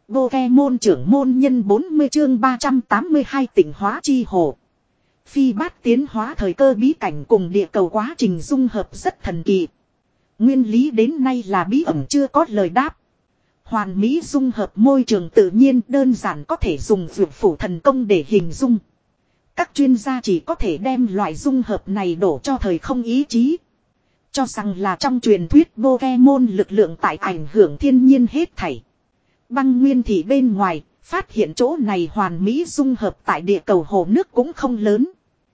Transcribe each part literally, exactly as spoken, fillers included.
Pokemon trưởng môn nhân bốn mươi chương ba trăm tám mươi hai tỉnh hóa chi hồ. Phi bát tiến hóa thời cơ bí cảnh cùng địa cầu quá trình dung hợp rất thần kỳ. Nguyên lý đến nay là bí ẩn chưa có lời đáp. Hoàn mỹ dung hợp môi trường tự nhiên đơn giản có thể dùng vượt phủ thần công để hình dung. Các chuyên gia chỉ có thể đem loại dung hợp này đổ cho thời không ý chí. Cho rằng là trong truyền thuyết Pokemon lực lượng tại ảnh hưởng thiên nhiên hết thảy. Băng nguyên thị bên ngoài, phát hiện chỗ này hoàn mỹ dung hợp tại địa cầu hồ nước cũng không lớn.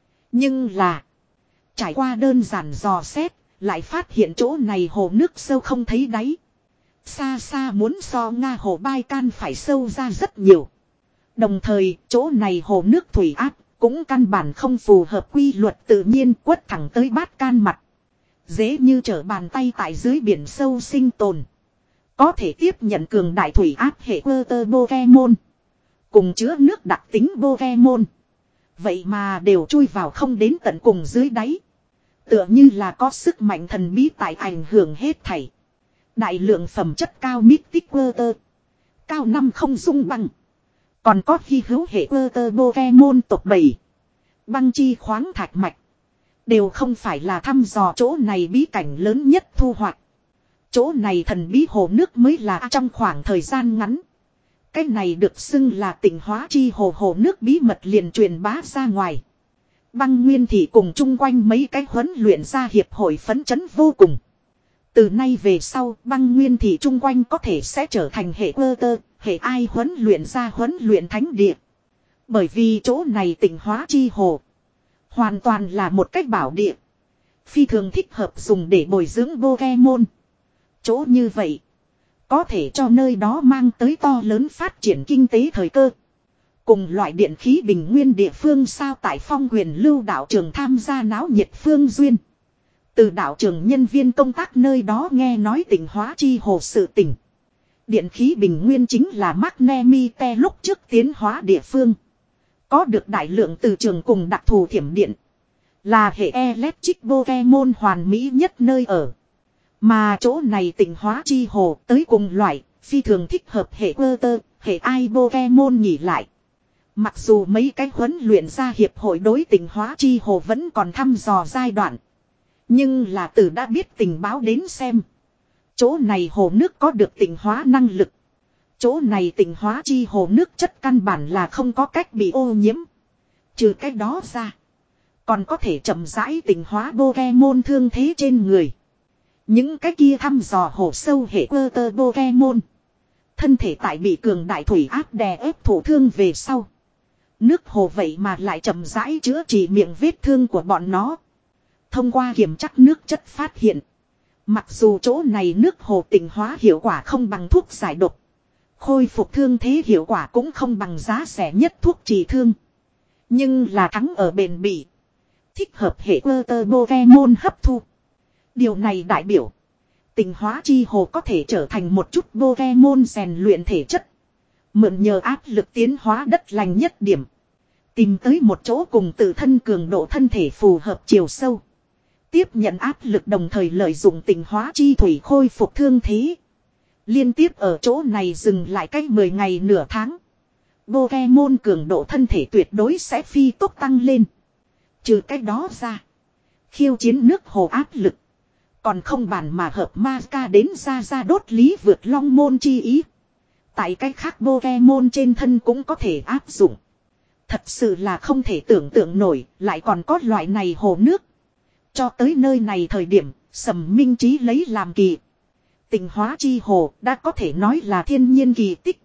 Nhưng là, trải qua đơn giản dò xét, lại phát hiện chỗ này hồ nước sâu không thấy đáy. Xa xa muốn so Nga hồ Bai Can phải sâu ra rất nhiều. Đồng thời, chỗ này hồ nước thủy áp, cũng căn bản không phù hợp quy luật tự nhiên quất thẳng tới Bát Can mặt. Dễ như trở bàn tay tại dưới biển sâu sinh tồn. Có thể tiếp nhận cường đại thủy áp hệ Water Pokemon. Cùng chứa nước đặc tính Pokemon. Vậy mà đều chui vào không đến tận cùng dưới đáy. Tựa như là có sức mạnh thần bí tại ảnh hưởng hết thảy. Đại lượng phẩm chất cao Mythic Water. Cao năm không dung băng. Còn có hy hữu hệ Water Pokemon tộc bảy. Băng chi khoáng thạch mạch. Đều không phải là thăm dò chỗ này bí cảnh lớn nhất thu hoạch. Chỗ này thần bí hồ nước mới là trong khoảng thời gian ngắn. Cái này được xưng là tỉnh hóa chi hồ hồ nước bí mật liền truyền bá ra ngoài. Băng Nguyên Thị cùng chung quanh mấy cái huấn luyện ra hiệp hội phấn chấn vô cùng. Từ nay về sau băng Nguyên Thị chung quanh có thể sẽ trở thành hệ quơ tơ, hệ ai huấn luyện ra huấn luyện thánh địa. Bởi vì chỗ này tỉnh hóa chi hồ. Hoàn toàn là một cách bảo địa. Phi thường thích hợp dùng để bồi dưỡng Pokemon. Chỗ như vậy. Có thể cho nơi đó mang tới to lớn phát triển kinh tế thời cơ. Cùng loại điện khí bình nguyên địa phương sao tại Phong Huyền Lưu đạo trường tham gia náo nhiệt phương duyên. Từ đạo trường nhân viên công tác nơi đó nghe nói tỉnh hóa chi hồ sự tỉnh. Điện khí bình nguyên chính là Magnemite lúc trước tiến hóa địa phương. Có được đại lượng từ trường cùng đặc thù thiểm điện. Là hệ Electric Pokemon hoàn mỹ nhất nơi ở. Mà chỗ này tỉnh hóa chi hồ tới cùng loại, phi thường thích hợp hệ Water, hệ ai Pokemon nghỉ lại. Mặc dù mấy cái huấn luyện ra hiệp hội đối tỉnh hóa chi hồ vẫn còn thăm dò giai đoạn. Nhưng là từ đã biết tình báo đến xem. Chỗ này hồ nước có được tỉnh hóa năng lực. Chỗ này tỉnh hóa chi hồ nước chất căn bản là không có cách bị ô nhiễm. Trừ cách đó ra. Còn có thể chậm rãi tỉnh hóa Pokemon thương thế trên người. Những cái kia thăm dò hồ sâu hệ Water Pokemon. Thân thể tại bị cường đại thủy áp đè ép thổ thương về sau. Nước hồ vậy mà lại chậm rãi chữa trị miệng vết thương của bọn nó. Thông qua kiểm chắc nước chất phát hiện. Mặc dù chỗ này nước hồ tỉnh hóa hiệu quả không bằng thuốc giải độc. Khôi phục thương thế hiệu quả cũng không bằng giá rẻ nhất thuốc trị thương. Nhưng là thắng ở bền bỉ. Thích hợp hệ Water Pokemon hấp thu. Điều này đại biểu. Tỉnh hóa chi hồ có thể trở thành một chút Pokemon rèn luyện thể chất. Mượn nhờ áp lực tiến hóa đất lành nhất điểm. Tìm tới một chỗ cùng tự thân cường độ thân thể phù hợp chiều sâu. Tiếp nhận áp lực đồng thời lợi dụng tỉnh hóa chi thủy khôi phục thương thế. Liên tiếp ở chỗ này dừng lại cách mười ngày nửa tháng. Pokemon cường độ thân thể tuyệt đối sẽ phi tốc tăng lên. Trừ cách đó ra. Khiêu chiến nước hồ áp lực. Còn không bàn mà hợp ma ca đến ra ra đốt lý vượt long môn chi ý. Tại cách khác Pokemon trên thân cũng có thể áp dụng. Thật sự là không thể tưởng tượng nổi, lại còn có loại này hồ nước. Cho tới nơi này thời điểm, Sầm Minh Trí lấy làm kỳ. Tỉnh hóa chi hồ đã có thể nói là thiên nhiên kỳ tích.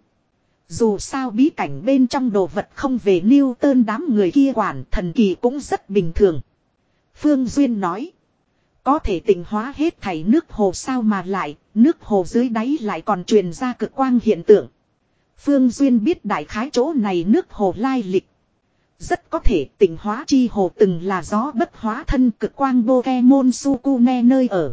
Dù sao bí cảnh bên trong đồ vật không về Newton đám người kia quản, thần kỳ cũng rất bình thường. Phương Duyên nói. Có thể tỉnh hóa hết thảy nước hồ sao mà lại, nước hồ dưới đáy lại còn truyền ra cực quang hiện tượng. Phương Duyên biết đại khái chỗ này nước hồ lai lịch. Rất có thể tỉnh hóa chi hồ từng là gió bất hóa thân cực quang Pokemon Sukune nơi ở.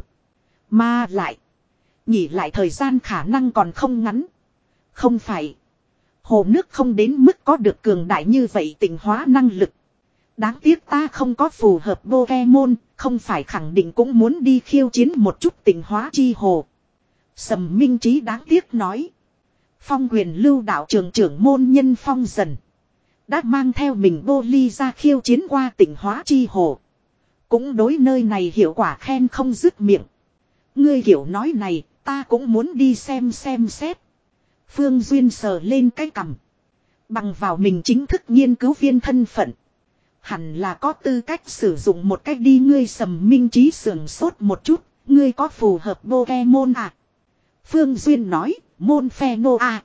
Mà lại, nhỉ lại thời gian khả năng còn không ngắn. Không phải, hồ nước không đến mức có được cường đại như vậy tỉnh hóa năng lực. Đáng tiếc ta không có phù hợp Pokemon, không phải khẳng định cũng muốn đi khiêu chiến một chút tỉnh hóa chi hồ. Sầm Minh Trí đáng tiếc nói. Phong quyền lưu đạo trường trưởng môn nhân Phong Dần. Đã mang theo mình vô ly ra khiêu chiến qua tỉnh Hóa Chi Hồ. Cũng đối nơi này hiệu quả khen không dứt miệng. Ngươi hiểu nói này, ta cũng muốn đi xem xem xét. Phương Duyên sờ lên cái cằm. Bằng vào mình chính thức nghiên cứu viên thân phận. Hẳn là có tư cách sử dụng một cách đi. Ngươi Sầm Minh Trí sườn sốt một chút. Ngươi có phù hợp Pokemon à? Phương Duyên nói, môn phe nô à.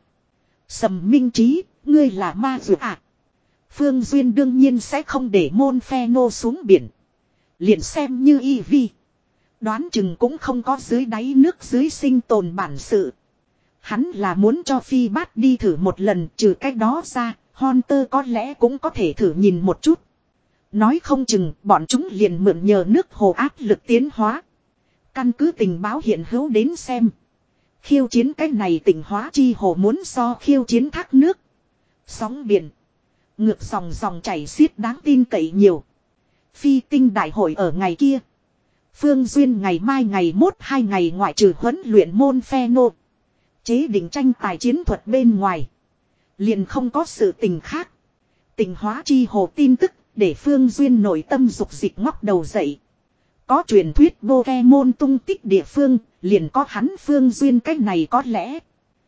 Sầm Minh Trí, ngươi là ma dược à? Phương Duyên đương nhiên sẽ không để môn phe nô xuống biển. Liền xem như y vi. Đoán chừng cũng không có dưới đáy nước dưới sinh tồn bản sự. Hắn là muốn cho Phi Bát đi thử một lần, trừ cách đó ra, Hunter có lẽ cũng có thể thử nhìn một chút. Nói không chừng bọn chúng liền mượn nhờ nước hồ áp lực tiến hóa. Căn cứ tình báo hiện hữu đến xem. Khiêu chiến cái này tỉnh Hóa Chi Hồ muốn so khiêu chiến thác nước. Sóng biển. Ngược dòng dòng chảy xiết đáng tin cậy nhiều. Phi tinh đại hội ở ngày kia. Phương Duyên ngày mai ngày mốt hai ngày ngoại trừ huấn luyện môn phe nô. Chế định tranh tài chiến thuật bên ngoài. Liền không có sự tình khác. Tỉnh Hóa Chi Hồ tin tức để Phương Duyên nội tâm dục dịch ngóc đầu dậy. Có truyền thuyết Pokemon tung tích địa phương, liền có hắn Phương Duyên cái này có lẽ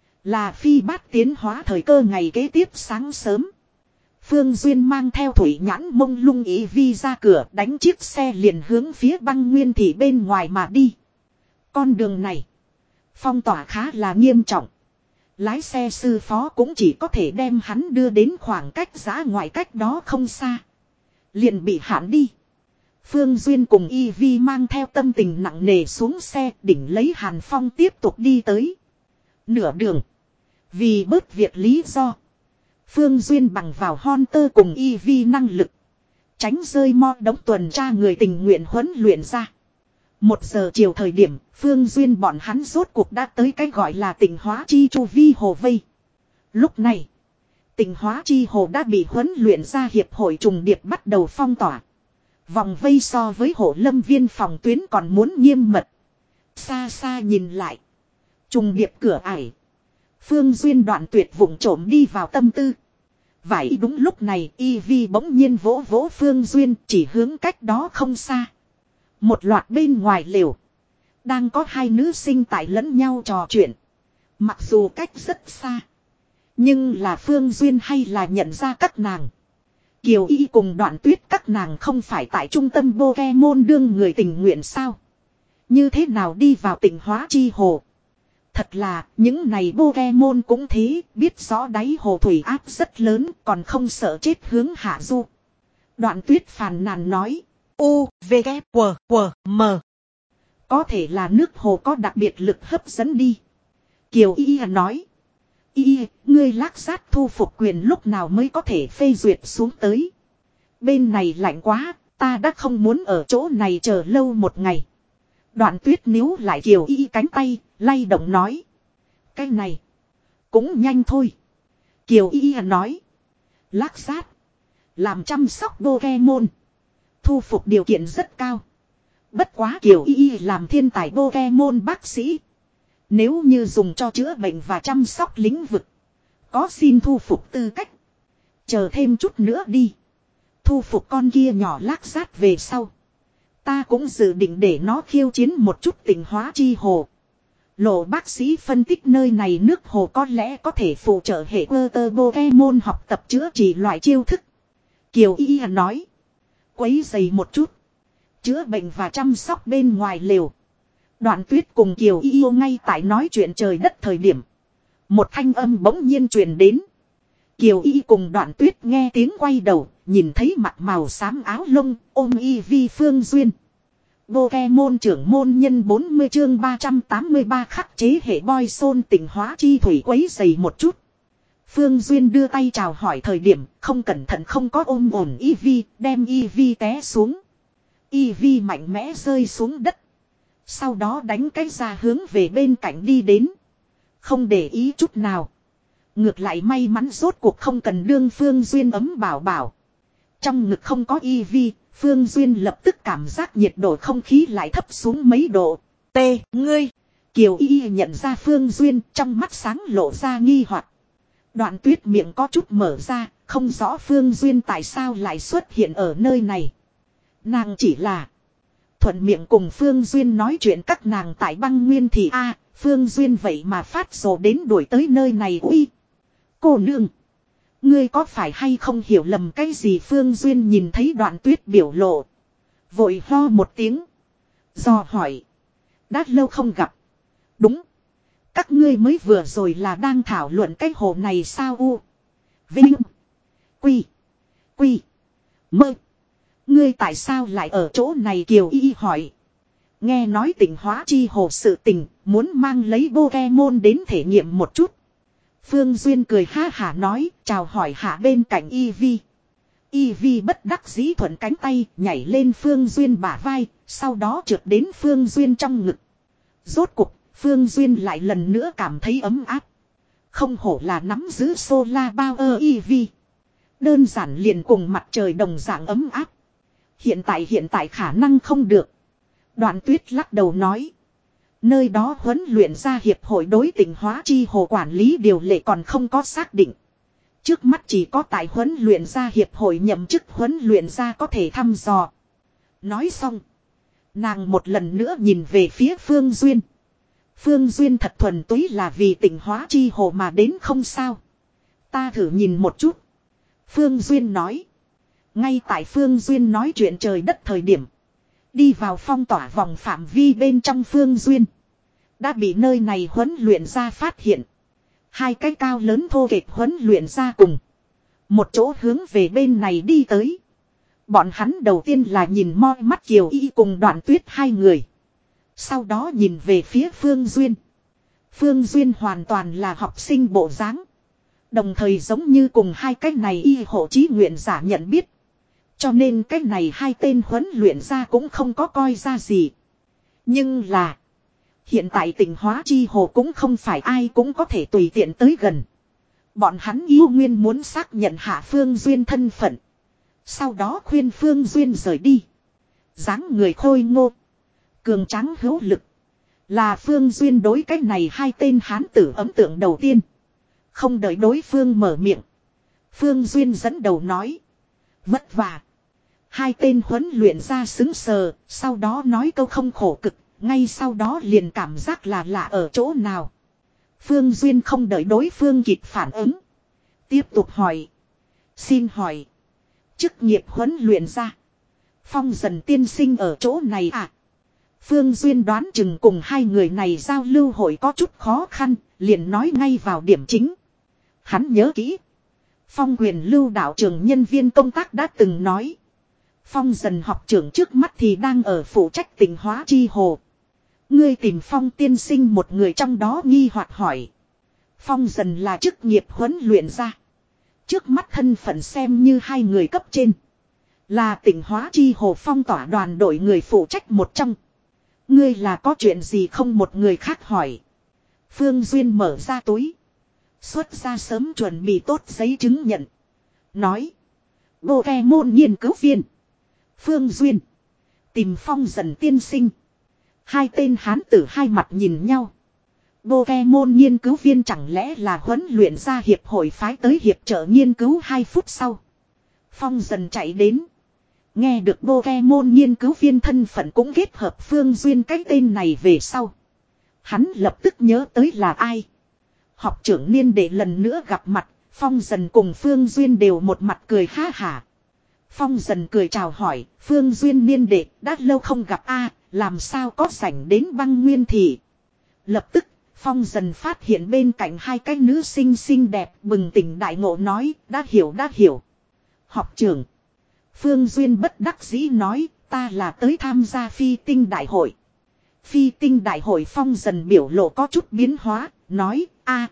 là Phi Bát tiến hóa thời cơ ngày kế tiếp sáng sớm. Phương Duyên mang theo thủy nhãn mông lung ý vi ra cửa đánh chiếc xe liền hướng phía băng nguyên thị bên ngoài mà đi. Con đường này, phong tỏa khá là nghiêm trọng. Lái xe sư phó cũng chỉ có thể đem hắn đưa đến khoảng cách giã ngoại cách đó không xa. Liền bị hạn đi. Phương Duyên cùng Y Vi mang theo tâm tình nặng nề xuống xe đỉnh lấy Hàn Phong tiếp tục đi tới. Nửa đường. Vì bớt việc lý do. Phương Duyên bằng vào Hunter cùng Y Vi năng lực. Tránh rơi mo đống tuần tra người tình nguyện huấn luyện ra. Một giờ chiều thời điểm Phương Duyên bọn hắn rốt cuộc đã tới cái gọi là tỉnh Hóa Chi chu vi hồ vây. Lúc này. Tỉnh Hóa Chi hồ đã bị huấn luyện ra hiệp hội trùng điệp bắt đầu phong tỏa. Vòng vây so với hộ lâm viên phòng tuyến còn muốn nghiêm mật. Xa xa nhìn lại. Trùng điệp cửa ải. Phương Duyên đoạn tuyệt vụng trộm đi vào tâm tư. Vậy đúng lúc này Y Vi bỗng nhiên vỗ vỗ Phương Duyên chỉ hướng cách đó không xa. Một loạt bên ngoài lều. Đang có hai nữ sinh tại lẫn nhau trò chuyện. Mặc dù cách rất xa. Nhưng là Phương Duyên hay là nhận ra các nàng. Kiều Y cùng Đoạn Tuyết các nàng không phải tại trung tâm Pokemon đương người tình nguyện sao? Như thế nào đi vào tỉnh Hóa Chi Hồ? Thật là những này Pokemon cũng thế, biết rõ đáy hồ thủy áp rất lớn còn không sợ chết hướng hạ du. Đoạn Tuyết phàn nàn nói. U, V, K, W, W, M. Có thể là nước hồ có đặc biệt lực hấp dẫn đi. Kiều Y nói. Y, ngươi lác sát thu phục quyền lúc nào mới có thể phê duyệt xuống tới. Bên này lạnh quá, ta đã không muốn ở chỗ này chờ lâu một ngày. Đoạn Tuyết níu lại Kiều Y cánh tay, lay động nói. Cái này, cũng nhanh thôi. Kiều Y nói. Lác sát, làm chăm sóc Pokemon. Thu phục điều kiện rất cao. Bất quá Kiều Y làm thiên tài Pokemon bác sĩ. Nếu như dùng cho chữa bệnh và chăm sóc lĩnh vực. Có xin thu phục tư cách. Chờ thêm chút nữa đi. Thu phục con kia nhỏ lác sát về sau. Ta cũng dự định để nó khiêu chiến một chút tỉnh Hóa Chi Hồ. Lộ bác sĩ phân tích nơi này nước hồ có lẽ có thể phụ trợ hệ cơ tơ Pokemon học tập chữa trị loại chiêu thức. Kiều Y nói. Quấy dày một chút. Chữa bệnh và chăm sóc bên ngoài lều. Đoạn Tuyết cùng Kiều Y yêu ngay tại nói chuyện trời đất thời điểm. Một thanh âm bỗng nhiên truyền đến. Kiều Y cùng Đoạn Tuyết nghe tiếng quay đầu, nhìn thấy mặt màu xám áo lông, ôm Y Vi Phương Duyên. Pokemon trưởng môn nhân bốn mươi chương ba trăm tám mươi ba khắc chế hệ boy xôn tỉnh Hóa Chi thủy quấy dày một chút. Phương Duyên đưa tay chào hỏi thời điểm, không cẩn thận không có ôm ổn Y Vi, đem Y Vi té xuống. Y Vi mạnh mẽ rơi xuống đất. Sau đó đánh cái ra hướng về bên cạnh đi đến. Không để ý chút nào. Ngược lại may mắn rốt cuộc không cần đương Phương Duyên ấm bảo bảo. Trong ngực không có Y Vi, Phương Duyên lập tức cảm giác nhiệt độ không khí lại thấp xuống mấy độ. T, ngươi. Kiều Y nhận ra Phương Duyên, trong mắt sáng lộ ra nghi hoặc. Đoạn Tuyết miệng có chút mở ra, không rõ Phương Duyên tại sao lại xuất hiện ở nơi này. Nàng chỉ là thuận miệng cùng Phương Duyên nói chuyện các nàng tại Băng Nguyên thì a Phương Duyên vậy mà phát rồ đến đuổi tới nơi này. Uy, cô nương, ngươi có phải hay không hiểu lầm cái gì? Phương Duyên nhìn thấy Đoạn Tuyết biểu lộ, vội ho một tiếng, dò hỏi. Đã lâu không gặp. Đúng. Các ngươi mới vừa rồi là đang thảo luận cái hồ này sao? U, Vinh, Quy, Quy, Mơ. Ngươi tại sao lại ở chỗ này? Kiều Y hỏi. Nghe nói Tịnh Hóa Chi Hồ sự tình, muốn mang lấy Pokemon đến thể nghiệm một chút. Phương Duyên cười ha hả nói, chào hỏi hạ bên cạnh Eevee. Eevee bất đắc dĩ thuận cánh tay, nhảy lên Phương Duyên bả vai, sau đó trượt đến Phương Duyên trong ngực. Rốt cuộc, Phương Duyên lại lần nữa cảm thấy ấm áp. Không hổ là nắm giữ Solar Power Eevee. Đơn giản liền cùng mặt trời đồng dạng ấm áp. Hiện tại hiện tại khả năng không được. Đoạn Tuyết lắc đầu nói. Nơi đó huấn luyện ra hiệp hội đối Tịnh Hóa Chi Hồ quản lý điều lệ còn không có xác định. Trước mắt chỉ có tại huấn luyện ra hiệp hội nhậm chức huấn luyện ra có thể thăm dò. Nói xong, nàng một lần nữa nhìn về phía Phương Duyên. Phương Duyên thật thuần túy là vì Tịnh Hóa Chi Hồ mà đến không sao. Ta thử nhìn một chút. Phương Duyên nói. Ngay tại Phương Duyên nói chuyện trời đất thời điểm, đi vào phong tỏa vòng phạm vi bên trong Phương Duyên đã bị nơi này huấn luyện ra phát hiện. Hai cái cao lớn thô kệch huấn luyện ra cùng một chỗ hướng về bên này đi tới. Bọn hắn đầu tiên là nhìn moi mắt Kiều Y cùng Đoạn Tuyết hai người, sau đó nhìn về phía Phương Duyên. Phương Duyên hoàn toàn là học sinh bộ dáng, đồng thời giống như cùng hai cái này y hộ chí nguyện giả nhận biết. Cho nên cái này hai tên huấn luyện ra cũng không có coi ra gì. Nhưng là hiện tại Tịnh Hóa Chi Hồ cũng không phải ai cũng có thể tùy tiện tới gần. Bọn hắn yêu nguyên muốn xác nhận hạ Phương Duyên thân phận, sau đó khuyên Phương Duyên rời đi. Dáng người khôi ngô, cường tráng hữu lực, là Phương Duyên đối cái này hai tên hán tử ấn tượng đầu tiên. Không đợi đối phương mở miệng, Phương Duyên dẫn đầu nói. Vất vả. Hai tên huấn luyện ra xứng sờ, sau đó nói câu không khổ cực, ngay sau đó liền cảm giác là lạ ở chỗ nào. Phương Duyên không đợi đối phương kịp phản ứng, tiếp tục hỏi. Xin hỏi, chức nghiệp huấn luyện ra Phong Dần tiên sinh ở chỗ này à? Phương Duyên đoán chừng cùng hai người này giao lưu hội có chút khó khăn, liền nói ngay vào điểm chính. Hắn nhớ kỹ, Phong Quyền Lưu đạo trưởng nhân viên công tác đã từng nói, Phong Dần học trưởng trước mắt thì đang ở phụ trách Tịnh Hóa Chi Hồ. Ngươi tìm Phong tiên sinh một người trong đó nghi hoặc hỏi. Phong Dần là chức nghiệp huấn luyện ra, trước mắt thân phận xem như hai người cấp trên, là Tịnh Hóa Chi Hồ phong tỏa đoàn đội người phụ trách một trong. Ngươi là có chuyện gì không? Một người khác hỏi. Phương Duyên mở ra túi, xuất ra sớm chuẩn bị tốt giấy chứng nhận, nói. Pokemon nghiên cứu viên Phương Duyên, tìm Phong Dần tiên sinh. Hai tên hán tử hai mặt nhìn nhau. Pokemon nghiên cứu viên chẳng lẽ là huấn luyện ra hiệp hội phái tới hiệp trợ nghiên cứu? Hai phút sau, Phong Dần chạy đến. Nghe được Pokemon nghiên cứu viên thân phận cũng kết hợp Phương Duyên cái tên này về sau, hắn lập tức nhớ tới là ai. Học trưởng niên đệ lần nữa gặp mặt, Phong Dần cùng Phương Duyên đều một mặt cười ha hả. Phong Dần cười chào hỏi, Phương Duyên niên đệ, đã lâu không gặp a, làm sao có rảnh đến Băng Nguyên thị. Lập tức, Phong Dần phát hiện bên cạnh hai cái nữ sinh xinh đẹp, bừng tỉnh đại ngộ nói, đã hiểu đã hiểu. Học trưởng. Phương Duyên bất đắc dĩ nói, ta là tới tham gia phi tinh đại hội. Phi tinh đại hội? Phong Dần biểu lộ có chút biến hóa, nói, a,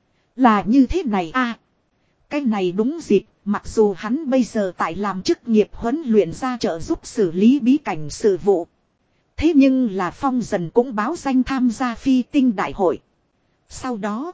là như thế này a. Cái này đúng dịp, mặc dù hắn bây giờ tại làm chức nghiệp huấn luyện ra trợ giúp xử lý bí cảnh sự vụ. Thế nhưng là Phong Dần cũng báo danh tham gia phi tinh đại hội. Sau đó,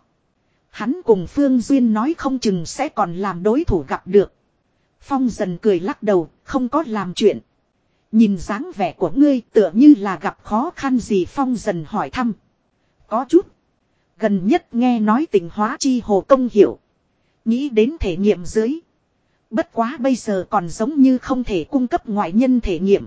hắn cùng Phương Duyên nói không chừng sẽ còn làm đối thủ gặp được. Phong Dần cười lắc đầu, không có làm chuyện. Nhìn dáng vẻ của ngươi tựa như là gặp khó khăn gì? Phong Dần hỏi thăm. Có chút. Gần nhất nghe nói tịnh hóa chi hồ công hiệu. Nghĩ đến thể nghiệm dưới. Bất quá bây giờ còn giống như không thể cung cấp ngoại nhân thể nghiệm.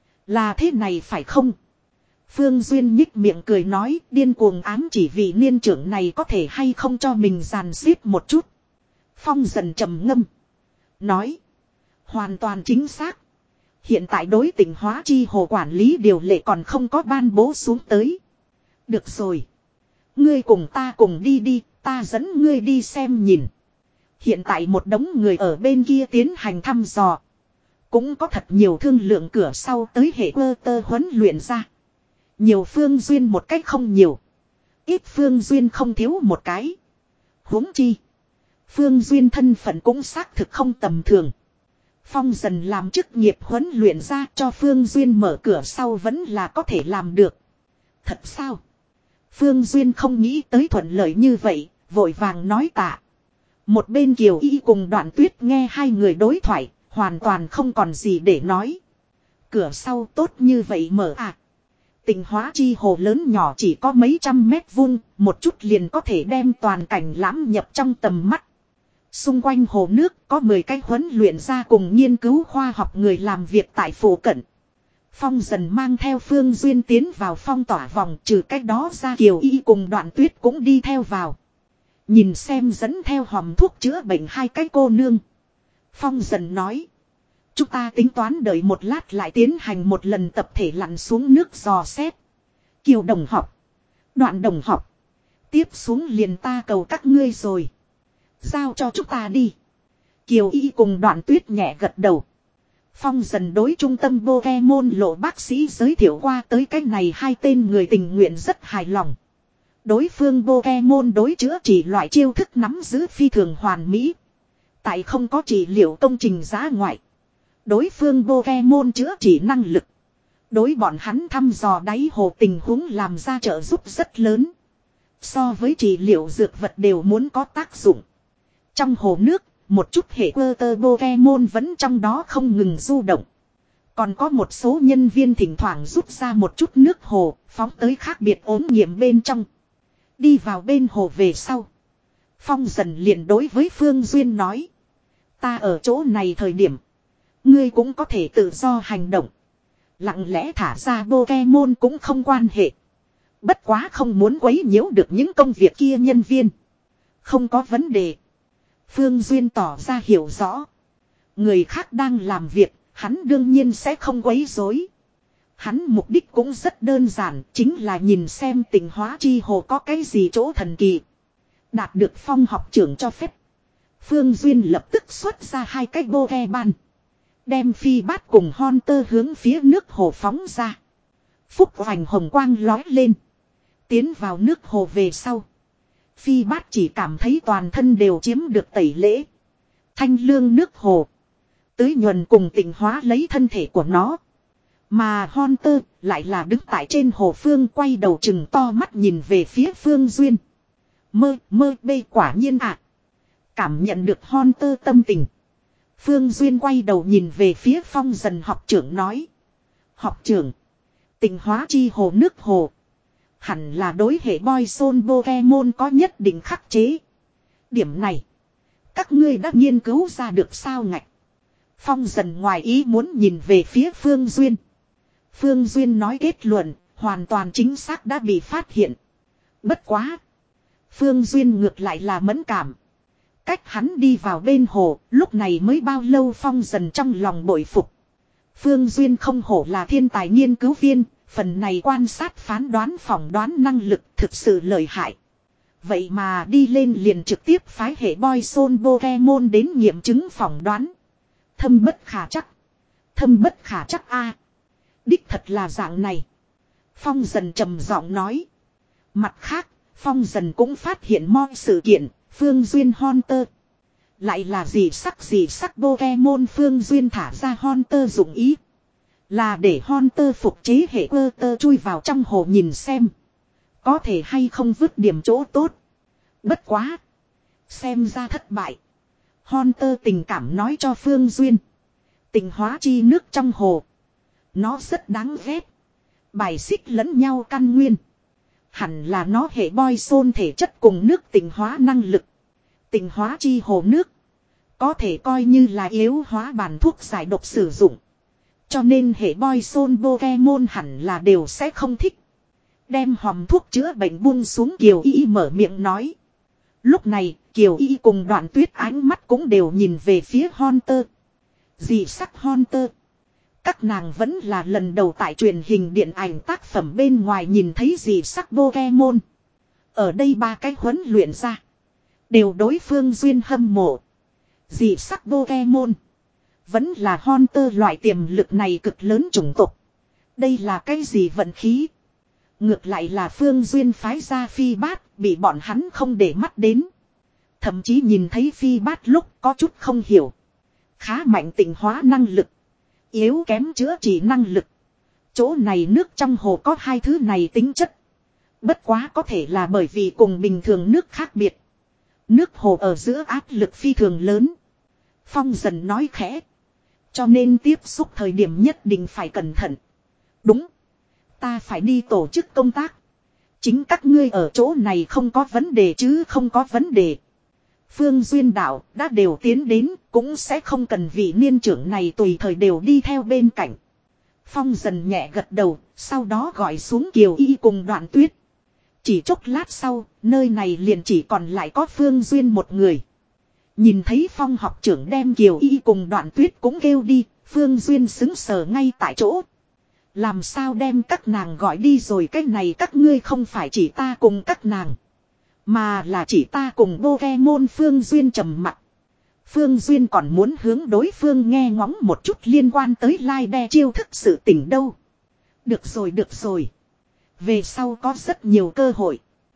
Là thế này phải không? Phương Duyên nhích miệng cười nói, điên cuồng ám chỉ vị niên trưởng này có thể hay không cho mình giàn xếp một chút. Phong dần trầm ngâm. Nói. Hoàn toàn chính xác. Hiện tại đối tịnh hóa chi hồ quản lý điều lệ còn không có ban bố xuống tới. Được rồi. Ngươi cùng ta cùng đi đi, ta dẫn ngươi đi xem nhìn. Hiện tại một đống người ở bên kia tiến hành thăm dò. Cũng có thật nhiều thương lượng cửa sau tới hệ quơ tơ huấn luyện ra. Nhiều phương duyên một cách không nhiều. Ít phương duyên không thiếu một cái. Huống chi. Phương duyên thân phận cũng xác thực không tầm thường. Phong dần làm chức nghiệp huấn luyện ra cho Phương Duyên mở cửa sau vẫn là có thể làm được. Thật sao? Phương Duyên không nghĩ tới thuận lợi như vậy, vội vàng nói tạ. Một bên Kiều Y cùng Đoạn Tuyết nghe hai người đối thoại, hoàn toàn không còn gì để nói. Cửa sau tốt như vậy mở à? Tịnh hóa chi hồ lớn nhỏ chỉ có mấy trăm mét vuông, một chút liền có thể đem toàn cảnh lãm nhập trong tầm mắt. Xung quanh hồ nước có mười cái huấn luyện ra cùng nghiên cứu khoa học người làm việc tại phủ cận. Phong dần mang theo Phương Duyên tiến vào phong tỏa vòng, trừ cách đó ra Kiều Y cùng Đoạn Tuyết cũng đi theo vào. Nhìn xem dẫn theo hòm thuốc chữa bệnh hai cái cô nương. Phong dần nói. Chúng ta tính toán đợi một lát lại tiến hành một lần tập thể lặn xuống nước dò xét. Kiều đồng học. Đoạn đồng học. Tiếp xuống liền ta cầu các ngươi rồi. Giao cho chúng ta đi. Kiều Y cùng Đoạn Tuyết nhẹ gật đầu. Phong dần đối trung tâm Pokemon lộ bác sĩ giới thiệu qua tới cái này hai tên người tình nguyện rất hài lòng. Đối phương Pokemon đối chữa trị loại chiêu thức nắm giữ phi thường hoàn mỹ. Tại không có trị liệu công trình giá ngoại. Đối phương Pokemon chữa trị năng lực. Đối bọn hắn thăm dò đáy hồ tình huống làm ra trợ giúp rất lớn. So với trị liệu dược vật đều muốn có tác dụng. Trong hồ nước, một chút hệ quơ tơ Pokemon vẫn trong đó không ngừng du động. Còn có một số nhân viên thỉnh thoảng rút ra một chút nước hồ, phóng tới khác biệt ốm nghiệm bên trong. Đi vào bên hồ về sau. Phong dần liền đối với Phương Duyên nói. Ta ở chỗ này thời điểm. Ngươi cũng có thể tự do hành động. Lặng lẽ thả ra Pokemon cũng không quan hệ. Bất quá không muốn quấy nhiễu được những công việc kia nhân viên. Không có vấn đề. Phương Duyên tỏ ra hiểu rõ. Người khác đang làm việc, hắn đương nhiên sẽ không quấy rối. Hắn mục đích cũng rất đơn giản, chính là nhìn xem tịnh hóa chi hồ có cái gì chỗ thần kỳ. Đạt được Phong học trưởng cho phép. Phương Duyên lập tức xuất ra hai cái Pokemon. Đem phi bát cùng Hunter hướng phía nước hồ phóng ra. Phúc hoành hồng quang lói lên. Tiến vào nước hồ về sau. Phi bát chỉ cảm thấy toàn thân đều chiếm được tẩy lễ. Thanh lương nước hồ. Tưới nhuần cùng tịnh hóa lấy thân thể của nó. Mà Hunter lại là đứng tại trên hồ phương quay đầu chừng to mắt nhìn về phía Phương Duyên. Mơ mơ bê quả nhiên ạ. À. Cảm nhận được Hunter tâm tình. Phương Duyên quay đầu nhìn về phía Phong dần học trưởng nói. Học trưởng. Tịnh hóa chi hồ nước hồ. Hẳn là đối hệ boy soul Pokemon có nhất định khắc chế. Điểm này. Các ngươi đã nghiên cứu ra được sao ngạch. Phong dần ngoài ý muốn nhìn về phía Phương Duyên. Phương Duyên nói kết luận. Hoàn toàn chính xác đã bị phát hiện. Bất quá. Phương Duyên ngược lại là mẫn cảm. Cách hắn đi vào bên hồ. Lúc này mới bao lâu Phong dần trong lòng bội phục. Phương Duyên không hổ là thiên tài nghiên cứu viên. Phần này quan sát phán đoán phỏng đoán năng lực thực sự lợi hại. Vậy mà đi lên liền trực tiếp phái hệ boy soul Pokemon đến nghiệm chứng phỏng đoán. Thâm bất khả chắc. Thâm bất khả chắc a. Đích thật là dạng này. Phong dần trầm giọng nói. Mặt khác, Phong dần cũng phát hiện mọi sự kiện, Phương Duyên Hunter. Lại là gì sắc gì sắc Pokemon Phương Duyên thả ra Hunter dụng ý. Là để Hunter phục chế hệ quơ tơ chui vào trong hồ nhìn xem. Có thể hay không vứt điểm chỗ tốt. Bất quá. Xem ra thất bại. Hunter tình cảm nói cho Phương Duyên. Tình hóa chi nước trong hồ. Nó rất đáng ghét. Bài xích lẫn nhau căn nguyên. Hẳn là nó hệ boy xôn thể chất cùng nước tịnh hóa năng lực. Tịnh hóa chi hồ nước. Có thể coi như là yếu hóa bản thuốc giải độc sử dụng. Cho nên hệ boy xôn Pokemon hẳn là đều sẽ không thích. Đem hòm thuốc chữa bệnh buông xuống Kiều Y mở miệng nói. Lúc này Kiều Y cùng Đoạn Tuyết ánh mắt cũng đều nhìn về phía Hunter. Dị sắc Hunter. Các nàng vẫn là lần đầu tại truyền hình điện ảnh tác phẩm bên ngoài nhìn thấy dị sắc Pokemon. Ở đây ba cái huấn luyện ra. Đều đối phương duyên hâm mộ. Dị sắc Pokemon. Vẫn là Hunter loại tiềm lực này cực lớn chủng tộc. Đây là cái gì vận khí? Ngược lại là Phương Duyên phái ra Phi Bát, bị bọn hắn không để mắt đến. Thậm chí nhìn thấy Phi Bát lúc có chút không hiểu. Khá mạnh tịnh hóa năng lực. Yếu kém chữa trị năng lực. Chỗ này nước trong hồ có hai thứ này tính chất. Bất quá có thể là bởi vì cùng bình thường nước khác biệt. Nước hồ ở giữa áp lực phi thường lớn. Phong dần nói khẽ. Cho nên tiếp xúc thời điểm nhất định phải cẩn thận. Đúng. Ta phải đi tổ chức công tác. Chính các ngươi ở chỗ này không có vấn đề chứ không có vấn đề. Phương Duyên đạo đã đều tiến đến cũng sẽ không cần vị niên trưởng này tùy thời đều đi theo bên cạnh. Phong dần nhẹ gật đầu, sau đó gọi xuống Kiều Y cùng Đoạn Tuyết. Chỉ chốc lát sau, nơi này liền chỉ còn lại có Phương Duyên một người. Nhìn thấy Phong học trưởng đem Kiều Y cùng Đoạn Tuyết cũng kêu đi, Phương Duyên xứng sờ ngay tại chỗ. Làm sao đem các nàng gọi đi rồi, cái này các ngươi không phải chỉ ta cùng các nàng. Mà là chỉ ta cùng Pokemon. Phương Duyên trầm mặt. Phương Duyên còn muốn hướng đối phương nghe ngóng một chút liên quan tới lai đe chiêu thức sự tình đâu. Được rồi được rồi. Về sau có rất nhiều cơ hội.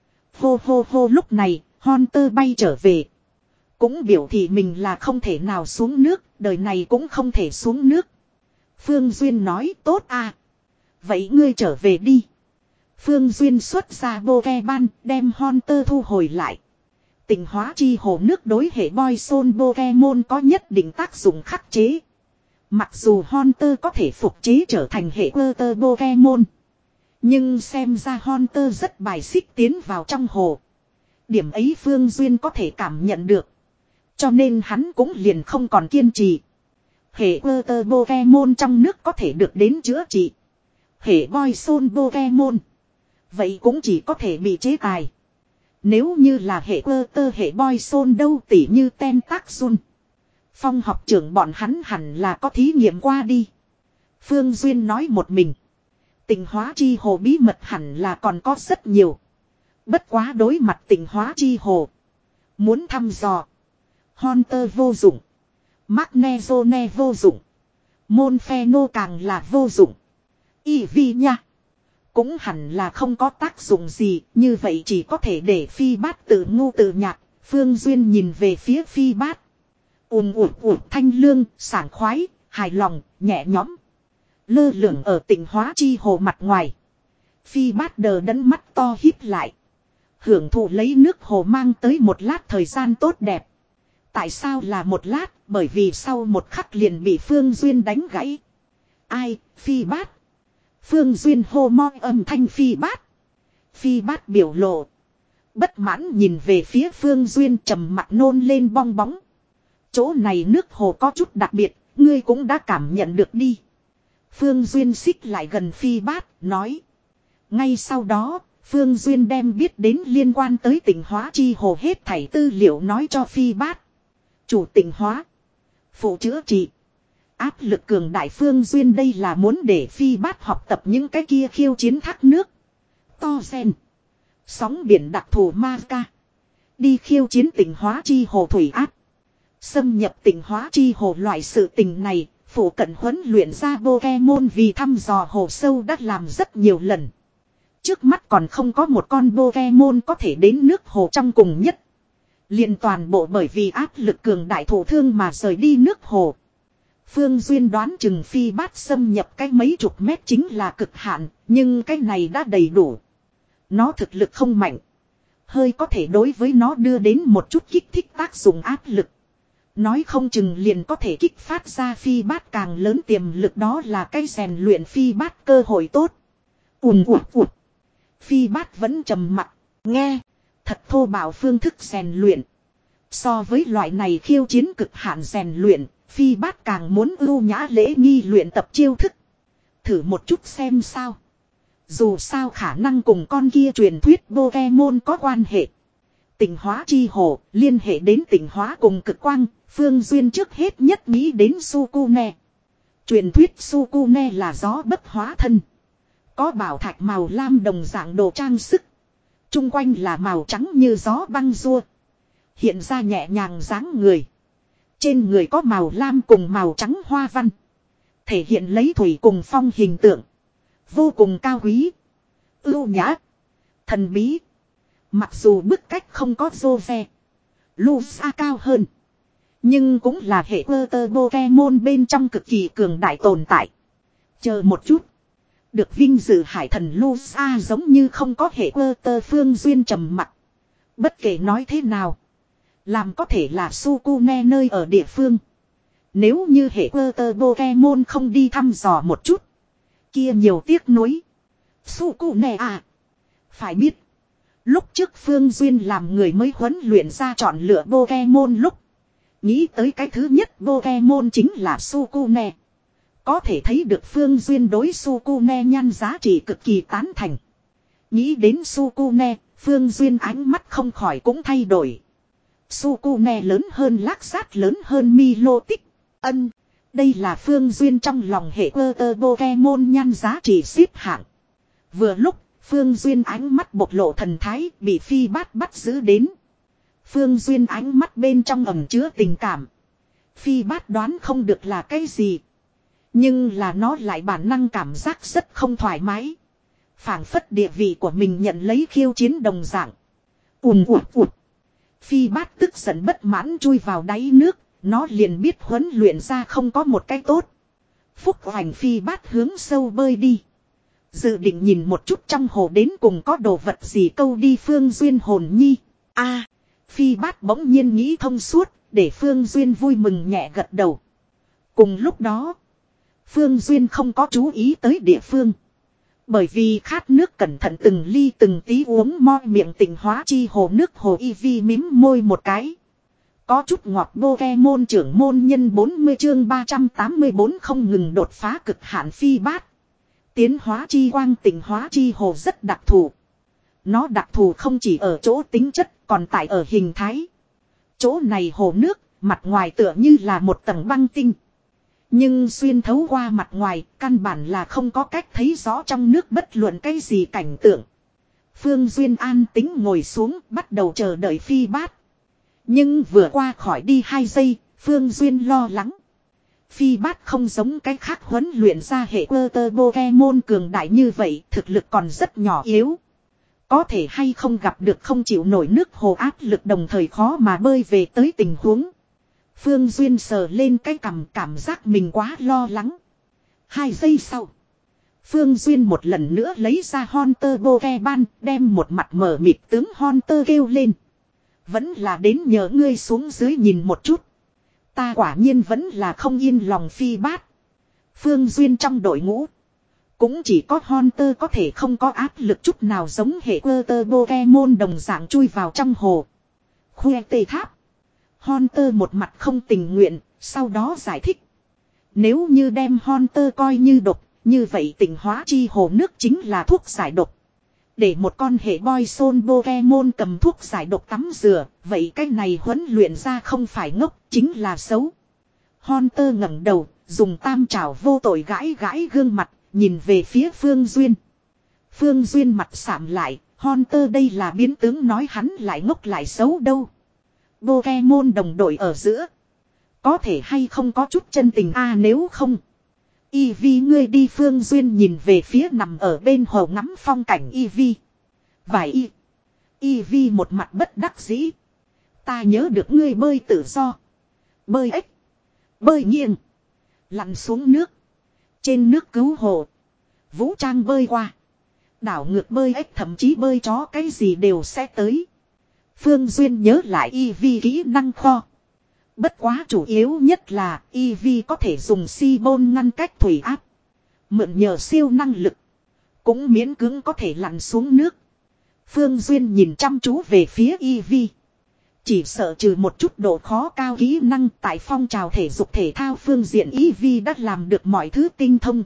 Hô hô hô lúc này, Hunter bay trở về. Cũng biểu thị mình là không thể nào xuống nước, đời này cũng không thể xuống nước. Phương Duyên nói tốt à. Vậy ngươi trở về đi. Phương Duyên xuất ra Pokemon đem Hunter thu hồi lại. Tịnh hóa chi hồ nước đối hệ boy xôn Pokemon có nhất định tác dụng khắc chế. Mặc dù Hunter có thể phục chế trở thành hệ Water Pokemon. Nhưng xem ra Hunter rất bài xích tiến vào trong hồ. Điểm ấy Phương Duyên có thể cảm nhận được. Cho nên hắn cũng liền không còn kiên trì. Hệ Water Pokemon trong nước có thể được đến chữa trị. Hệ boy xôn Pokemon. Vậy cũng chỉ có thể bị chế tài. Nếu như là hệ Water hệ boy xôn đâu tỉ như Tentaxun. Phong học trưởng bọn hắn hẳn là có thí nghiệm qua đi. Phương Duyên nói một mình. Tịnh hóa chi hồ bí mật hẳn là còn có rất nhiều. Bất quá đối mặt tịnh hóa chi hồ. Muốn thăm dò. Hunter vô dụng. Magnezone vô dụng. Monferno càng là vô dụng. Y vi nha. Cũng hẳn là không có tác dụng gì. Như vậy chỉ có thể để Phi Bát tự ngu tự nhạt. Phương Duyên nhìn về phía Phi Bát. Ùm ụt ụt thanh lương, sảng khoái, hài lòng, nhẹ nhõm. Lơ lửng ở tịnh hóa chi hồ mặt ngoài. Phi Bát đờ đẫn mắt to híp lại. Hưởng thụ lấy nước hồ mang tới một lát thời gian tốt đẹp. Tại sao là một lát? Bởi vì sau một khắc liền bị Phương Duyên đánh gãy. Ai? Phi Bát. Phương Duyên hô mo âm thanh Phi Bát. Phi Bát biểu lộ. Bất mãn nhìn về phía Phương Duyên trầm mặt nôn lên bong bóng. Chỗ này nước hồ có chút đặc biệt, ngươi cũng đã cảm nhận được đi. Phương Duyên xích lại gần Phi Bát, nói. Ngay sau đó, Phương Duyên đem biết đến liên quan tới tịnh hóa chi hồ hết thảy tư liệu nói cho Phi Bát. Chủ tịnh hóa. Phụ chữa trị. Áp lực cường đại. Phương Duyên đây là muốn để Phi Bát học tập những cái kia khiêu chiến thác nước. To sen. Sóng biển đặc thù ma ca. Đi khiêu chiến tịnh hóa chi hồ thủy áp. Xâm nhập tịnh hóa chi hồ loại sự tình này. Phủ cận huấn luyện ra Pokemon vì thăm dò hồ sâu đã làm rất nhiều lần. Trước mắt còn không có một con Pokemon có thể đến nước hồ trong cùng nhất. Liền toàn bộ bởi vì áp lực cường đại thổ thương mà rời đi nước hồ. Phương Duyên đoán chừng Phi Bát xâm nhập cái mấy chục mét chính là cực hạn, nhưng cái này đã đầy đủ. Nó thực lực không mạnh. Hơi có thể đối với nó đưa đến một chút kích thích tác dụng áp lực. Nói không chừng liền có thể kích phát ra Phi Bát càng lớn tiềm lực, đó là cái rèn luyện Phi Bát cơ hội tốt. Ùm ụt ụt. Phi bát vẫn trầm mặc, nghe, thật thô bạo phương thức rèn luyện. So với loại này khiêu chiến cực hạn rèn luyện, Phi bát càng muốn ưu nhã lễ nghi luyện tập chiêu thức. Thử một chút xem sao. Dù sao khả năng cùng con kia truyền thuyết Pokemon có quan hệ. Tịnh hóa chi hồ, liên hệ đến tịnh hóa cùng cực quang, Phương Duyên trước hết nhất nghĩ đến Sukune. Truyền thuyết Sukune là gió bất hóa thân. Có bảo thạch màu lam đồng dạng đồ trang sức. Trung quanh là màu trắng như gió băng rua. Hiện ra nhẹ nhàng dáng người. Trên người có màu lam cùng màu trắng hoa văn. Thể hiện lấy thủy cùng phong hình tượng. Vô cùng cao quý. Ưu nhã. Thần bí. Mặc dù bức cách không có Jose. Lusa cao hơn. Nhưng cũng là hệ Water Pokemon bên trong cực kỳ cường đại tồn tại. Chờ một chút. Được vinh dự hải thần Lusa giống như không có hệ Water Phương Duyên trầm mặc. Bất kể nói thế nào. Làm có thể là Sukune nơi ở địa phương. Nếu như hệ Water Pokemon không đi thăm dò một chút. Kia nhiều tiếc nuối. Sukune à. Phải biết. Lúc trước Phương Duyên làm người mới huấn luyện ra chọn lựa Pokemon lúc. Nghĩ tới cái thứ nhất Pokemon chính là Sukune. Có thể thấy được Phương Duyên đối Sukune nhan giá trị cực kỳ tán thành. Nghĩ đến Sukune, Phương Duyên ánh mắt không khỏi cũng thay đổi. Sukune lớn hơn Lakshat lớn hơn Milotic. Ân, đây là Phương Duyên trong lòng hệ Water Pokemon nhan giá trị xếp hạng. Vừa lúc, Phương Duyên ánh mắt bộc lộ thần thái bị Phi bát bắt giữ đến. Phương Duyên ánh mắt bên trong ẩn chứa tình cảm. Phi bát đoán không được là cái gì. Nhưng là nó lại bản năng cảm giác rất không thoải mái. Phảng phất địa vị của mình nhận lấy khiêu chiến đồng dạng. Ùm ụt ụt. Phi bát tức giận bất mãn chui vào đáy nước. Nó liền biết huấn luyện ra không có một cái tốt. Phúc hoành Phi bát hướng sâu bơi đi. Dự định nhìn một chút trong hồ đến cùng có đồ vật gì câu đi Phương Duyên hồn nhi. A, Phi bát bỗng nhiên nghĩ thông suốt, để Phương Duyên vui mừng nhẹ gật đầu. Cùng lúc đó, Phương Duyên không có chú ý tới địa phương. Bởi vì khát nước cẩn thận từng ly từng tí uống moi miệng tịnh hóa chi hồ nước hồ y vi mím môi một cái. Có chút ngọt Pokemon trưởng môn nhân bốn mươi chương ba trăm tám mươi bốn không ngừng đột phá cực hạn Phi bát. Tiến hóa chi quang tịnh hóa chi hồ rất đặc thù. Nó đặc thù không chỉ ở chỗ tính chất còn tại ở hình thái. Chỗ này hồ nước, mặt ngoài tựa như là một tầng băng tinh. Nhưng xuyên thấu qua mặt ngoài, căn bản là không có cách thấy rõ trong nước bất luận cái gì cảnh tượng. Phương Duyên an tính ngồi xuống, bắt đầu chờ đợi Phi bát. Nhưng vừa qua khỏi đi hai giây, Phương Duyên lo lắng. Phi bát không giống cái khác huấn luyện ra hệ Water Pokemon cường đại như vậy, thực lực còn rất nhỏ yếu. Có thể hay không gặp được không chịu nổi nước hồ áp lực đồng thời khó mà bơi về tới tình huống. Phương Duyên sờ lên cái cằm cảm giác mình quá lo lắng. Hai giây sau. Phương Duyên một lần nữa lấy ra Haunter Pokemon đem một mặt mở mịt tướng Haunter kêu lên. Vẫn là đến nhờ ngươi xuống dưới nhìn một chút. Ta quả nhiên vẫn là không yên lòng Phi bát. Phương Duyên trong đội ngũ. Cũng chỉ có Haunter có thể không có áp lực chút nào giống hệ Water Pokemon đồng dạng chui vào trong hồ. Khoe tê tháp. Haunter một mặt không tình nguyện, sau đó giải thích. Nếu như đem Haunter coi như độc, như vậy tịnh hóa chi hồ nước chính là thuốc giải độc. Để một con hệ boy soul Pokemon cầm thuốc giải độc tắm rửa, vậy cái này huấn luyện ra không phải ngốc, chính là xấu. Haunter ngẩng đầu, dùng tam trảo vô tội gãi gãi gương mặt, nhìn về phía Phương Duyên. Phương Duyên mặt sạm lại, Haunter đây là biến tướng nói hắn lại ngốc lại xấu đâu. Pokemon đồng đội ở giữa. Có thể hay không có chút chân tình a à, nếu không. Eevee ngươi đi Phương Duyên nhìn về phía nằm ở bên hồ ngắm phong cảnh Eevee. Vài y. Eevee một mặt bất đắc dĩ. Ta nhớ được ngươi bơi tự do. Bơi ếch. Bơi nghiêng. Lặn xuống nước. Trên nước cứu hộ. Vũ trang bơi qua. Đảo ngược bơi ếch thậm chí bơi chó cái gì đều sẽ tới. Phương Duyên nhớ lại Eevee kỹ năng kho. Bất quá chủ yếu nhất là Eevee có thể dùng si bôn ngăn cách thủy áp. Mượn nhờ siêu năng lực. cũng miễn cưỡng có thể lặn xuống nước. Phương Duyên nhìn chăm chú về phía Eevee. Chỉ sợ trừ một chút độ khó cao kỹ năng tại phong trào thể dục thể thao phương diện Eevee đã làm được mọi thứ tinh thông.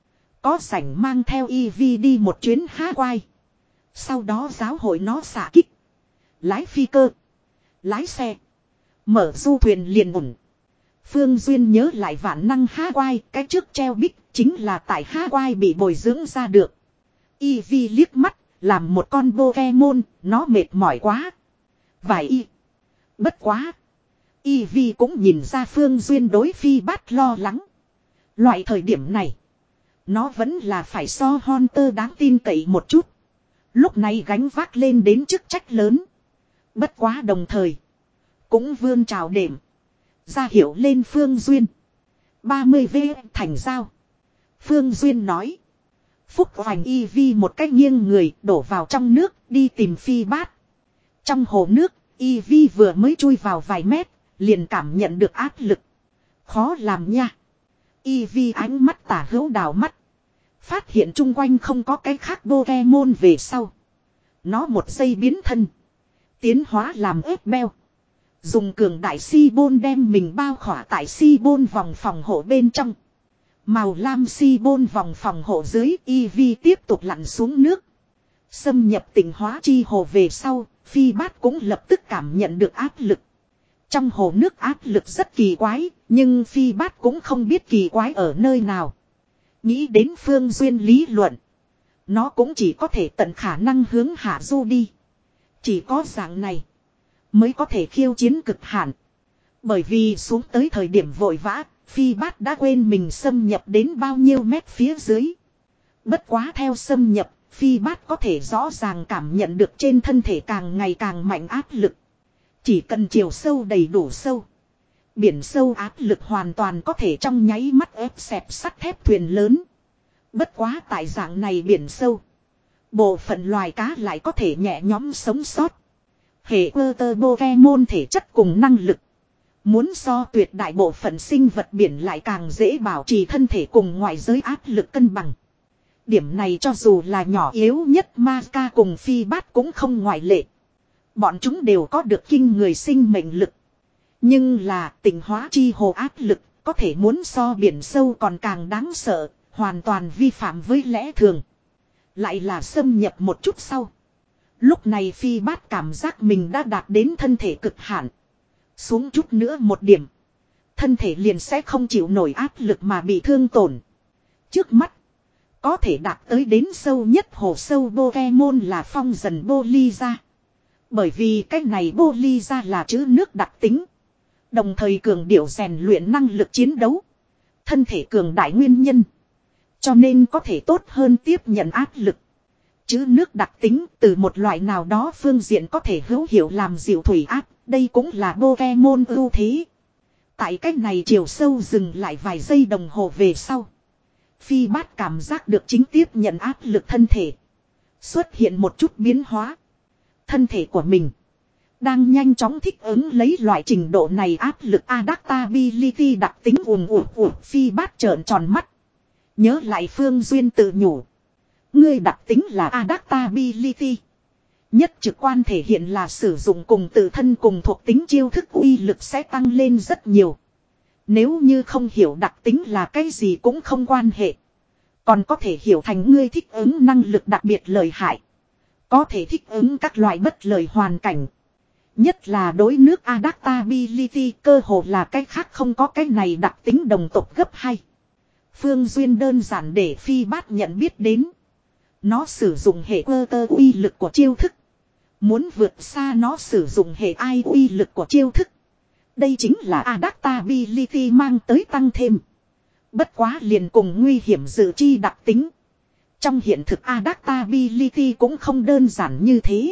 Có rảnh mang theo Eevee đi một chuyến há quai. Sau đó giáo hội nó xạ kích. Lái phi cơ. Lái xe. Mở du thuyền liền ủng. Phương Duyên nhớ lại vạn năng há quai. Cái trước treo bích chính là tại há quai bị bồi dưỡng ra được. Eevee liếc mắt. Làm một con Pokemon. Nó mệt mỏi quá. Vài y. Bất quá. Eevee cũng nhìn ra Phương Duyên đối Phi Bát lo lắng. Loại thời điểm này. Nó vẫn là phải so Hunter đáng tin cậy một chút. Lúc này gánh vác lên đến chức trách lớn. Bất quá đồng thời. Cũng vươn trào đệm. Ra hiểu lên Phương Duyên. ba mươi vê thành giao. Phương Duyên nói. Phúc hoành Eevee một cách nghiêng người đổ vào trong nước đi tìm Phi Bát. Trong hồ nước, Eevee vừa mới chui vào vài mét, liền cảm nhận được áp lực. Khó làm nha. Eevee ánh mắt tả hữu đảo mắt. Phát hiện chung quanh không có cái khác Pokemon về sau. Nó một giây biến thân. Tiến hóa làm ớt beo. Dùng cường đại si bôn đem mình bao khỏa tại si bôn vòng phòng hộ bên trong. Màu lam si bôn vòng phòng hộ dưới Eevee tiếp tục lặn xuống nước. Xâm nhập tỉnh hóa chi hồ về sau, Phi Bát cũng lập tức cảm nhận được áp lực. Trong hồ nước áp lực rất kỳ quái, nhưng Phi Bát cũng không biết kỳ quái ở nơi nào. Nghĩ đến Phương Duyên lý luận. Nó cũng chỉ có thể tận khả năng hướng hạ du đi. Chỉ có dạng này mới có thể khiêu chiến cực hạn. Bởi vì xuống tới thời điểm vội vã, Phi Bát đã quên mình xâm nhập đến bao nhiêu mét phía dưới. Bất quá theo xâm nhập, Phi Bát có thể rõ ràng cảm nhận được trên thân thể càng ngày càng mạnh áp lực. Chỉ cần chiều sâu đầy đủ sâu. Biển sâu áp lực hoàn toàn có thể trong nháy mắt ép xẹp sắt thép thuyền lớn. Bất quá tại dạng này biển sâu. Bộ phận loài cá lại có thể nhẹ nhõm sống sót. Hệ ơ tơ Pokemon thể chất cùng năng lực. Muốn so tuyệt đại bộ phận sinh vật biển lại càng dễ bảo trì thân thể cùng ngoại giới áp lực cân bằng. Điểm này cho dù là nhỏ yếu nhất Maka cùng Phi Bát cũng không ngoại lệ. Bọn chúng đều có được kinh người sinh mệnh lực. Nhưng là tỉnh hóa chi hồ áp lực có thể muốn so biển sâu còn càng đáng sợ, hoàn toàn vi phạm với lẽ thường. Lại là xâm nhập một chút sau. Lúc này Phi Bát cảm giác mình đã đạt đến thân thể cực hạn. Xuống chút nữa một điểm. Thân thể liền sẽ không chịu nổi áp lực mà bị thương tổn. Trước mắt. Có thể đạt tới đến sâu nhất hồ sâu Pokemon là phong dần Bolizza. Bởi vì cái này Bolizza là chữ nước đặc tính. Đồng thời cường điệu rèn luyện năng lực chiến đấu. Thân thể cường đại nguyên nhân. Cho nên có thể tốt hơn tiếp nhận áp lực. Chữ nước đặc tính từ một loại nào đó phương diện có thể hữu hiệu làm dịu thủy áp. Đây cũng là Pokemon ưu thế. Tại cách này chiều sâu dừng lại vài giây đồng hồ về sau. Phi Bát cảm giác được chính tiếp nhận áp lực thân thể. Xuất hiện một chút biến hóa. Thân thể của mình. Đang nhanh chóng thích ứng lấy loại trình độ này áp lực adaptability đặc tính ùm ùm ùm. Phi Bát trợn tròn mắt. Nhớ lại Phương Duyên tự nhủ. Ngươi đặc tính là adaptability. Nhất trực quan thể hiện là sử dụng cùng tự thân cùng thuộc tính chiêu thức uy lực sẽ tăng lên rất nhiều. Nếu như không hiểu đặc tính là cái gì cũng không quan hệ. Còn có thể hiểu thành ngươi thích ứng năng lực đặc biệt lợi hại. Có thể thích ứng các loại bất lợi hoàn cảnh. Nhất là đối nước adaptability cơ hồ là cái khác không có cái này đặc tính đồng tộc gấp hai. Phương Duyên đơn giản để Phi Bát nhận biết đến. Nó sử dụng hệ cơ tơ uy lực của chiêu thức. Muốn vượt xa nó sử dụng hệ ai uy lực của chiêu thức. Đây chính là adaptability mang tới tăng thêm. Bất quá liền cùng nguy hiểm dự chi đặc tính. Trong hiện thực adaptability cũng không đơn giản như thế.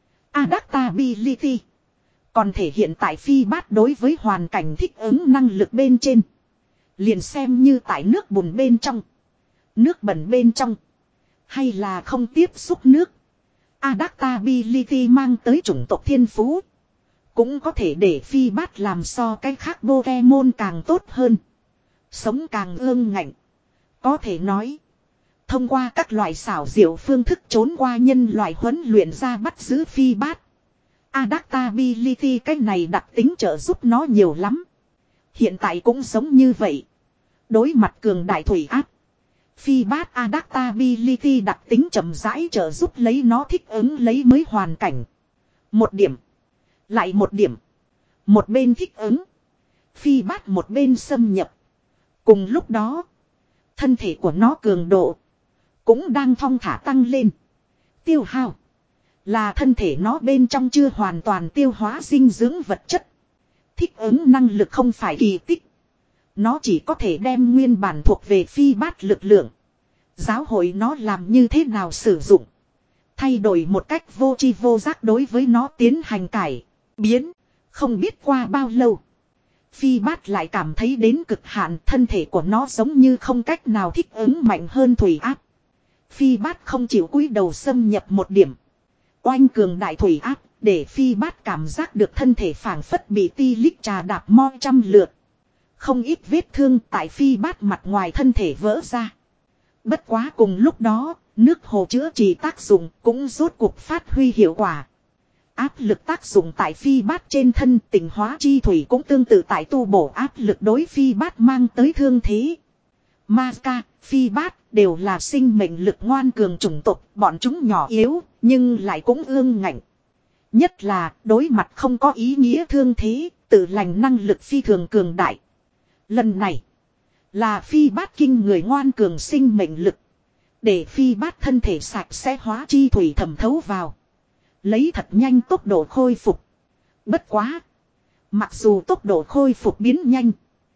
Adaptability còn thể hiện tại Phi Bát đối với hoàn cảnh thích ứng năng lực bên trên. Liền xem như tại nước bùn bên trong. Nước bẩn bên trong. Hay là không tiếp xúc nước. Adaptability mang tới chủng tộc thiên phú. Cũng có thể để Phi Bát làm so cái khác Pokemon càng tốt hơn. Sống càng ương ngạnh. Có thể nói. Thông qua các loại xảo diệu phương thức trốn qua nhân loại huấn luyện ra bắt giữ phi bát. Adaptability cái này đặc tính trợ giúp nó nhiều lắm. Hiện tại cũng giống như vậy. Đối mặt cường đại thủy áp. Phi bát Adaptability đặc tính chậm rãi trợ giúp lấy nó thích ứng lấy mới hoàn cảnh. Một điểm. Lại một điểm. Một bên thích ứng. Phi bát một bên xâm nhập. Cùng lúc đó. Thân thể của nó cường độ. Cũng đang thong thả tăng lên. Tiêu hao. Là thân thể nó bên trong chưa hoàn toàn tiêu hóa dinh dưỡng vật chất. Thích ứng năng lực không phải kỳ tích. Nó chỉ có thể đem nguyên bản thuộc về phi bát lực lượng. Giáo hội nó làm như thế nào sử dụng. Thay đổi một cách vô tri vô giác đối với nó tiến hành cải. Biến. Không biết qua bao lâu. Phi bát lại cảm thấy đến cực hạn thân thể của nó giống như không cách nào thích ứng mạnh hơn thủy áp. Phi bát không chịu cúi đầu xâm nhập một điểm. Oanh cường đại thủy áp để phi bát cảm giác được thân thể phảng phất bị ti lích trà đạp mo trăm lượt. Không ít vết thương tại phi bát mặt ngoài thân thể vỡ ra. Bất quá cùng lúc đó, nước hồ chữa trị tác dụng cũng rốt cuộc phát huy hiệu quả. Áp lực tác dụng tại phi bát trên thân tỉnh hóa chi thủy cũng tương tự tại tu bổ áp lực đối phi bát mang tới thương thế. Ma ca, phi bát đều là sinh mệnh lực ngoan cường chủng tộc, bọn chúng nhỏ yếu, nhưng lại cũng ương ngạnh. Nhất là đối mặt không có ý nghĩa thương thế, tự lành năng lực phi thường cường đại. Lần này, là phi bát kinh người ngoan cường sinh mệnh lực. Để phi bát thân thể sạch sẽ hóa chi thủy thẩm thấu vào. Lấy thật nhanh tốc độ khôi phục. Bất quá. Mặc dù tốc độ khôi phục biến nhanh.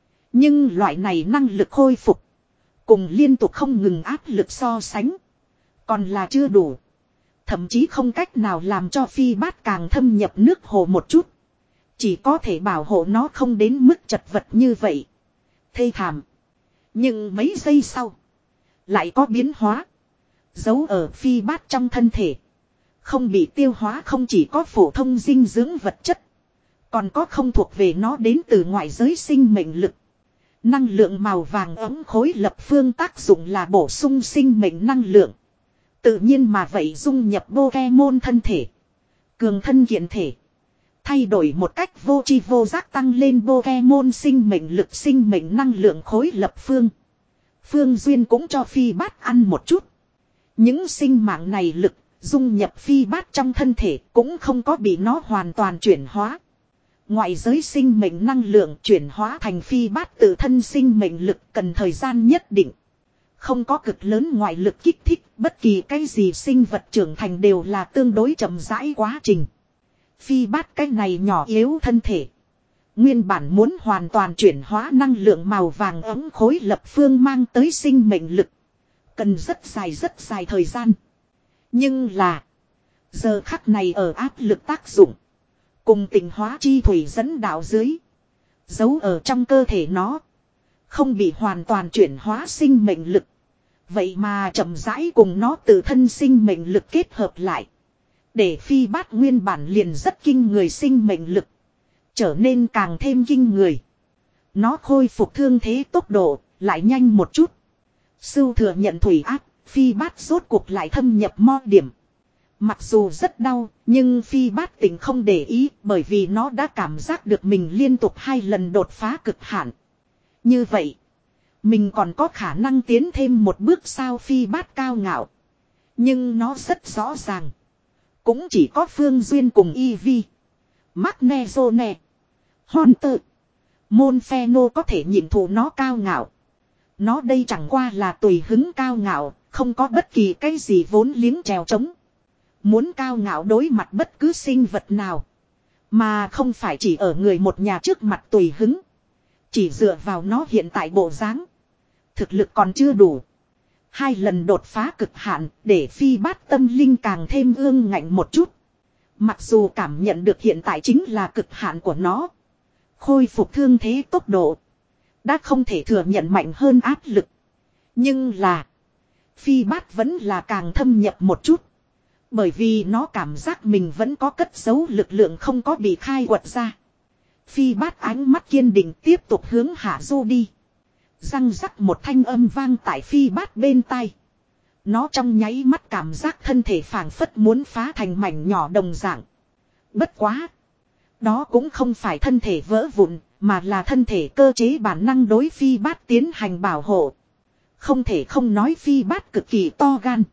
Nhưng loại này năng lực khôi phục. Cùng liên tục không ngừng áp lực so sánh. Còn là chưa đủ. Thậm chí không cách nào làm cho phi bát càng thâm nhập nước hồ một chút. Chỉ có thể bảo hộ nó không đến mức chật vật như vậy. Thê thảm. Nhưng mấy giây sau. Lại có biến hóa. Giấu ở phi bát trong thân thể. Không bị tiêu hóa không chỉ có phổ thông dinh dưỡng vật chất. Còn có không thuộc về nó đến từ ngoại giới sinh mệnh lực. Năng lượng màu vàng ấm khối lập phương tác dụng là bổ sung sinh mệnh năng lượng. Tự nhiên mà vậy dung nhập Pokemon thân thể. Cường thân kiện thể. Thay đổi một cách vô tri vô giác tăng lên Pokemon sinh mệnh lực sinh mệnh năng lượng khối lập phương. Phương Duyên cũng cho phi bát ăn một chút. Những sinh mạng này lực dung nhập phi bát trong thân thể cũng không có bị nó hoàn toàn chuyển hóa. Ngoại giới sinh mệnh năng lượng chuyển hóa thành phi bát tự thân sinh mệnh lực cần thời gian nhất định. Không có cực lớn ngoại lực kích thích, bất kỳ cái gì sinh vật trưởng thành đều là tương đối chậm rãi quá trình. Phi bát cái này nhỏ yếu thân thể. Nguyên bản muốn hoàn toàn chuyển hóa năng lượng màu vàng ấm khối lập phương mang tới sinh mệnh lực. Cần rất dài rất dài thời gian. Nhưng là. Giờ khắc này ở áp lực tác dụng. Cùng tình hóa chi thủy dẫn đạo dưới. Giấu ở trong cơ thể nó. Không bị hoàn toàn chuyển hóa sinh mệnh lực. Vậy mà chậm rãi cùng nó tự thân sinh mệnh lực kết hợp lại. Để phi bát nguyên bản liền rất kinh người sinh mệnh lực. Trở nên càng thêm kinh người. Nó khôi phục thương thế tốc độ lại nhanh một chút. Sưu thừa nhận thủy áp. Phi bát rốt cuộc lại thâm nhập mo điểm. Mặc dù rất đau, nhưng phi bát tỉnh không để ý bởi vì nó đã cảm giác được mình liên tục hai lần đột phá cực hạn. Như vậy, mình còn có khả năng tiến thêm một bước sao phi bát cao ngạo. Nhưng nó rất rõ ràng. Cũng chỉ có Phương Duyên cùng Eevee, Magnezone, Haunter, Monferno có thể nhìn thụ nó cao ngạo. Nó đây chẳng qua là tùy hứng cao ngạo, không có bất kỳ cái gì vốn liếng trèo trống. Muốn cao ngạo đối mặt bất cứ sinh vật nào. Mà không phải chỉ ở người một nhà trước mặt tùy hứng. Chỉ dựa vào nó hiện tại bộ dáng. Thực lực còn chưa đủ. Hai lần đột phá cực hạn để phi bát tâm linh càng thêm ương ngạnh một chút. Mặc dù cảm nhận được hiện tại chính là cực hạn của nó. Khôi phục thương thế tốc độ. Đã không thể thừa nhận mạnh hơn áp lực. Nhưng là. Phi bát vẫn là càng thâm nhập một chút. Bởi vì nó cảm giác mình vẫn có cất giấu lực lượng không có bị khai quật ra. Phi bát ánh mắt kiên định tiếp tục hướng hạ du đi. Răng rắc một thanh âm vang tại phi bát bên tai. Nó trong nháy mắt cảm giác thân thể phảng phất muốn phá thành mảnh nhỏ đồng dạng. Bất quá. Đó cũng không phải thân thể vỡ vụn, mà là thân thể cơ chế bản năng đối phi bát tiến hành bảo hộ. Không thể không nói phi bát cực kỳ to gan.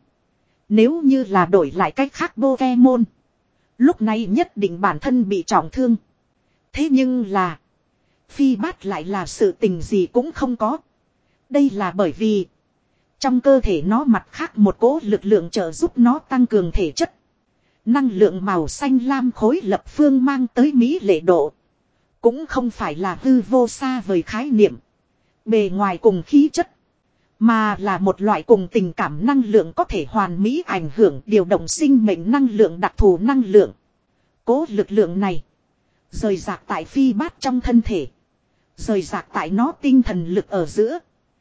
Nếu như là đổi lại cách khác Pokemon. Lúc này nhất định bản thân bị trọng thương. Thế nhưng là. Phi bát lại là sự tình gì cũng không có. Đây là bởi vì. Trong cơ thể nó mặt khác một cỗ lực lượng trợ giúp nó tăng cường thể chất. Năng lượng màu xanh lam khối lập phương mang tới mỹ lệ độ. Cũng không phải là hư vô xa vời khái niệm. Bề ngoài cùng khí chất. Mà là một loại cùng tình cảm năng lượng có thể hoàn mỹ ảnh hưởng điều động sinh mệnh năng lượng đặc thù năng lượng. Cố lực lượng này. Rời rạc tại phi bát trong thân thể. Rời rạc tại nó tinh thần lực ở giữa.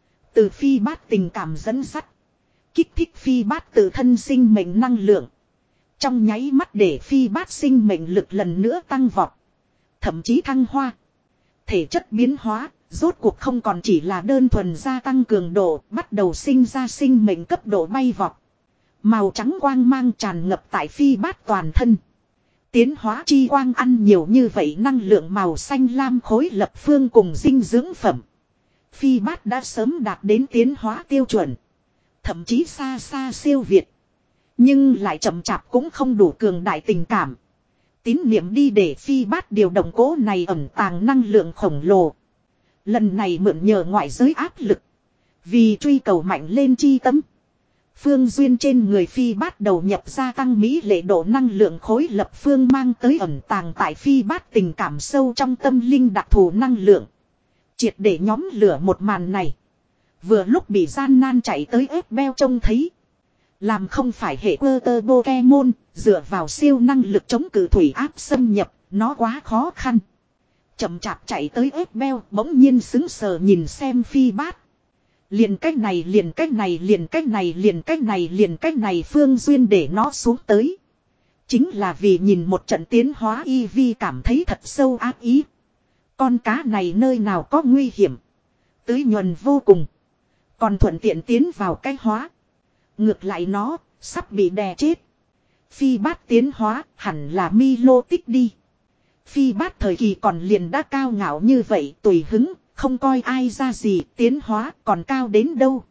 Từ phi bát tình cảm dẫn dắt. Kích thích phi bát tự thân sinh mệnh năng lượng. Trong nháy mắt để phi bát sinh mệnh lực lần nữa tăng vọt. Thậm chí thăng hoa. Thể chất biến hóa. Rốt cuộc không còn chỉ là đơn thuần gia tăng cường độ. Bắt đầu sinh ra sinh mệnh cấp độ bay vọt. Màu trắng quang mang tràn ngập tại phi bát toàn thân. Tiến hóa chi quang ăn nhiều như vậy năng lượng màu xanh lam khối lập phương cùng dinh dưỡng phẩm. Phi bát đã sớm đạt đến tiến hóa tiêu chuẩn. Thậm chí xa xa siêu việt. Nhưng lại chậm chạp cũng không đủ cường đại tình cảm. Tín niệm đi để phi bát điều động cố này ẩn tàng năng lượng khổng lồ. Lần này mượn nhờ ngoại giới áp lực. Vì truy cầu mạnh lên chi tâm. Phương duyên trên người phi bát đầu nhập gia tăng mỹ lệ độ năng lượng khối lập phương mang tới ẩn tàng tại phi bát tình cảm sâu trong tâm linh đặc thù năng lượng. Triệt để nhóm lửa một màn này. Vừa lúc bị gian nan chạy tới ép beo trông thấy. Làm không phải hệ quơ tơ Pokemon, dựa vào siêu năng lực chống cự thủy áp xâm nhập, nó quá khó khăn. Chậm chạp chạy tới ép beo bỗng nhiên xứng sờ nhìn xem phi bát. Liền cách này liền cách này liền cách này liền cách này liền cách này Phương Duyên để nó xuống tới. Chính là vì nhìn một trận tiến hóa Eevee cảm thấy thật sâu ác ý. Con cá này nơi nào có nguy hiểm. Tưới nhuần vô cùng. Còn thuận tiện tiến vào cái hóa. Ngược lại nó, sắp bị đè chết. Phi bát tiến hóa, hẳn là Milo tích đi. Phi bát thời kỳ còn liền đã cao ngạo như vậy, tùy hứng, không coi ai ra gì, tiến hóa còn cao đến đâu.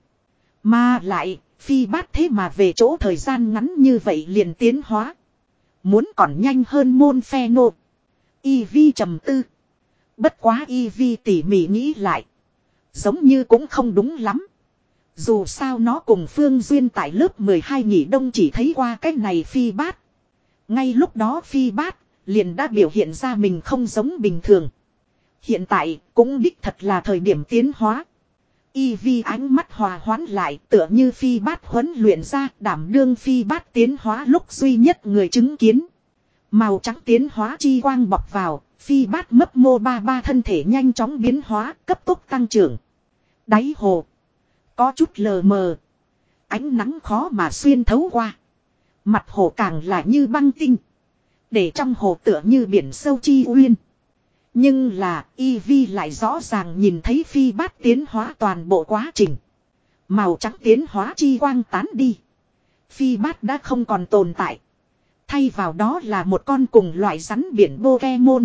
Mà lại, phi bát thế mà về chỗ thời gian ngắn như vậy liền tiến hóa. Muốn còn nhanh hơn môn phe nộ. Eevee trầm tư. Bất quá Eevee tỉ mỉ nghĩ lại. Giống như cũng không đúng lắm. Dù sao nó cùng Phương Duyên tại lớp mười hai nghỉ đông chỉ thấy qua cái này phi bát. Ngay lúc đó phi bát liền đã biểu hiện ra mình không giống bình thường. Hiện tại cũng đích thật là thời điểm tiến hóa. Eevee ánh mắt hòa hoãn lại tựa như phi bát huấn luyện ra đảm đương phi bát tiến hóa lúc duy nhất người chứng kiến. Màu trắng tiến hóa chi quang bọc vào, phi bát mấp mô ba ba thân thể nhanh chóng biến hóa cấp tốc tăng trưởng. Đáy hồ. Có chút lờ mờ. Ánh nắng khó mà xuyên thấu qua. Mặt hồ càng là như băng tinh. Để trong hồ tựa như biển sâu chi uyên. Nhưng là Eevee lại rõ ràng nhìn thấy phi bát tiến hóa toàn bộ quá trình. Màu trắng tiến hóa chi quang tán đi. Phi bát đã không còn tồn tại. Thay vào đó là một con cùng loại rắn biển Pokemon.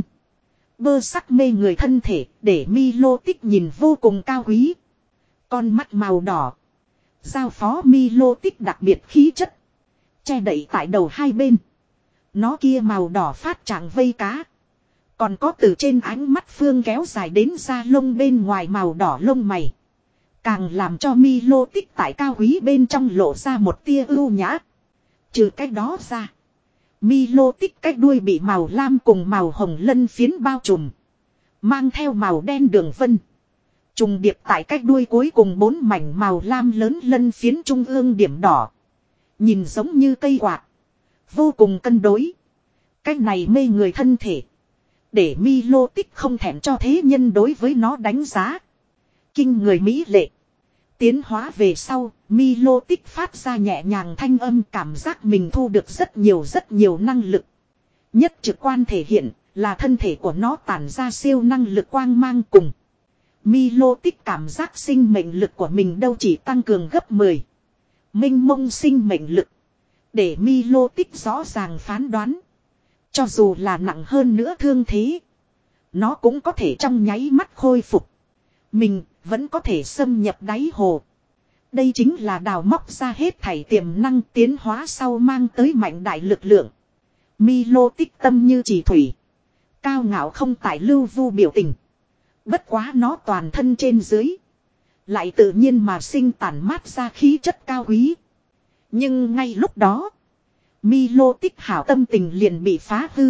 Bơ sắc mê người thân thể để Milo tích nhìn vô cùng cao quý. Con mắt màu đỏ. Giao phó Milo tích đặc biệt khí chất. Che đậy tại đầu hai bên. Nó kia màu đỏ phát trạng vây cá. Còn có từ trên ánh mắt phương kéo dài đến da lông bên ngoài màu đỏ lông mày. Càng làm cho Milo tích tại cao quý bên trong lộ ra một tia ưu nhã. Trừ cái đó ra. Milo tích cái đuôi bị màu lam cùng màu hồng lân phiến bao trùm. Mang theo màu đen đường vân. Trùng điệp tại cách đuôi cuối cùng bốn mảnh màu lam lớn lân phiến trung ương điểm đỏ. Nhìn giống như cây quạt. Vô cùng cân đối. Cách này mê người thân thể. Để Milo tích không thèm cho thế nhân đối với nó đánh giá. Kinh người mỹ lệ. Tiến hóa về sau, Milo tích phát ra nhẹ nhàng thanh âm cảm giác mình thu được rất nhiều rất nhiều năng lực. Nhất trực quan thể hiện là thân thể của nó tản ra siêu năng lực quang mang cùng. Milo tích cảm giác sinh mệnh lực của mình đâu chỉ tăng cường gấp mười. Mênh mông sinh mệnh lực. Để Milotic rõ ràng phán đoán. Cho dù là nặng hơn nữa thương thế. Nó cũng có thể trong nháy mắt khôi phục. Mình vẫn có thể xâm nhập đáy hồ. Đây chính là đào móc ra hết thảy tiềm năng tiến hóa sau mang tới mạnh đại lực lượng. Milotic tâm như chỉ thủy. Cao ngạo không tải lưu vu biểu tình. Bất quá nó toàn thân trên dưới. Lại tự nhiên mà sinh tản mát ra khí chất cao quý. Nhưng ngay lúc đó. Milotic hảo tâm tình liền bị phá hư.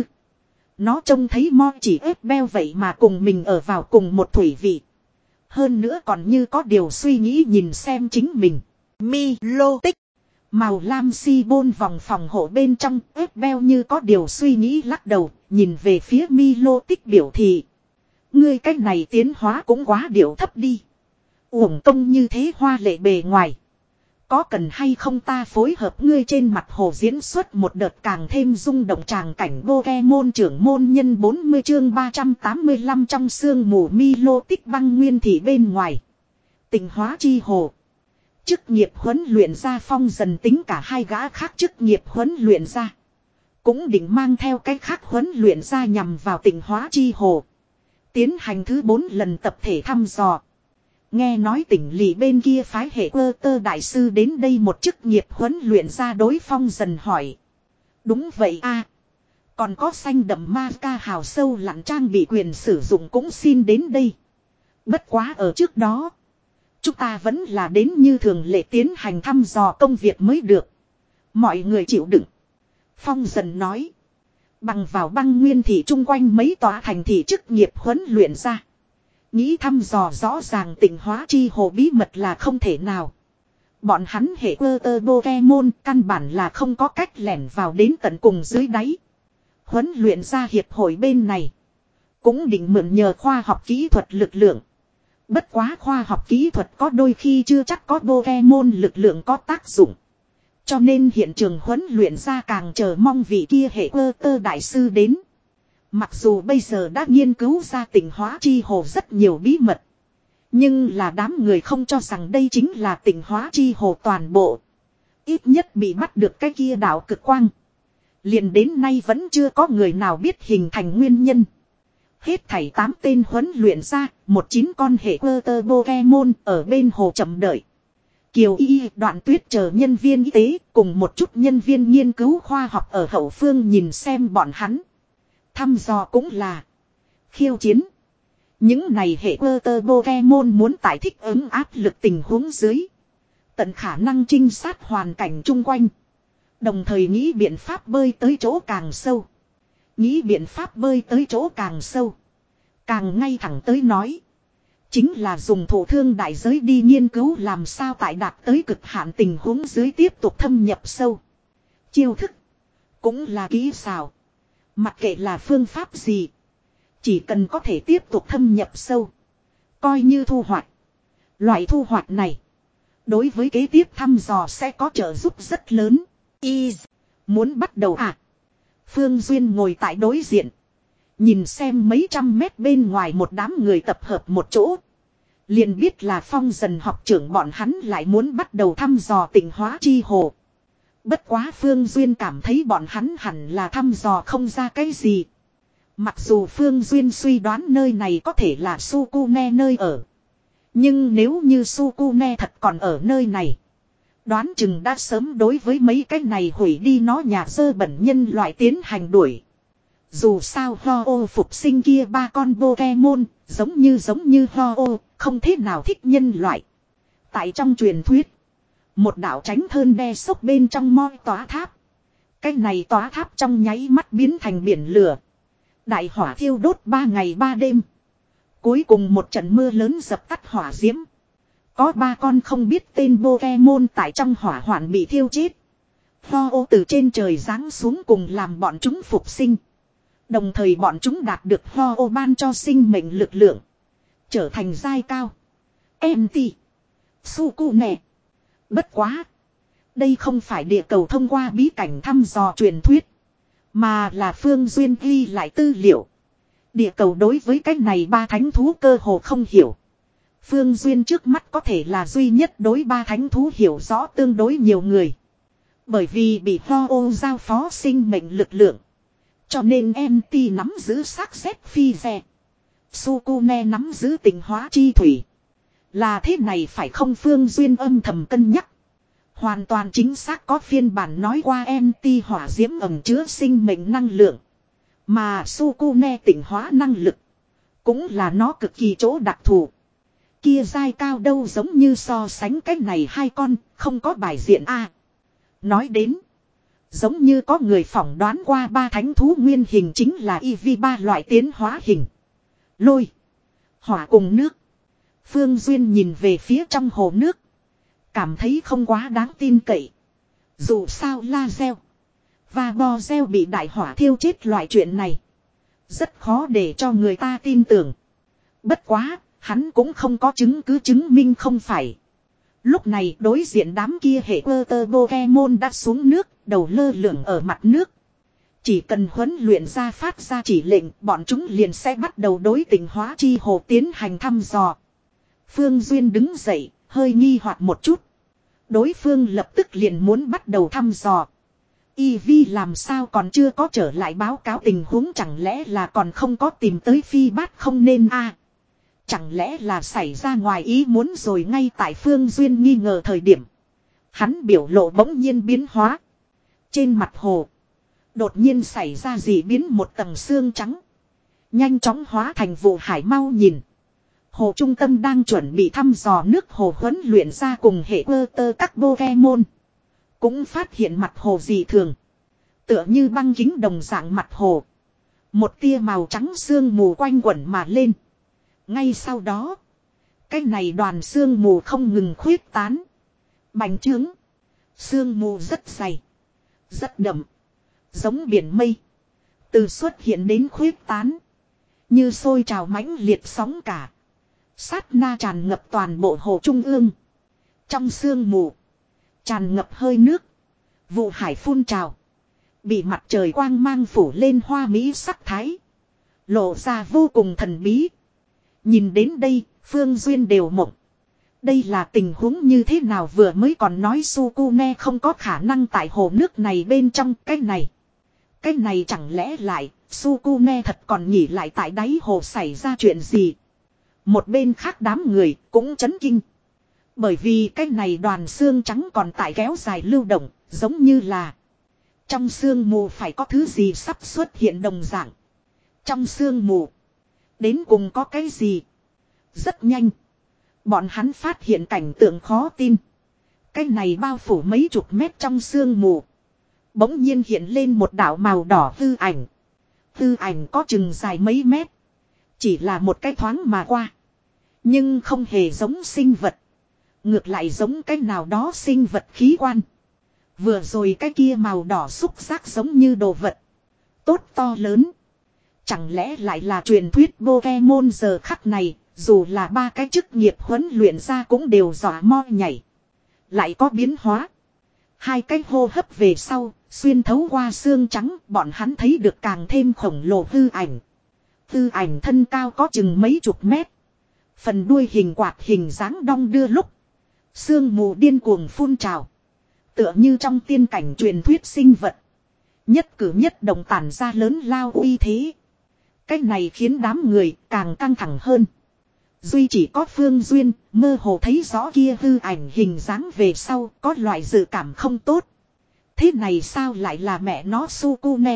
Nó trông thấy Mo chỉ ép beo vậy mà cùng mình ở vào cùng một thủy vị. Hơn nữa còn như có điều suy nghĩ nhìn xem chính mình. Milotic. Màu lam si bôn vòng phòng hộ bên trong ép beo như có điều suy nghĩ lắc đầu. Nhìn về phía Milotic biểu thị. Ngươi cách này tiến hóa cũng quá điệu thấp đi. Uổng công như thế hoa lệ bề ngoài. Có cần hay không ta phối hợp ngươi trên mặt hồ diễn xuất một đợt càng thêm rung động tràng cảnh Pokemon trưởng môn nhân bốn mươi chương ba trăm tám mươi lăm trong sương mù Milotic băng nguyên thị bên ngoài. Tình hóa chi hồ. Chức nghiệp huấn luyện ra Phong dần tính cả hai gã khác chức nghiệp huấn luyện ra. Cũng định mang theo cách khác huấn luyện ra nhằm vào tình hóa chi hồ. Tiến hành thứ bốn lần tập thể thăm dò. Nghe nói tỉnh lỵ bên kia phái hệ cơ tơ đại sư đến đây một chức nghiệp huấn luyện ra đối Phong dần hỏi. Đúng vậy a, còn có xanh đậm ma ca hào sâu lặn trang bị quyền sử dụng cũng xin đến đây. Bất quá ở trước đó. Chúng ta vẫn là đến như thường lệ tiến hành thăm dò công việc mới được. Mọi người chịu đựng. Phong dần nói. Bằng vào băng nguyên thị chung quanh mấy tòa thành thị chức nghiệp huấn luyện ra. Nghĩ thăm dò rõ ràng tình hóa chi hồ bí mật là không thể nào. Bọn hắn hệ cơ tơ Pokemon căn bản là không có cách lẻn vào đến tận cùng dưới đáy. Huấn luyện ra hiệp hội bên này. Cũng định mượn nhờ khoa học kỹ thuật lực lượng. Bất quá khoa học kỹ thuật có đôi khi chưa chắc có Pokemon lực lượng có tác dụng. Cho nên hiện trường huấn luyện ra càng chờ mong vị kia hệ cơ tơ đại sư đến. Mặc dù bây giờ đã nghiên cứu ra tình hóa chi hồ rất nhiều bí mật. Nhưng là đám người không cho rằng đây chính là tình hóa chi hồ toàn bộ. Ít nhất bị bắt được cái kia đảo cực quang. Liền đến nay vẫn chưa có người nào biết hình thành nguyên nhân. Hết thảy tám tên huấn luyện ra, một chín con hệ cơ tơ Pokemon ở bên hồ chậm đợi. Kiều Y Đoạn Tuyết chờ nhân viên y tế cùng một chút nhân viên nghiên cứu khoa học ở hậu phương nhìn xem bọn hắn. Thăm dò cũng là khiêu chiến. Những này hệ cơ tơ Pokemon muốn tải thích ứng áp lực tình huống dưới. Tận khả năng trinh sát hoàn cảnh chung quanh. Đồng thời nghĩ biện pháp bơi tới chỗ càng sâu. Nghĩ biện pháp bơi tới chỗ càng sâu. Càng ngay thẳng tới nói. Chính là dùng thổ thương đại giới đi nghiên cứu làm sao tại đạt tới cực hạn tình huống dưới tiếp tục thâm nhập sâu. Chiêu thức. Cũng là kỹ xảo. Mặc kệ là phương pháp gì. Chỉ cần có thể tiếp tục thâm nhập sâu. Coi như thu hoạch. Loại thu hoạch này. Đối với kế tiếp thăm dò sẽ có trợ giúp rất lớn. Y. Muốn bắt đầu à? Phương Duyên ngồi tại đối diện. Nhìn xem mấy trăm mét bên ngoài một đám người tập hợp một chỗ. Liền biết là Phong dần học trưởng bọn hắn lại muốn bắt đầu thăm dò tình hóa chi hồ. Bất quá Phương Duyên cảm thấy bọn hắn hẳn là thăm dò không ra cái gì. Mặc dù Phương Duyên suy đoán nơi này có thể là Sukune nơi ở. Nhưng nếu như Sukune thật còn ở nơi này. Đoán chừng đã sớm đối với mấy cái này hủy đi nó nhà dơ bẩn nhân loại tiến hành đuổi. Dù sao Ho-Oh phục sinh kia ba con Pokemon, giống như giống như Ho-Oh, không thế nào thích nhân loại. Tại trong truyền thuyết, một đạo tránh thơn đe sốc bên trong moi tỏa tháp. Cái này tỏa tháp trong nháy mắt biến thành biển lửa. Đại hỏa thiêu đốt ba ngày ba đêm. Cuối cùng một trận mưa lớn dập tắt hỏa diễm. Có ba con không biết tên Pokemon tại trong hỏa hoạn bị thiêu chết. Ho-Oh từ trên trời giáng xuống cùng làm bọn chúng phục sinh. Đồng thời bọn chúng đạt được Ho-Oh ban cho sinh mệnh lực lượng. Trở thành giai cao. em tê. Sukune. Bất quá. Đây không phải địa cầu thông qua bí cảnh thăm dò truyền thuyết. Mà là Phương Duyên ghi lại tư liệu. Địa cầu đối với cái này ba thánh thú cơ hồ không hiểu. Phương Duyên trước mắt có thể là duy nhất đối ba thánh thú hiểu rõ tương đối nhiều người. Bởi vì bị Ho ô giao phó sinh mệnh lực lượng. Cho nên em ti nắm giữ xác xét phi ve. Sukune nắm giữ tình hóa chi thủy. Là thế này phải không? Phương Duyên âm thầm cân nhắc. Hoàn toàn chính xác có phiên bản nói qua em ti hỏa diễm ẩn chứa sinh mệnh năng lượng. Mà Sukune tỉnh hóa năng lực. Cũng là nó cực kỳ chỗ đặc thù. Kia dai cao đâu giống như so sánh cách này hai con, không có bài diện a. Nói đến. Giống như có người phỏng đoán qua ba thánh thú nguyên hình chính là i vê ba loại tiến hóa hình. Lôi. Hỏa cùng nước. Phương Duyên nhìn về phía trong hồ nước. Cảm thấy không quá đáng tin cậy. Dù sao laser và bò gieo bị đại hỏa thiêu chết loại chuyện này. Rất khó để cho người ta tin tưởng. Bất quá, hắn cũng không có chứng cứ chứng minh không phải. Lúc này đối diện đám kia hệ quơ tơ Pokemon đã xuống nước, đầu lơ lửng ở mặt nước. Chỉ cần huấn luyện ra phát ra chỉ lệnh, bọn chúng liền sẽ bắt đầu đối tình hóa chi hồ tiến hành thăm dò. Phương Duyên đứng dậy, hơi nghi hoặc một chút. Đối phương lập tức liền muốn bắt đầu thăm dò. i vê làm sao còn chưa có trở lại báo cáo tình huống, chẳng lẽ là còn không có tìm tới phi bát không nên a? Chẳng lẽ là xảy ra ngoài ý muốn rồi? Ngay tại Phương Duyên nghi ngờ thời điểm. Hắn biểu lộ bỗng nhiên biến hóa. Trên mặt hồ. Đột nhiên xảy ra dị biến, một tầng xương trắng. Nhanh chóng hóa thành vụ hải. Mau nhìn. Hồ trung tâm đang chuẩn bị thăm dò nước hồ huấn luyện ra cùng hệ quơ tơ các Pokemon. Cũng phát hiện mặt hồ dị thường. Tựa như băng kính đồng dạng mặt hồ. Một tia màu trắng sương mù quanh quẩn mà lên. Ngay sau đó. Cái này đoàn sương mù không ngừng khuyết tán. Bành trướng. Sương mù rất dày. Rất đậm. Giống biển mây. Từ xuất hiện đến khuyết tán. Như sôi trào mãnh liệt sóng cả. Sát na tràn ngập toàn bộ hồ trung ương. Trong sương mù. Tràn ngập hơi nước. Vụ hải phun trào. Bị mặt trời quang mang phủ lên hoa mỹ sắc thái. Lộ ra vô cùng thần bí. Nhìn đến đây, Phương Duyên đều mộng. Đây là tình huống như thế nào? Vừa mới còn nói Sukune không có khả năng tại hồ nước này bên trong. Cái này. Cái này chẳng lẽ lại Sukune thật còn nghỉ lại tại đáy hồ, xảy ra chuyện gì? Một bên khác đám người cũng chấn kinh. Bởi vì cái này đoàn xương trắng còn tại kéo dài lưu động, giống như là trong sương mù phải có thứ gì sắp xuất hiện đồng dạng. Trong sương mù đến cùng có cái gì? Rất nhanh bọn hắn phát hiện cảnh tượng khó tin. Cái này bao phủ mấy chục mét trong sương mù, bỗng nhiên hiện lên một đạo màu đỏ hư ảnh. Hư ảnh có chừng dài mấy mét. Chỉ là một cái thoáng mà qua. Nhưng không hề giống sinh vật. Ngược lại giống cái nào đó sinh vật khí quan. Vừa rồi cái kia màu đỏ xúc giác giống như đồ vật. Tốt to lớn. Chẳng lẽ lại là truyền thuyết Pokemon? Giờ khắc này, dù là ba cái chức nghiệp huấn luyện ra cũng đều dọa mo nhảy. Lại có biến hóa. Hai cái hô hấp về sau, xuyên thấu qua xương trắng, bọn hắn thấy được càng thêm khổng lồ hư ảnh. Hư ảnh thân cao có chừng mấy chục mét. Phần đuôi hình quạt hình dáng đong đưa lúc. Sương mù điên cuồng phun trào. Tựa như trong tiên cảnh truyền thuyết sinh vật. Nhất cử nhất động tản ra lớn lao uy thế. Cái này khiến đám người càng căng thẳng hơn. Duy chỉ có Phương Duyên mơ hồ thấy rõ kia hư ảnh hình dáng về sau, có loại dự cảm không tốt. Thế này sao lại là mẹ nó Sukune?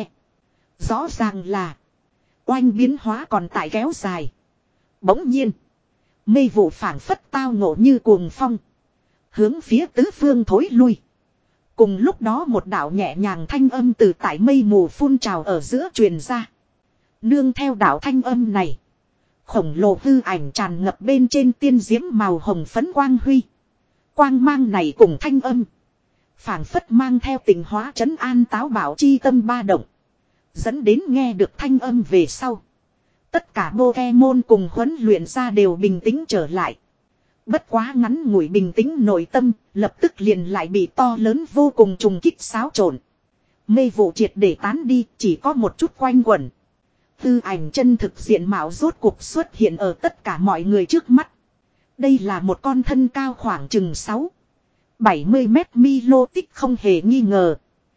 Rõ ràng là oanh biến hóa còn tại kéo dài. Bỗng nhiên mây vụ phảng phất tao ngộ như cuồng phong. Hướng phía tứ phương thối lui. Cùng lúc đó một đạo nhẹ nhàng thanh âm từ tại mây mù phun trào ở giữa truyền ra. Nương theo đạo thanh âm này, khổng lồ hư ảnh tràn ngập bên trên tiên diễm màu hồng phấn quang huy. Quang mang này cùng thanh âm phảng phất mang theo tình hóa trấn an táo bảo chi tâm ba động. Dẫn đến nghe được thanh âm về sau, tất cả Pokemon cùng huấn luyện ra đều bình tĩnh trở lại. Bất quá ngắn ngủi bình tĩnh nội tâm, lập tức liền lại bị to lớn vô cùng trùng kích xáo trộn. Mê vụ triệt để tán đi, chỉ có một chút quanh quẩn. Tư ảnh chân thực diện mạo rốt cuộc xuất hiện ở tất cả mọi người trước mắt. Đây là một con thân cao khoảng chừng sáu bảy mươi mét Milotic không hề nghi ngờ.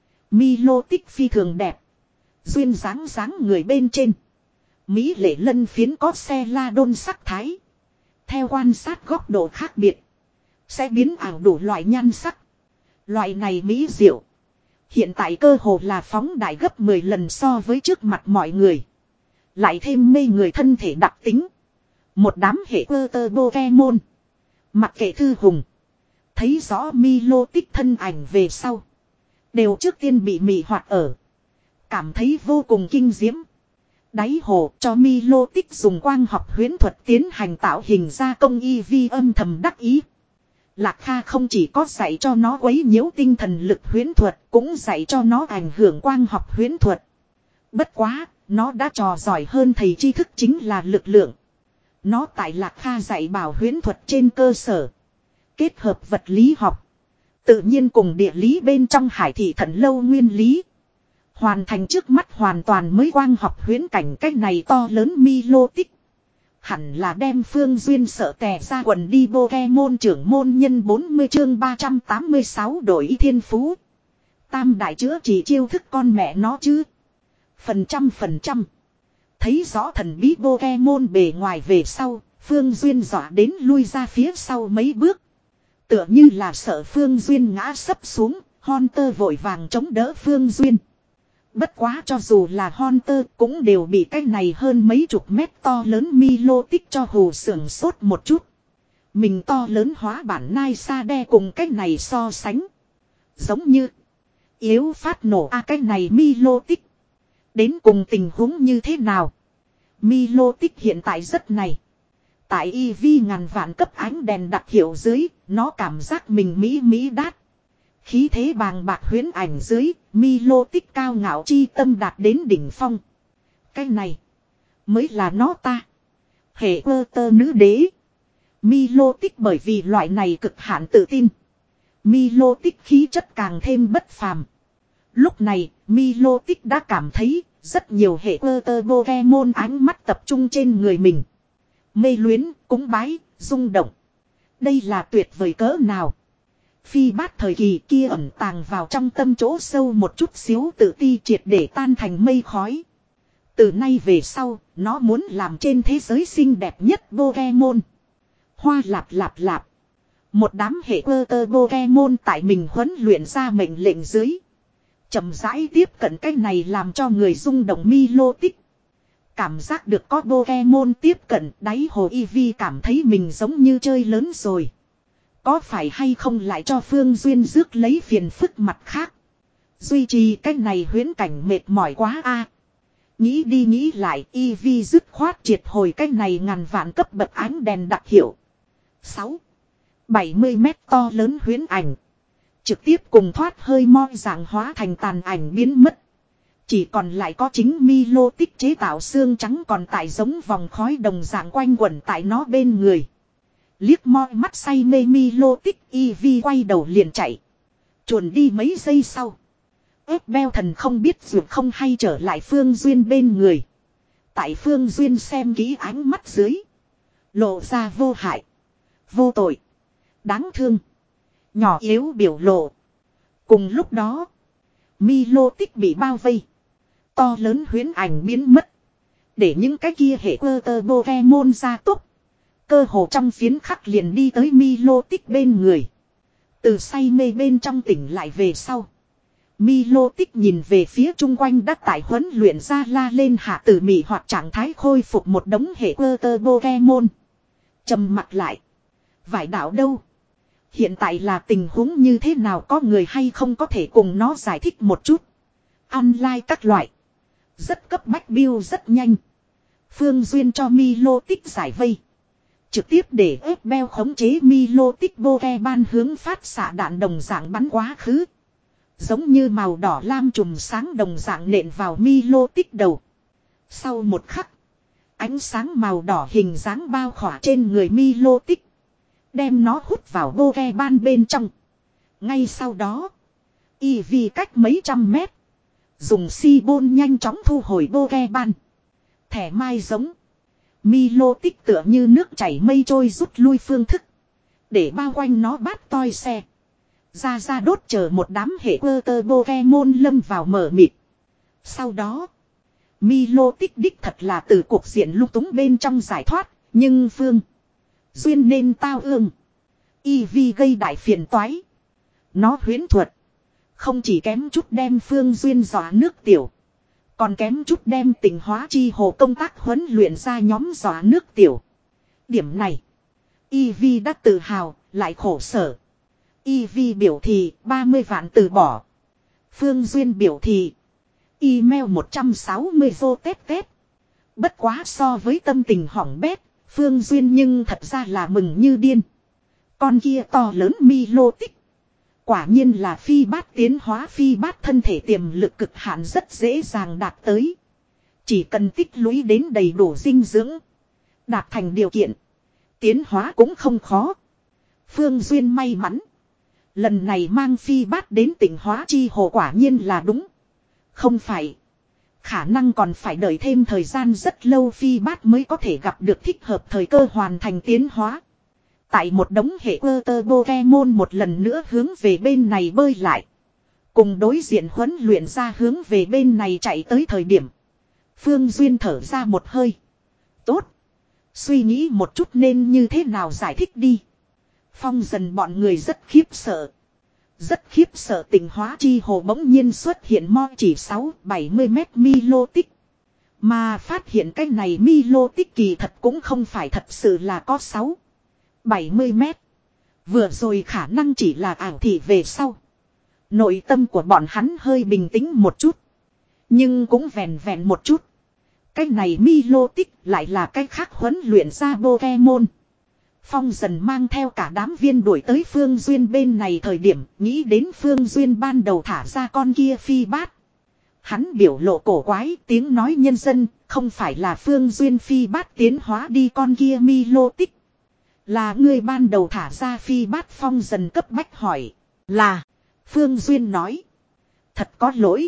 Milotic phi thường đẹp. Duyên dáng dáng người bên trên. Mỹ lệ lân phiến có xe la đôn sắc thái. Theo quan sát góc độ khác biệt. Sẽ biến ảo đủ loại nhan sắc. Loại này mỹ diệu. Hiện tại cơ hồ là phóng đại gấp mười lần so với trước mặt mọi người. Lại thêm mê người thân thể đặc tính. Một đám hệ ơ tơ Pokemon. Mặc kệ thư hùng. Thấy rõ Milotic thân ảnh về sau. Đều trước tiên bị mị hoạt ở. Cảm thấy vô cùng kinh diễm. Đáy hồ cho Milotic dùng quang học huyễn thuật tiến hành tạo hình ra công y vi âm thầm đắc ý. Lạc Kha không chỉ có dạy cho nó quấy nhiễu tinh thần lực huyễn thuật, cũng dạy cho nó ảnh hưởng quang học huyễn thuật. Bất quá, nó đã trò giỏi hơn thầy tri thức chính là lực lượng. Nó tại Lạc Kha dạy bảo huyễn thuật trên cơ sở. Kết hợp vật lý học. Tự nhiên cùng địa lý bên trong hải thị thận lâu nguyên lý. Hoàn thành trước mắt hoàn toàn mới quang học huyễn cảnh cách này to lớn Milotic. Hẳn là đem Phương Duyên sợ tè ra quần đi Pokemon trưởng môn nhân bốn mươi chương ba trăm tám mươi sáu đổi ý thiên phú. Tam đại chữa chỉ chiêu thức con mẹ nó chứ. Phần trăm phần trăm. Thấy rõ thần bí Pokemon bề ngoài về sau, Phương Duyên dọa đến lui ra phía sau mấy bước. Tựa như là sợ Phương Duyên ngã sấp xuống, Hunter vội vàng chống đỡ Phương Duyên. Bất quá cho dù là Hunter cũng đều bị cái này hơn mấy chục mét to lớn Milotic cho hù sưởng sốt một chút. Mình to lớn hóa bản nai sa đe cùng cái này so sánh. Giống như yếu phát nổ a à, cái này Milotic. Đến cùng tình huống như thế nào? Milotic hiện tại rất này. Tại e vê ngàn vạn cấp ánh đèn đặc hiệu dưới, nó cảm giác mình mỹ mỹ đát. Khí thế bàng bạc huyễn ảnh dưới, Milotic cao ngạo chi tâm đạt đến đỉnh phong. Cái này mới là nó ta. Hệ ơ tơ nữ đế. Milotic bởi vì loại này cực hạn tự tin. Milotic khí chất càng thêm bất phàm. Lúc này, Milotic đã cảm thấy rất nhiều hệ ơ tơ Pokemon ánh mắt tập trung trên người mình. Mê luyến, cúng bái, rung động. Đây là tuyệt vời cỡ nào. Phi bát thời kỳ kia ẩn tàng vào trong tâm chỗ sâu một chút xíu tự ti triệt để tan thành mây khói. Từ nay về sau, nó muốn làm trên thế giới xinh đẹp nhất Pokemon. Hoa lạp lạp lạp. Một đám hệ ơ tơ Pokemon tại mình huấn luyện ra mệnh lệnh dưới. Chậm rãi tiếp cận cái này làm cho người rung động Milotic. Cảm giác được có Pokemon tiếp cận đáy hồ Eevee cảm thấy mình giống như chơi lớn rồi. Có phải hay không lại cho Phương Duyên rước lấy phiền phức mặt khác. Duy trì cái này huyễn cảnh mệt mỏi quá a. Nghĩ đi nghĩ lại Eevee dứt khoát triệt hồi cái này ngàn vạn cấp bậc ánh đèn đặc hiệu. sáu bảy mươi mét to lớn huyễn ảnh. Trực tiếp cùng thoát hơi moi dạng hóa thành tàn ảnh biến mất. Chỉ còn lại có chính Milotic chế tạo xương trắng còn tại giống vòng khói đồng dạng quanh quẩn tại nó bên người. Liếc moi mắt say mê Milotic, Eevee quay đầu liền chạy. Chuồn đi mấy giây sau. Ép beo thần không biết dù không hay trở lại Phương Duyên bên người. Tại Phương Duyên xem kỹ ánh mắt dưới. Lộ ra vô hại. Vô tội. Đáng thương. Nhỏ yếu biểu lộ. Cùng lúc đó. Milotic bị bao vây. To lớn huyễn ảnh biến mất. Để những cái kia hệ ơ tơ Pokemon ra tốc. Cơ hồ trong phiến khắc liền đi tới Milotic bên người. Từ say mê bên trong tỉnh lại về sau. Milotic nhìn về phía chung quanh đã tại huấn luyện ra la lên hạ tử mị hoặc trạng thái khôi phục một đống hệ ơ tơ Pokemon. Trầm mặt lại. Vải đạo đâu? Hiện tại là tình huống như thế nào, có người hay không có thể cùng nó giải thích một chút. Online các loại. Rất cấp bách build rất nhanh. Phương Duyên cho Milotic giải vây. Trực tiếp để ép beo khống chế Milotic Pokemon hướng phát xạ đạn đồng dạng bắn quá khứ. Giống như màu đỏ lam chùm sáng đồng dạng nện vào Milotic đầu. Sau một khắc. Ánh sáng màu đỏ hình dáng bao khỏa trên người Milotic. Đem nó hút vào Pokemon bên trong. Ngay sau đó. Eevee cách mấy trăm mét. Dùng si bôn nhanh chóng thu hồi Pokemon. Thẻ mai giống. Milo tích tựa như nước chảy mây trôi rút lui phương thức. Để bao quanh nó bát toi xe. Ra ra đốt chờ một đám hệ quơ tơ Pokemon lâm vào mở mịt. Sau đó. Milo tích đích thật là từ cuộc diện lung túng bên trong giải thoát. Nhưng Phương Duyên nên tao ương. Eevee gây đại phiền toái. Nó huyễn thuật. Không chỉ kém chút đem Phương Duyên dọa nước tiểu. Còn kém chút đem tình hóa chi hồ công tác huấn luyện ra nhóm dọa nước tiểu. Điểm này. Eevee đã tự hào, lại khổ sở. Eevee biểu thị ba mươi vạn từ bỏ. Phương Duyên biểu thị. Email một trăm sáu mươi vô tết tết. Bất quá so với tâm tình hỏng bét. Phương Duyên nhưng thật ra là mừng như điên. Con kia to lớn Milo tích. Quả nhiên là phi bát tiến hóa phi bát thân thể tiềm lực cực hạn rất dễ dàng đạt tới. Chỉ cần tích lũy đến đầy đủ dinh dưỡng. Đạt thành điều kiện. Tiến hóa cũng không khó. Phương Duyên may mắn. Lần này mang phi bát đến tỉnh hóa chi hồ quả nhiên là đúng. Không phải. Khả năng còn phải đợi thêm thời gian rất lâu phi bát mới có thể gặp được thích hợp thời cơ hoàn thành tiến hóa. Tại một đống hệ ơ tơ Pokemon một lần nữa hướng về bên này bơi lại. Cùng đối diện huấn luyện ra hướng về bên này chạy tới thời điểm. Phương Duyên thở ra một hơi. Tốt. Suy nghĩ một chút nên như thế nào giải thích đi. Phong dần bọn người rất khiếp sợ. Rất khiếp sợ tình hóa chi hồ bỗng nhiên xuất hiện mo chỉ sáu bảy mươi mét Milo tích. Mà phát hiện cái này Milo tích kỳ thật cũng không phải thật sự là có sáu bảy mươi mét. Vừa rồi khả năng chỉ là ảo thị về sau. Nội tâm của bọn hắn hơi bình tĩnh một chút. Nhưng cũng vẹn vẹn một chút. Cái này Milo tích lại là cái khác huấn luyện ra Pokemon. Phong dần mang theo cả đám viên đuổi tới Phương Duyên bên này thời điểm nghĩ đến Phương Duyên ban đầu thả ra con kia phi bát. Hắn biểu lộ cổ quái tiếng nói nhân dân không phải là Phương Duyên phi bát tiến hóa đi con kia Milo tích. Là ngươi ban đầu thả ra phi bát phong dần cấp bách hỏi. Là. Phương Duyên nói. Thật có lỗi.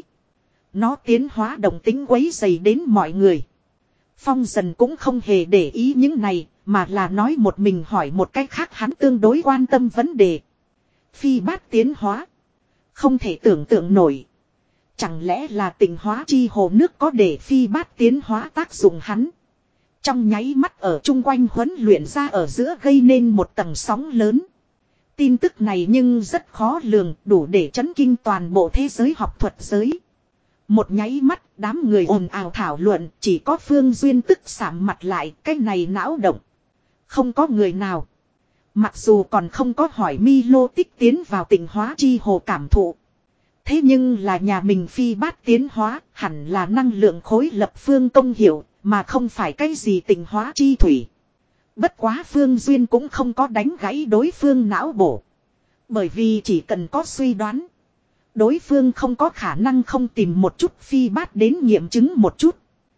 Nó tiến hóa đồng tính quấy dày đến mọi người. Phong dần cũng không hề để ý những này. Mà là nói một mình hỏi một cách khác hắn tương đối quan tâm vấn đề. Phi bát tiến hóa. Không thể tưởng tượng nổi. Chẳng lẽ là tình hóa chi hồ nước có để phi bát tiến hóa tác dụng hắn. Trong nháy mắt ở chung quanh huấn luyện ra ở giữa gây nên một tầng sóng lớn. Tin tức này nhưng rất khó lường đủ để chấn kinh toàn bộ thế giới học thuật giới. Một nháy mắt đám người ồn ào thảo luận chỉ có Phương Duyên tức sạm mặt lại cái này não động. Không có người nào. Mặc dù còn không có hỏi Milo tích tiến vào tình hóa chi hồ cảm thụ. Thế nhưng là nhà mình phi bát tiến hóa hẳn là năng lượng khối lập phương công hiểu mà không phải cái gì tình hóa chi thủy. Bất quá Phương Duyên cũng không có đánh gãy đối phương não bổ. Bởi vì chỉ cần có suy đoán. Đối phương không có khả năng không tìm một chút phi bát đến nghiệm chứng một chút.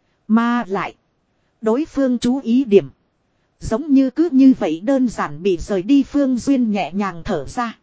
Mà lại. Đối phương chú ý điểm. Giống như cứ như vậy đơn giản bị rời đi Phương Duyên nhẹ nhàng thở ra.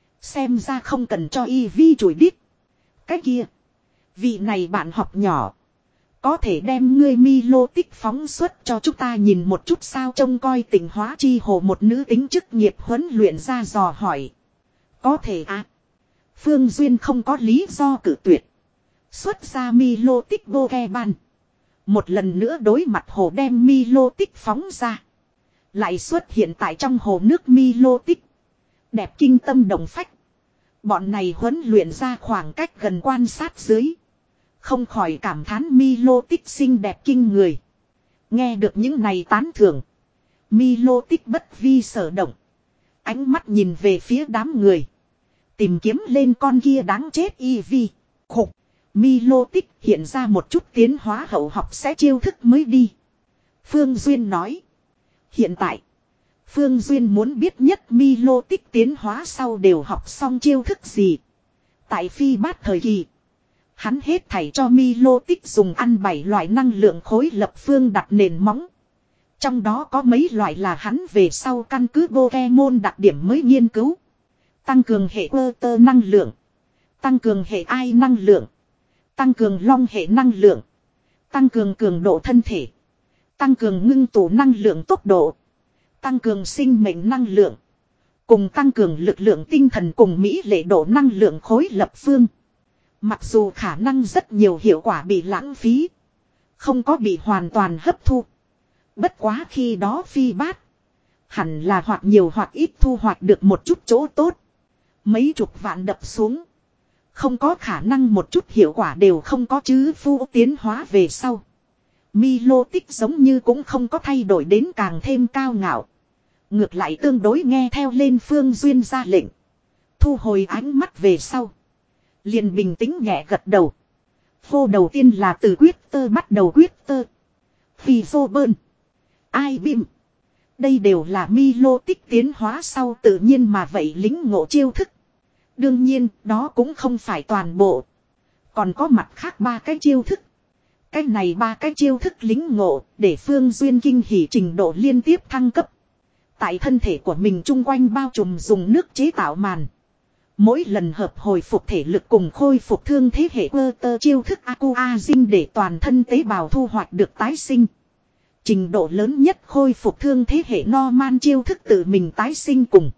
Xem ra không cần cho Eevee chùi đít. Cái kia. Vị này bạn học nhỏ. Có thể đem ngươi Milo tích phóng xuất cho chúng ta nhìn một chút sao trông coi tình hóa chi hồ một nữ tính chức nghiệp huấn luyện ra dò hỏi. Có thể à. Phương Duyên không có lý do cử tuyệt. Xuất ra Milo tích Pokemon. Một lần nữa đối mặt hồ đem Milo tích phóng ra. Lại xuất hiện tại trong hồ nước Milo tích. Đẹp kinh tâm động phách. Bọn này huấn luyện ra khoảng cách gần quan sát dưới. Không khỏi cảm thán Milo tích xinh đẹp kinh người. Nghe được những này tán thưởng. Milo tích bất vi sở động. Ánh mắt nhìn về phía đám người. Tìm kiếm lên con kia đáng chết Eevee. Khục. Milo tích hiện ra một chút tiến hóa hậu học sẽ chiêu thức mới đi. Phương Duyên nói. Hiện tại. Phương Duyên muốn biết nhất Milo tích tiến hóa sau đều học xong chiêu thức gì. Tại phi bát thời kỳ. Hắn hết thảy cho Milo tích dùng ăn bảy loại năng lượng khối lập phương đặt nền móng. Trong đó có mấy loại là hắn về sau căn cứ Pokemon đặc điểm mới nghiên cứu. Tăng cường hệ quơ tơ năng lượng. Tăng cường hệ ai năng lượng. Tăng cường long hệ năng lượng. Tăng cường cường độ thân thể. Tăng cường ngưng tụ năng lượng tốc độ. Tăng cường sinh mệnh năng lượng. Cùng tăng cường lực lượng tinh thần cùng mỹ lệ độ năng lượng khối lập phương. Mặc dù khả năng rất nhiều hiệu quả bị lãng phí. Không có bị hoàn toàn hấp thu. Bất quá khi đó phi bát. Hẳn là hoặc nhiều hoặc ít thu hoạch được một chút chỗ tốt. Mấy chục vạn đập xuống. Không có khả năng một chút hiệu quả đều không có chứ phu tiến hóa về sau. Milo tích giống như cũng không có thay đổi đến càng thêm cao ngạo. Ngược lại tương đối nghe theo lên Phương Duyên ra lệnh. Thu hồi ánh mắt về sau. Liền bình tĩnh nhẹ gật đầu. Phô đầu tiên là từ quyết tơ bắt đầu quyết tơ. Phi phô bơn. Ai bim. Đây đều là Milo tích tiến hóa sau tự nhiên mà vậy lính ngộ chiêu thức. Đương nhiên đó cũng không phải toàn bộ. Còn có mặt khác ba cái chiêu thức. Cái này ba cái chiêu thức lính ngộ để Phương Duyên kinh hỉ trình độ liên tiếp thăng cấp. Tại thân thể của mình chung quanh bao trùm dùng nước chế tạo màn. Mỗi lần hợp hồi phục thể lực cùng khôi phục thương thế hệ cơ tơ chiêu thức Aqua Dinh để toàn thân tế bào thu hoạch được tái sinh. Trình độ lớn nhất khôi phục thương thế hệ Norman chiêu thức tự mình tái sinh cùng.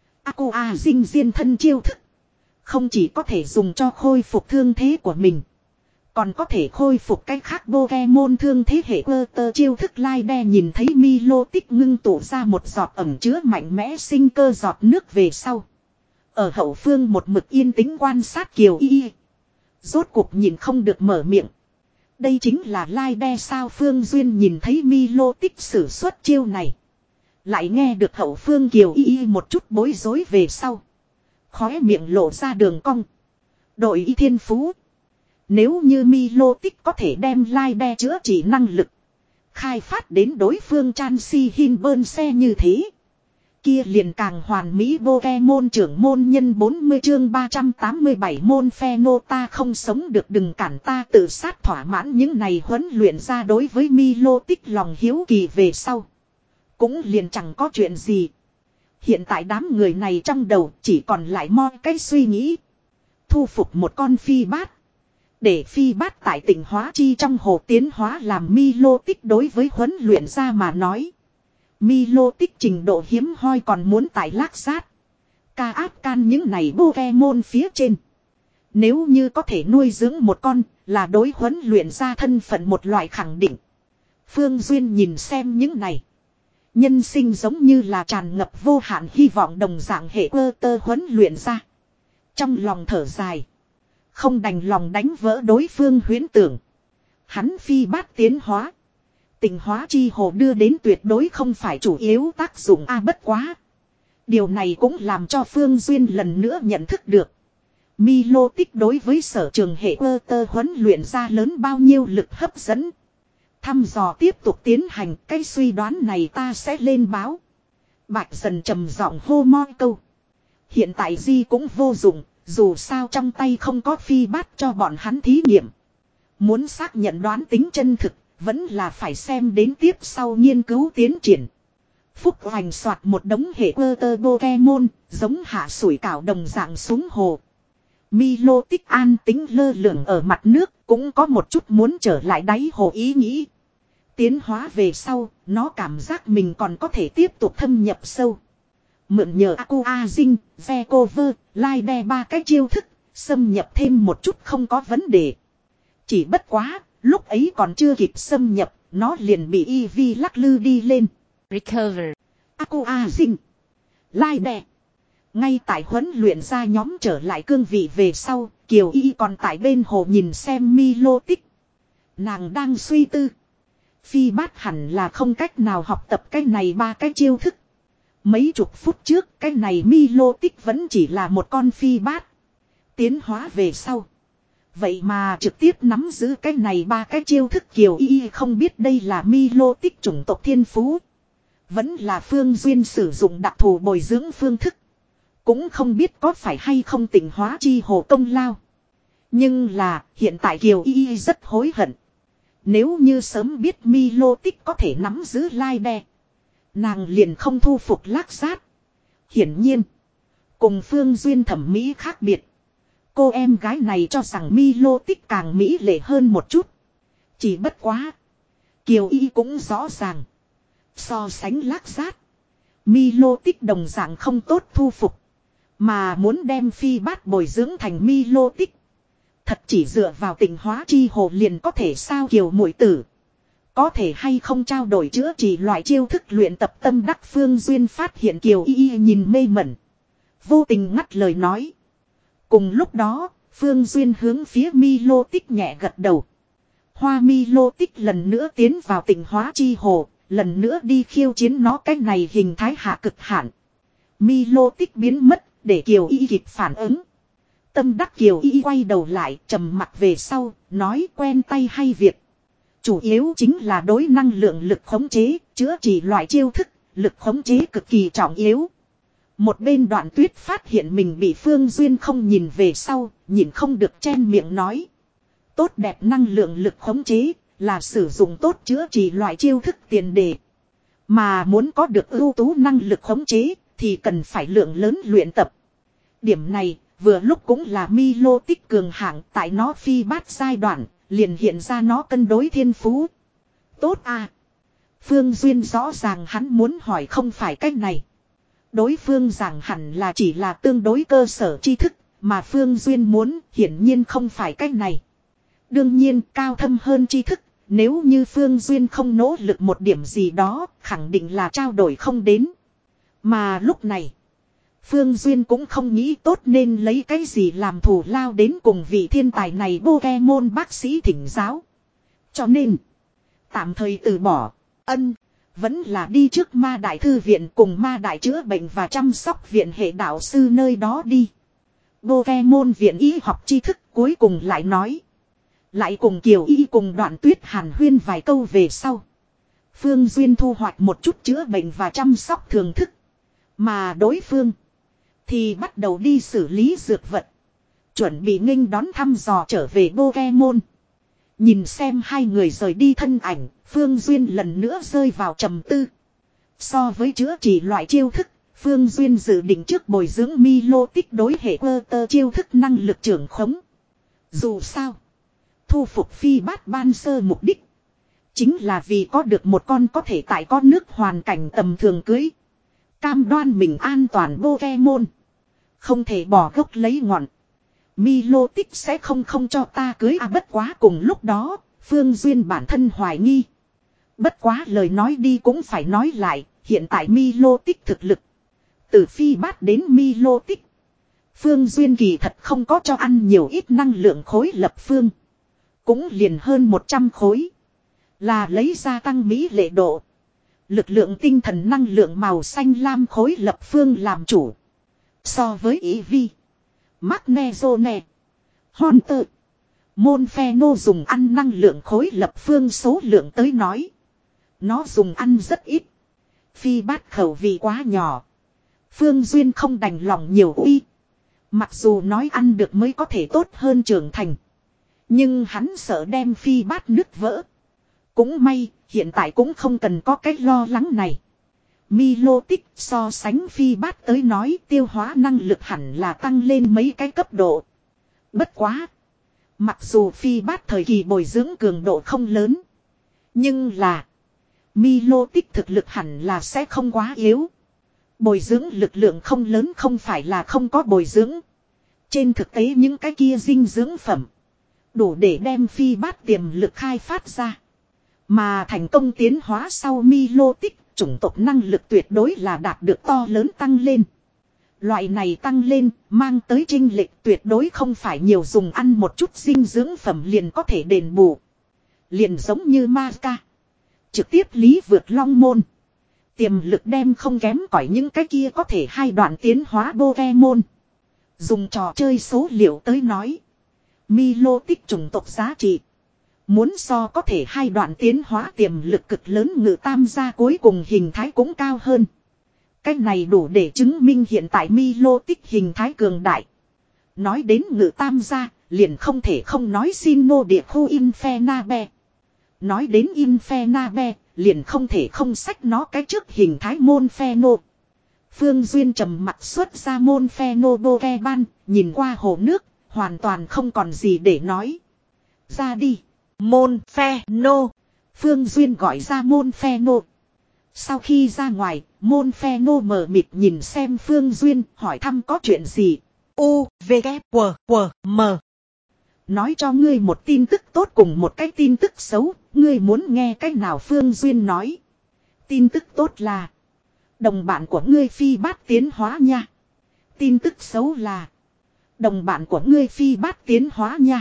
Aqua Dinh diên thân chiêu thức. Không chỉ có thể dùng cho khôi phục thương thế của mình. Còn có thể khôi phục cách khác Pokemon thương thế hệ cơ tơ chiêu thức lai đe nhìn thấy Milo tích ngưng tụ ra một giọt ẩm chứa mạnh mẽ sinh cơ giọt nước về sau. Ở hậu phương một mực yên tĩnh quan sát Kiều Y. Rốt cuộc nhìn không được mở miệng. Đây chính là lai đe sao Phương Duyên nhìn thấy Milo tích sử xuất chiêu này. Lại nghe được hậu phương Kiều Y một chút bối rối về sau. Khóe miệng lộ ra đường cong. Đội y thiên phú. Nếu như Milo tích có thể đem lai đe chữa trị năng lực. Khai phát đến đối phương Chan Si Hin bơn xe như thế. Kia liền càng hoàn mỹ Pokemon trưởng môn nhân bốn mươi chương ba trăm tám mươi bảy môn Pheno ta không sống được đừng cản ta tự sát thỏa mãn những này huấn luyện ra đối với Milo tích lòng hiếu kỳ về sau. Cũng liền chẳng có chuyện gì. Hiện tại đám người này trong đầu chỉ còn lại mo cái suy nghĩ. Thu phục một con phi bát. Để phi bát tại tỉnh hóa chi trong hồ tiến hóa làm Milo tích đối với huấn luyện ra mà nói. Milo tích trình độ hiếm hoi còn muốn tại lác sát. Ca áp can những này Pokemon phía trên. Nếu như có thể nuôi dưỡng một con là đối huấn luyện ra thân phận một loại khẳng định. Phương Duyên nhìn xem những này. Nhân sinh giống như là tràn ngập vô hạn hy vọng đồng dạng hệ cơ tơ huấn luyện ra. Trong lòng thở dài. Không đành lòng đánh vỡ đối phương huyễn tưởng. Hắn phi bát tiến hóa. Tỉnh hóa chi hồ đưa đến tuyệt đối không phải chủ yếu tác dụng a bất quá. Điều này cũng làm cho Phương Duyên lần nữa nhận thức được. Milo tích đối với sở trường hệ cơ tơ huấn luyện ra lớn bao nhiêu lực hấp dẫn. Thăm dò tiếp tục tiến hành cái suy đoán này ta sẽ lên báo. Bạch dần trầm giọng hô moi câu. Hiện tại Di cũng vô dụng. Dù sao trong tay không có phi bát cho bọn hắn thí nghiệm. Muốn xác nhận đoán tính chân thực. Vẫn là phải xem đến tiếp sau nghiên cứu tiến triển. Phúc hoành soạt một đống hệ cơ tơ Pokemon. Giống hạ sủi cảo đồng dạng xuống hồ. Milo tích an tính lơ lửng ở mặt nước. Cũng có một chút muốn trở lại đáy hồ ý nghĩ. Tiến hóa về sau. Nó cảm giác mình còn có thể tiếp tục thâm nhập sâu. Mượn nhờ Aqua Dinh, Vecover, Laide ba cái chiêu thức, xâm nhập thêm một chút không có vấn đề. Chỉ bất quá, lúc ấy còn chưa kịp xâm nhập, nó liền bị Eevee lắc lư đi lên. Recover. Aqua Dinh. Laide. Ngay tại huấn luyện ra nhóm trở lại cương vị về sau, Kiều Y còn tại bên hồ nhìn xem Milo tích. Nàng đang suy tư. Phi bát hẳn là không cách nào học tập cái này ba cái chiêu thức. Mấy chục phút trước cái này Milo tích vẫn chỉ là một con phi bát. Tiến hóa về sau. Vậy mà trực tiếp nắm giữ cái này ba cái chiêu thức Kiều Y không biết đây là Milo tích chủng tộc thiên phú. Vẫn là Phương Duyên sử dụng đặc thù bồi dưỡng phương thức. Cũng không biết có phải hay không tỉnh hóa chi hồ công lao. Nhưng là hiện tại Kiều Y rất hối hận. Nếu như sớm biết Milo tích có thể nắm giữ Laide. Nàng liền không thu phục lác sát. Hiển nhiên. Cùng Phương Duyên thẩm mỹ khác biệt. Cô em gái này cho rằng Milo tích càng mỹ lệ hơn một chút. Chỉ bất quá. Kiều Y cũng rõ ràng. So sánh Lác Giác, Milotic đồng dạng không tốt thu phục. Mà muốn đem Phi Bát bồi dưỡng thành Milotic, thật chỉ dựa vào Tịnh Hóa Chi Hồ liền có thể sao Kiều muội tử? Có thể hay không trao đổi chữa trị loại chiêu thức luyện tập tâm đắc? Phương Duyên phát hiện Kiều Y nhìn mê mẩn, vô tình ngắt lời nói. Cùng lúc đó, Phương Duyên hướng phía Milotic nhẹ gật đầu. Hoa Milotic lần nữa tiến vào Tịnh Hóa Chi Hồ, lần nữa đi khiêu chiến nó cái này hình thái hạ cực hạn. Milotic biến mất, để Kiều Y kịp phản ứng. Tâm đắc Kiều Y quay đầu lại, trầm mặt về sau, nói quen tay hay việc. Chủ yếu chính là đối năng lượng lực khống chế, chữa trị loại chiêu thức, lực khống chế cực kỳ trọng yếu. Một bên Đoạn Tuyết phát hiện mình bị Phương Duyên không nhìn về sau, nhìn không được chen miệng nói. Tốt đẹp năng lượng lực khống chế, là sử dụng tốt chữa trị loại chiêu thức tiền đề. Mà muốn có được ưu tú năng lực khống chế, thì cần phải lượng lớn luyện tập. Điểm này, vừa lúc cũng là Milotic cường hạng, tại nó Phi Bát giai đoạn, liền hiện ra nó cân đối thiên phú. Tốt à! Phương Duyên rõ ràng hắn muốn hỏi không phải cách này. Đối phương rằng hẳn là chỉ là tương đối cơ sở tri thức, mà Phương Duyên muốn hiển nhiên không phải cách này. Đương nhiên cao thâm hơn tri thức, nếu như Phương Duyên không nỗ lực một điểm gì đó, khẳng định là trao đổi không đến. Mà lúc này, Phương Duyên cũng không nghĩ tốt nên lấy cái gì làm thù lao đến cùng vị thiên tài này Pokemon bác sĩ thỉnh giáo. Cho nên, tạm thời từ bỏ, ân, vẫn là đi trước Ma Đại Thư Viện cùng Ma Đại Chữa Bệnh và Chăm Sóc Viện Hệ Đạo Sư nơi đó đi. Pokemon Viện Y học tri thức cuối cùng lại nói. Lại cùng Kiều Y cùng Đoạn Tuyết hàn huyên vài câu về sau. Phương Duyên thu hoạch một chút chữa bệnh và chăm sóc thường thức. Mà đối phương thì bắt đầu đi xử lý dược vật. Chuẩn bị nghênh đón thăm dò trở về Pokemon. Nhìn xem hai người rời đi thân ảnh, Phương Duyên lần nữa rơi vào trầm tư. So với chữa trị loại chiêu thức, Phương Duyên dự định trước bồi dưỡng Milotic đối hệ cơ tơ chiêu thức năng lực trưởng khống. Dù sao, thu phục Phi Bát ban sơ mục đích chính là vì có được một con có thể tại con nước hoàn cảnh tầm thường cưới. Cam đoan mình an toàn Pokemon. Không thể bỏ gốc lấy ngọn. Milotic sẽ không không cho ta cưới à, bất quá cùng lúc đó, Phương Duyên bản thân hoài nghi. Bất quá lời nói đi cũng phải nói lại, hiện tại Milotic thực lực. Từ Phi Bát đến Milotic, Phương Duyên kỳ thật không có cho ăn nhiều ít năng lượng khối lập phương. Cũng liền hơn một trăm khối. Là lấy ra tăng mỹ lệ độ. Lực lượng tinh thần năng lượng màu xanh lam khối lập phương làm chủ. So với ý vi, Magnezone, Hunter, Monferno dùng ăn năng lượng khối lập phương số lượng tới nói. Nó dùng ăn rất ít. Phi Bát khẩu vị quá nhỏ. Phương Duyên không đành lòng nhiều uy. Mặc dù nói ăn được mới có thể tốt hơn trưởng thành. Nhưng hắn sợ đem Phi Bát nứt vỡ. Cũng may, hiện tại cũng không cần có cái lo lắng này. Milotic so sánh Phi Bát tới nói tiêu hóa năng lực hẳn là tăng lên mấy cái cấp độ. Bất quá. Mặc dù Phi Bát thời kỳ bồi dưỡng cường độ không lớn. Nhưng là Milotic thực lực hẳn là sẽ không quá yếu. Bồi dưỡng lực lượng không lớn không phải là không có bồi dưỡng. Trên thực tế những cái kia dinh dưỡng phẩm đủ để đem Phi Bát tiềm lực khai phát ra. Mà thành công tiến hóa sau Milotic, chủng tộc năng lực tuyệt đối là đạt được to lớn tăng lên. Loại này tăng lên, mang tới chênh lệch tuyệt đối không phải nhiều dùng ăn một chút dinh dưỡng phẩm liền có thể đền bù. Liền giống như Mazca, trực tiếp lý vượt long môn. Tiềm lực đem không kém cỏi những cái kia có thể hai đoạn tiến hóa Pokemon. Dùng trò chơi số liệu tới nói, Milotic chủng tộc giá trị muốn so có thể hai đoạn tiến hóa tiềm lực cực lớn Ngự Tam gia cuối cùng hình thái cũng cao hơn. Cái này đủ để chứng minh hiện tại Milotic hình thái cường đại. Nói đến Ngự Tam gia, liền không thể không nói Sinnoh địa khu Infernape. Nói đến Infernape, liền không thể không sách nó cái trước hình thái Monferno. Phương Duyên trầm mặt xuất ra Monferno Pokemon, nhìn qua hồ nước, hoàn toàn không còn gì để nói. Ra đi. Monferno. Phương Duyên gọi ra môn phe nô. Sau khi ra ngoài, môn phe nô mờ mịt nhìn xem Phương Duyên hỏi thăm có chuyện gì. U, V, K, W, W, M. Nói cho ngươi một tin tức tốt cùng một cái tin tức xấu, ngươi muốn nghe cái nào? Phương Duyên nói. Tin tức tốt là đồng bạn của ngươi phi bát tiến hóa nha. Tin tức xấu là đồng bạn của ngươi phi bát tiến hóa nha.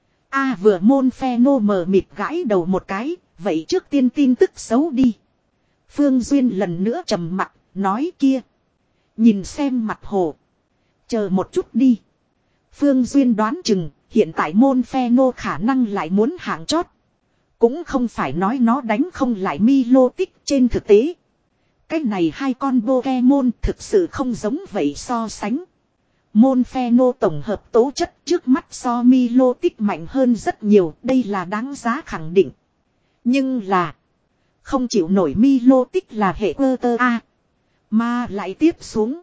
A à, vừa môn phe nô mờ mịt gãi đầu một cái, vậy trước tiên tin tức xấu đi. Phương Duyên lần nữa trầm mặt, nói kia. Nhìn xem mặt hồ. Chờ một chút đi. Phương Duyên đoán chừng, hiện tại môn phe nô khả năng lại muốn hạng chót. Cũng không phải nói nó đánh không lại Milotic trên thực tế. Cái này hai con Pokemon thực sự không giống vậy so sánh. Môn phe nô tổng hợp tố chất trước mắt so Milotic mạnh hơn rất nhiều, đây là đáng giá khẳng định. Nhưng là không chịu nổi Milotic là hệ cơ tơ A. Mà lại tiếp xuống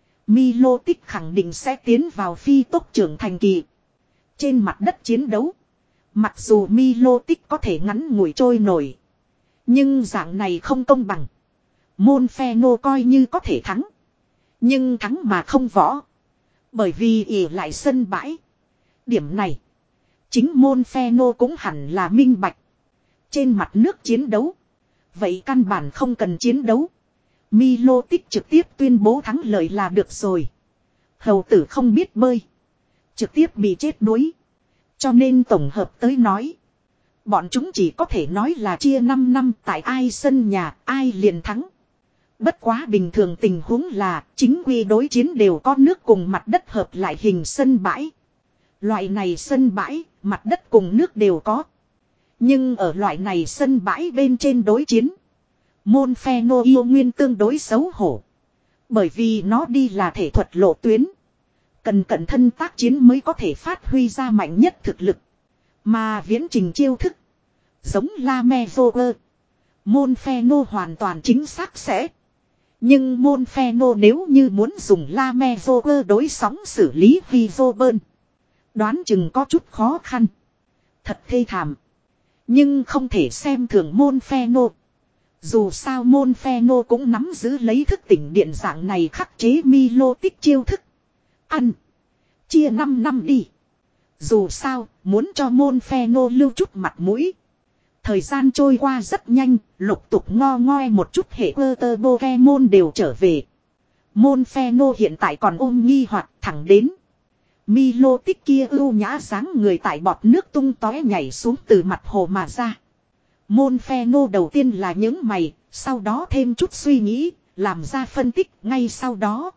Milotic khẳng định sẽ tiến vào phi tốc trưởng thành kỳ. Trên mặt đất chiến đấu, mặc dù Milotic có thể ngắn ngủi trôi nổi, nhưng dạng này không công bằng. Môn phe nô coi như có thể thắng, nhưng thắng mà không võ. Bởi vì ỉ lại sân bãi. Điểm này chính môn phe nô cũng hẳn là minh bạch. Trên mặt nước chiến đấu, vậy căn bản không cần chiến đấu. Milotic trực tiếp tuyên bố thắng lợi là được rồi. Hầu tử không biết bơi, trực tiếp bị chết đuối. Cho nên tổng hợp tới nói, bọn chúng chỉ có thể nói là chia năm năm tại ai sân nhà ai liền thắng. Bất quá bình thường tình huống là chính quy đối chiến đều có nước cùng mặt đất hợp lại hình sân bãi. Loại này sân bãi, mặt đất cùng nước đều có. Nhưng ở loại này sân bãi bên trên đối chiến, môn phe nô yêu nguyên tương đối xấu hổ. Bởi vì nó đi là thể thuật lộ tuyến. Cần cẩn thân tác chiến mới có thể phát huy ra mạnh nhất thực lực. Mà viễn trình chiêu thức, giống Lame Joker, môn phe nô hoàn toàn chính xác sẽ. Nhưng môn phe nô nếu như muốn dùng Lame Joker đối sóng xử lý Vizobơn, đoán chừng có chút khó khăn. Thật thê thảm. Nhưng không thể xem thường môn phe nô. Dù sao môn phe nô cũng nắm giữ lấy thức tỉnh điện dạng này khắc chế Milotic chiêu thức. Ăn. Chia năm năm đi. Dù sao, muốn cho môn phe nô lưu chút mặt mũi. Thời gian trôi qua rất nhanh, lục tục ngo ngoe một chút hệ cơ tơ Pokemon đều trở về. Môn phe nô hiện tại còn ôm nghi hoặc thẳng đến. Milotic kia ưu nhã dáng người tại bọt nước tung tóe nhảy xuống từ mặt hồ mà ra. Môn phe nô đầu tiên là những mày, sau đó thêm chút suy nghĩ, làm ra phân tích ngay sau đó.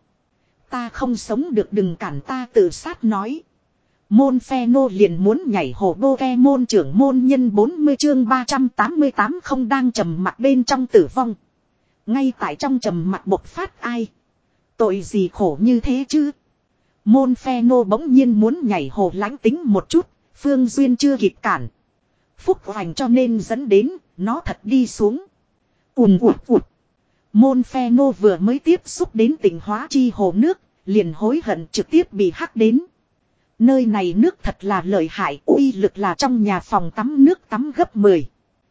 Ta không sống được đừng cản ta tự sát nói. Môn phe nô liền muốn nhảy hồ Pokemon trưởng môn nhân bốn mươi chương ba trăm tám mươi tám không đang trầm mặc bên trong tử vong. Ngay tại trong trầm mặc bộc phát ai. Tội gì khổ như thế chứ. Môn phe nô bỗng nhiên muốn nhảy hồ lãnh tính một chút, Phương Duyên chưa kịp cản. Phúc hoành cho nên dẫn đến, nó thật đi xuống. Ùm ụt ụt. Môn phe nô vừa mới tiếp xúc đến tỉnh hóa chi hồ nước, liền hối hận trực tiếp bị hắc đến. Nơi này nước thật là lợi hại, uy lực là trong nhà phòng tắm nước tắm gấp mười.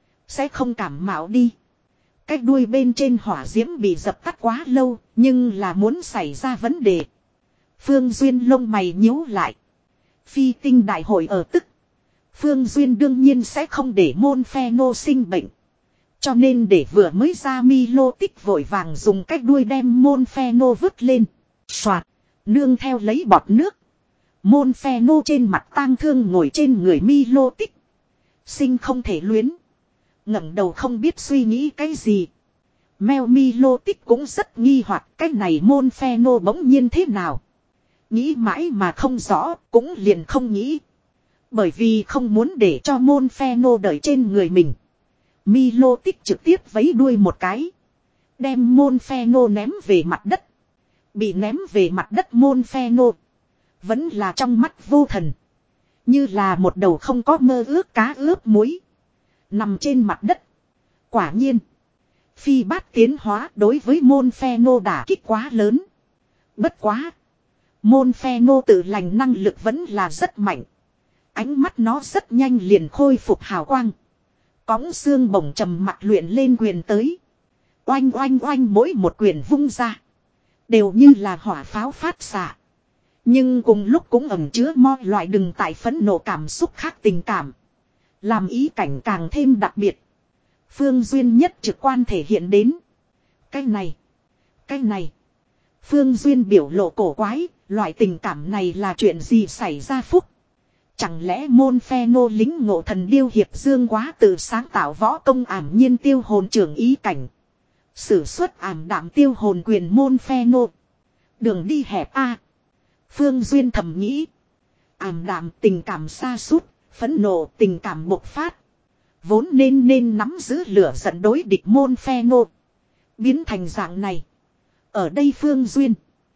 Sẽ không cảm mạo đi. Cái đuôi bên trên hỏa diễm bị dập tắt quá lâu, nhưng là muốn xảy ra vấn đề. Phương Duyên lông mày nhíu lại. Phi tinh đại hội ở tức. Phương Duyên đương nhiên sẽ không để môn phe nô sinh bệnh. Cho nên để vừa mới ra Milotic vội vàng dùng cách đuôi đem môn phe nô vứt lên. Xoạt. Nương theo lấy bọt nước. Môn phe nô trên mặt tang thương ngồi trên người Milotic. Sinh không thể luyến. Ngẩng đầu không biết suy nghĩ cái gì. Mèo Milotic cũng rất nghi hoặc cái này môn phe nô bỗng nhiên thế nào. Nghĩ mãi mà không rõ, cũng liền không nghĩ. Bởi vì không muốn để cho môn phe nô đợi trên người mình. Milotic trực tiếp vấy đuôi một cái. Đem môn phe nô ném về mặt đất. Bị ném về mặt đất môn phe nô. Vẫn là trong mắt vô thần. Như là một đầu không có mơ ước cá ướp muối. Nằm trên mặt đất. Quả nhiên. Phi bát tiến hóa đối với môn phe nô đả kích quá lớn. Bất quá. Môn phe nô tự lành năng lực vẫn là rất mạnh. Ánh mắt nó rất nhanh liền khôi phục hào quang. Cõng xương bổng trầm mặt luyện lên quyền tới. Oanh oanh oanh mỗi một quyền vung ra. Đều như là hỏa pháo phát xạ. Nhưng cùng lúc cũng ẩn chứa mo loại đừng tại phẫn nộ cảm xúc khác tình cảm. Làm ý cảnh càng thêm đặc biệt. Phương Duyên nhất trực quan thể hiện đến. Cái này. Cái này. Phương Duyên biểu lộ cổ quái. Loại tình cảm này là chuyện gì xảy ra phúc. Chẳng lẽ môn phe nô lính ngộ thần điêu hiệp dương quá tự sáng tạo võ công ảm nhiên tiêu hồn trưởng ý cảnh. Sử xuất ảm đạm tiêu hồn quyền môn phe nô. Đường đi hẹp a. Phương Duyên thầm nghĩ. Ảm đạm tình cảm sa sút, phẫn nộ tình cảm bộc phát. Vốn nên nên nắm giữ lửa giận đối địch môn phe nô. Biến thành dạng này. Ở đây Phương Duyên.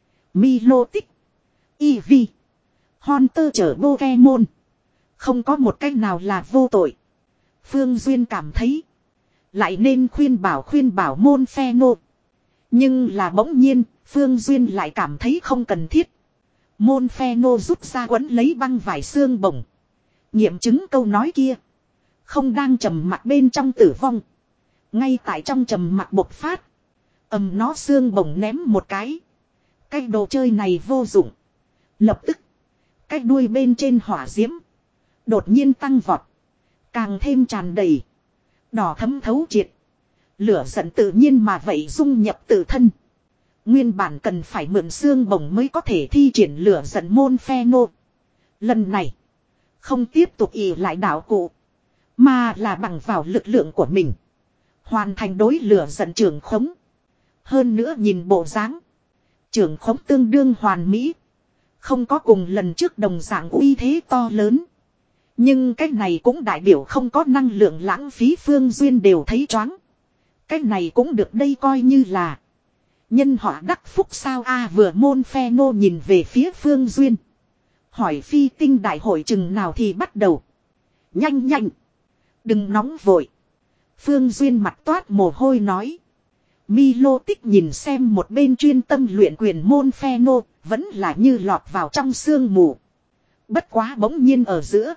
Milo tích. Eevee. Hunter chở Pokemon. Không có một cách nào là vô tội. Phương Duyên cảm thấy. Lại nên khuyên bảo khuyên bảo môn phe nô. Nhưng là bỗng nhiên, Phương Duyên lại cảm thấy không cần thiết. Môn phe nô rút ra quấn lấy băng vải xương bổng. Nghiệm chứng câu nói kia. Không đang trầm mặc bên trong tử vong. Ngay tại trong trầm mặc bộc phát. Ầm nó xương bổng ném một cái. Cái đồ chơi này vô dụng. Lập tức. Cái đuôi bên trên hỏa diễm. Đột nhiên tăng vọt. Càng thêm tràn đầy. Đỏ thấm thấu triệt. Lửa giận tự nhiên mà vậy dung nhập tự thân. Nguyên bản cần phải mượn xương bổng mới có thể thi triển lửa giận môn phe nô. Lần này. Không tiếp tục ỷ lại đạo cụ. Mà là bằng vào lực lượng của mình. Hoàn thành đối lửa giận trưởng khống. Hơn nữa nhìn bộ dáng. Trưởng khống tương đương hoàn mỹ. Không có cùng lần trước đồng dạng uy thế to lớn. Nhưng cái này cũng đại biểu không có năng lượng lãng phí. Phương Duyên đều thấy choáng. Cái này cũng được đây coi như là nhân họa đắc phúc sao a. Vừa môn phe nô nhìn về phía Phương Duyên. Hỏi phi tinh đại hội chừng nào thì bắt đầu. Nhanh nhanh. Đừng nóng vội. Phương Duyên mặt toát mồ hôi nói. Milo tích nhìn xem một bên chuyên tâm luyện quyền môn phe nô. Vẫn là như lọt vào trong sương mù. Bất quá bỗng nhiên ở giữa.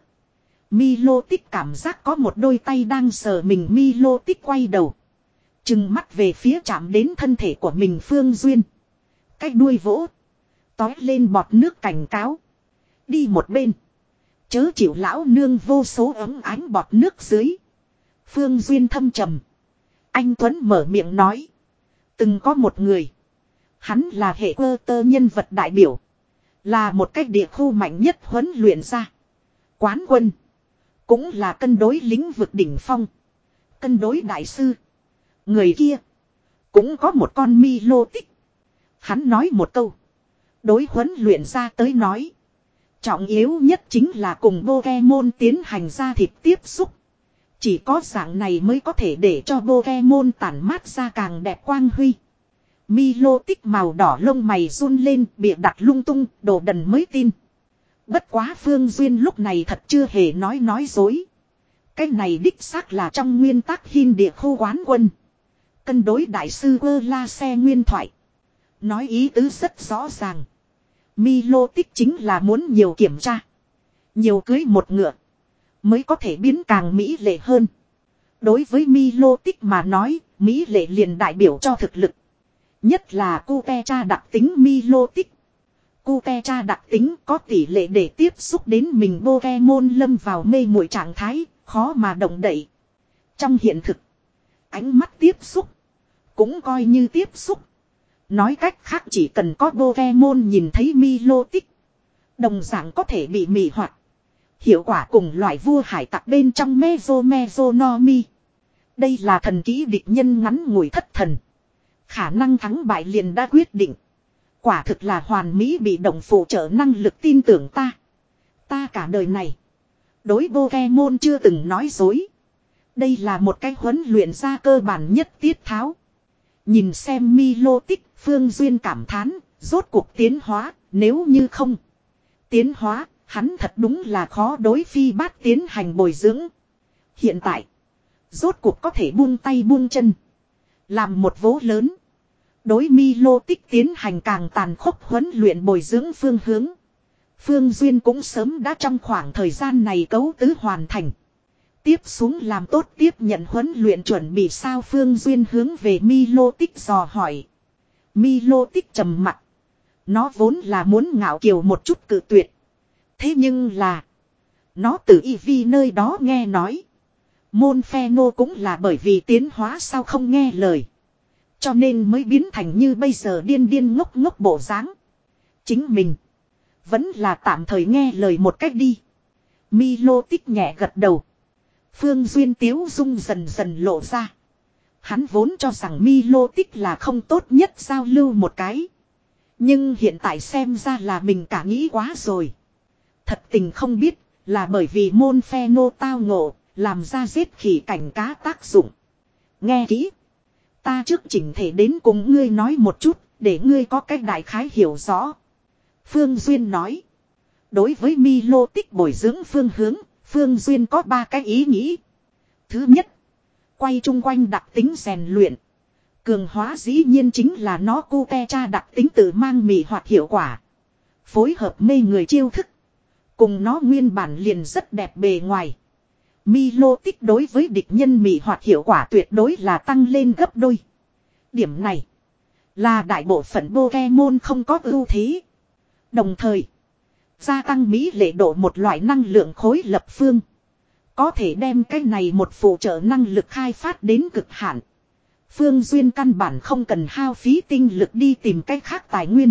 Milo tích cảm giác có một đôi tay đang sờ mình. Milo tích quay đầu. Trừng mắt về phía chạm đến thân thể của mình Phương Duyên. Cái đuôi vỗ. Tói lên bọt nước cảnh cáo. Đi một bên. Chớ chịu lão nương vô số ấm ánh bọt nước dưới. Phương Duyên thâm trầm. Anh Tuấn mở miệng nói. Từng có một người. Hắn là hệ cơ tơ nhân vật đại biểu. Là một cách địa khu mạnh nhất huấn luyện ra. Quán quân. Cũng là cân đối lĩnh vực đỉnh phong. Cân đối đại sư. Người kia. Cũng có một con Milo tích. Hắn nói một câu. Đối huấn luyện ra tới nói. Trọng yếu nhất chính là cùng Pokemon tiến hành ra thịt tiếp xúc. Chỉ có dạng này mới có thể để cho Pokemon tản mát ra càng đẹp quang huy. Milo tích màu đỏ lông mày run lên bịa đặt lung tung đồ đần mới tin. Bất quá Phương Duyên lúc này thật chưa hề nói nói dối. Cái này đích xác là trong nguyên tắc hin địa khu quán quân. Cân đối đại sư Quơ La Xe nguyên thoại. Nói ý tứ rất rõ ràng. Milo tích chính là muốn nhiều kiểm tra. Nhiều cưới một ngựa. Mới có thể biến càng mỹ lệ hơn. Đối với Milo tích mà nói, mỹ lệ liền đại biểu cho thực lực. Nhất là Kutecha đặc tính Milo tích. Kutecha đặc tính có tỷ lệ để tiếp xúc đến mình Pokemon lâm vào mê muội trạng thái, khó mà động đậy. Trong hiện thực, ánh mắt tiếp xúc, cũng coi như tiếp xúc. Nói cách khác chỉ cần có Pokemon nhìn thấy Milo tích, đồng dạng có thể bị mị hoặc. Hiệu quả cùng loại vua hải tặc bên trong Mezo Mezo no Mi. Đây là thần kỹ địch nhân ngắn ngủi thất thần. Khả năng thắng bại liền đã quyết định. Quả thực là hoàn mỹ bị động phụ trợ năng lực tin tưởng ta. Ta cả đời này. Đối Pokemon chưa từng nói dối. Đây là một cái huấn luyện ra cơ bản nhất tiết tháo. Nhìn xem Milo tích, Phương Duyên cảm thán, rốt cuộc tiến hóa, nếu như không. Tiến hóa, hắn thật đúng là khó đối phi bát tiến hành bồi dưỡng. Hiện tại, rốt cuộc có thể buông tay buông chân. Làm một vố lớn. Đối Milo tích tiến hành càng tàn khốc huấn luyện bồi dưỡng phương hướng. Phương Duyên cũng sớm đã trong khoảng thời gian này cấu tứ hoàn thành. Tiếp xuống làm tốt tiếp nhận huấn luyện chuẩn bị sao Phương Duyên hướng về Milo Tích dò hỏi. Milo Tích trầm mặt. Nó vốn là muốn ngạo kiều một chút cự tuyệt. Thế nhưng là. Nó từ y vi nơi đó nghe nói. Môn phe nô cũng là bởi vì tiến hóa sao không nghe lời. Cho nên mới biến thành như bây giờ điên điên ngốc ngốc bộ dáng. Chính mình. Vẫn là tạm thời nghe lời một cách đi. Milo Tích nhẹ gật đầu. Phương Duyên tiếu dung dần dần lộ ra. Hắn vốn cho rằng Milo Tích là không tốt nhất giao lưu một cái. Nhưng hiện tại xem ra là mình cả nghĩ quá rồi. Thật tình không biết là bởi vì môn phe nô tao ngộ, làm ra giết khỉ cảnh cá tác dụng. Nghe kỹ. Ta trước chỉnh thể đến cùng ngươi nói một chút, để ngươi có cách đại khái hiểu rõ. Phương Duyên nói. Đối với Milo Tích bồi dưỡng phương hướng, Phương Duyên có ba cái ý nghĩ. Thứ nhất, quay chung quanh đặc tính rèn luyện. Cường hóa dĩ nhiên chính là nó cute cha đặc tính tự mang mị hoạt hiệu quả. Phối hợp mê người chiêu thức. Cùng nó nguyên bản liền rất đẹp bề ngoài. Milo Tích đối với địch nhân mị hoạt hiệu quả tuyệt đối là tăng lên gấp đôi. Điểm này là đại bộ phận Pokemon không có ưu thế. Đồng thời, gia tăng mỹ lệ độ một loại năng lượng khối lập phương. Có thể đem cái này một phụ trợ năng lực khai phát đến cực hạn. Phương Duyên căn bản không cần hao phí tinh lực đi tìm cách khác tài nguyên.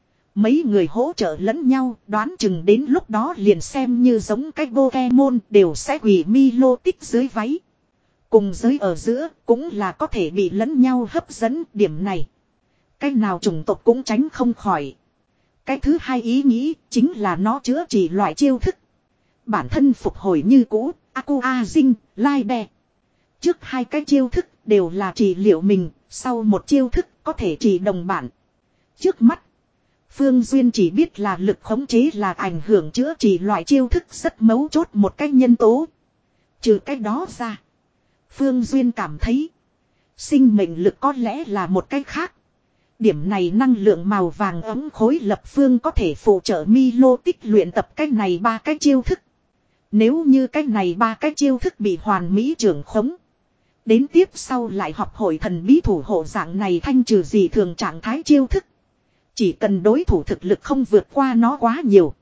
Mấy người hỗ trợ lẫn nhau, đoán chừng đến lúc đó liền xem như giống cái Pokemon đều sẽ quỳ Milo Tích dưới váy. Cùng giới ở giữa cũng là có thể bị lẫn nhau hấp dẫn điểm này. Cái nào chủng tộc cũng tránh không khỏi. Cái thứ hai ý nghĩ chính là nó chữa trị loại chiêu thức. Bản thân phục hồi như cũ, Aqua Dinh, Lai Đe. Trước hai cái chiêu thức đều là trị liệu mình, sau một chiêu thức có thể trị đồng bản. Trước mắt, Phương Duyên chỉ biết là lực khống chế là ảnh hưởng chữa trị loại chiêu thức rất mấu chốt một cái nhân tố. Trừ cái đó ra, Phương Duyên cảm thấy sinh mệnh lực có lẽ là một cái khác. Điểm này năng lượng màu vàng ấm khối lập phương có thể phụ trợ Milo Tích luyện tập cái này ba cái chiêu thức. Nếu như cái này ba cái chiêu thức bị hoàn mỹ trưởng khống. Đến tiếp sau lại học hội thần bí thủ hộ dạng này thanh trừ gì thường trạng thái chiêu thức. Chỉ cần đối thủ thực lực không vượt qua nó quá nhiều.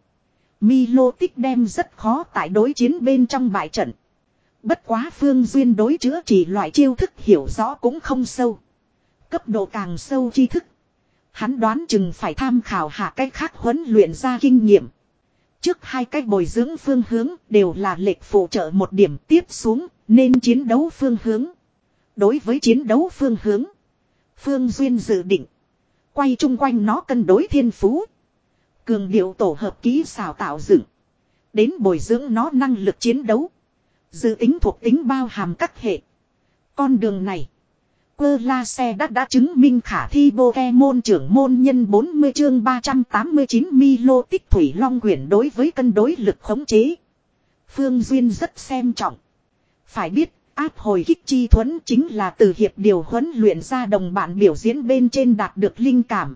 Milo Tích đem rất khó tại đối chiến bên trong bại trận. Bất quá Phương Duyên đối chữa trị loại chiêu thức hiểu rõ cũng không sâu. Cấp độ càng sâu tri thức. Hắn đoán chừng phải tham khảo hạ cách khác huấn luyện ra kinh nghiệm. Trước hai cách bồi dưỡng phương hướng đều là lệch phụ trợ một điểm tiếp xuống nên chiến đấu phương hướng. Đối với chiến đấu phương hướng, Phương Duyên dự định quay chung quanh nó cân đối thiên phú. Cường điệu tổ hợp kỹ xảo tạo dựng. Đến bồi dưỡng nó năng lực chiến đấu. Dự tính thuộc tính bao hàm các hệ. Con đường này Quơ La Xe đã đã chứng minh khả thi Pokemon trưởng môn nhân bốn mươi chương ba trăm tám mươi chín Milo Tích Thủy Long Quyển đối với cân đối lực khống chế. Phương Duyên rất xem trọng. Phải biết, áp hồi kích chi thuẫn chính là từ hiệp điều huấn luyện ra đồng bạn biểu diễn bên trên đạt được linh cảm.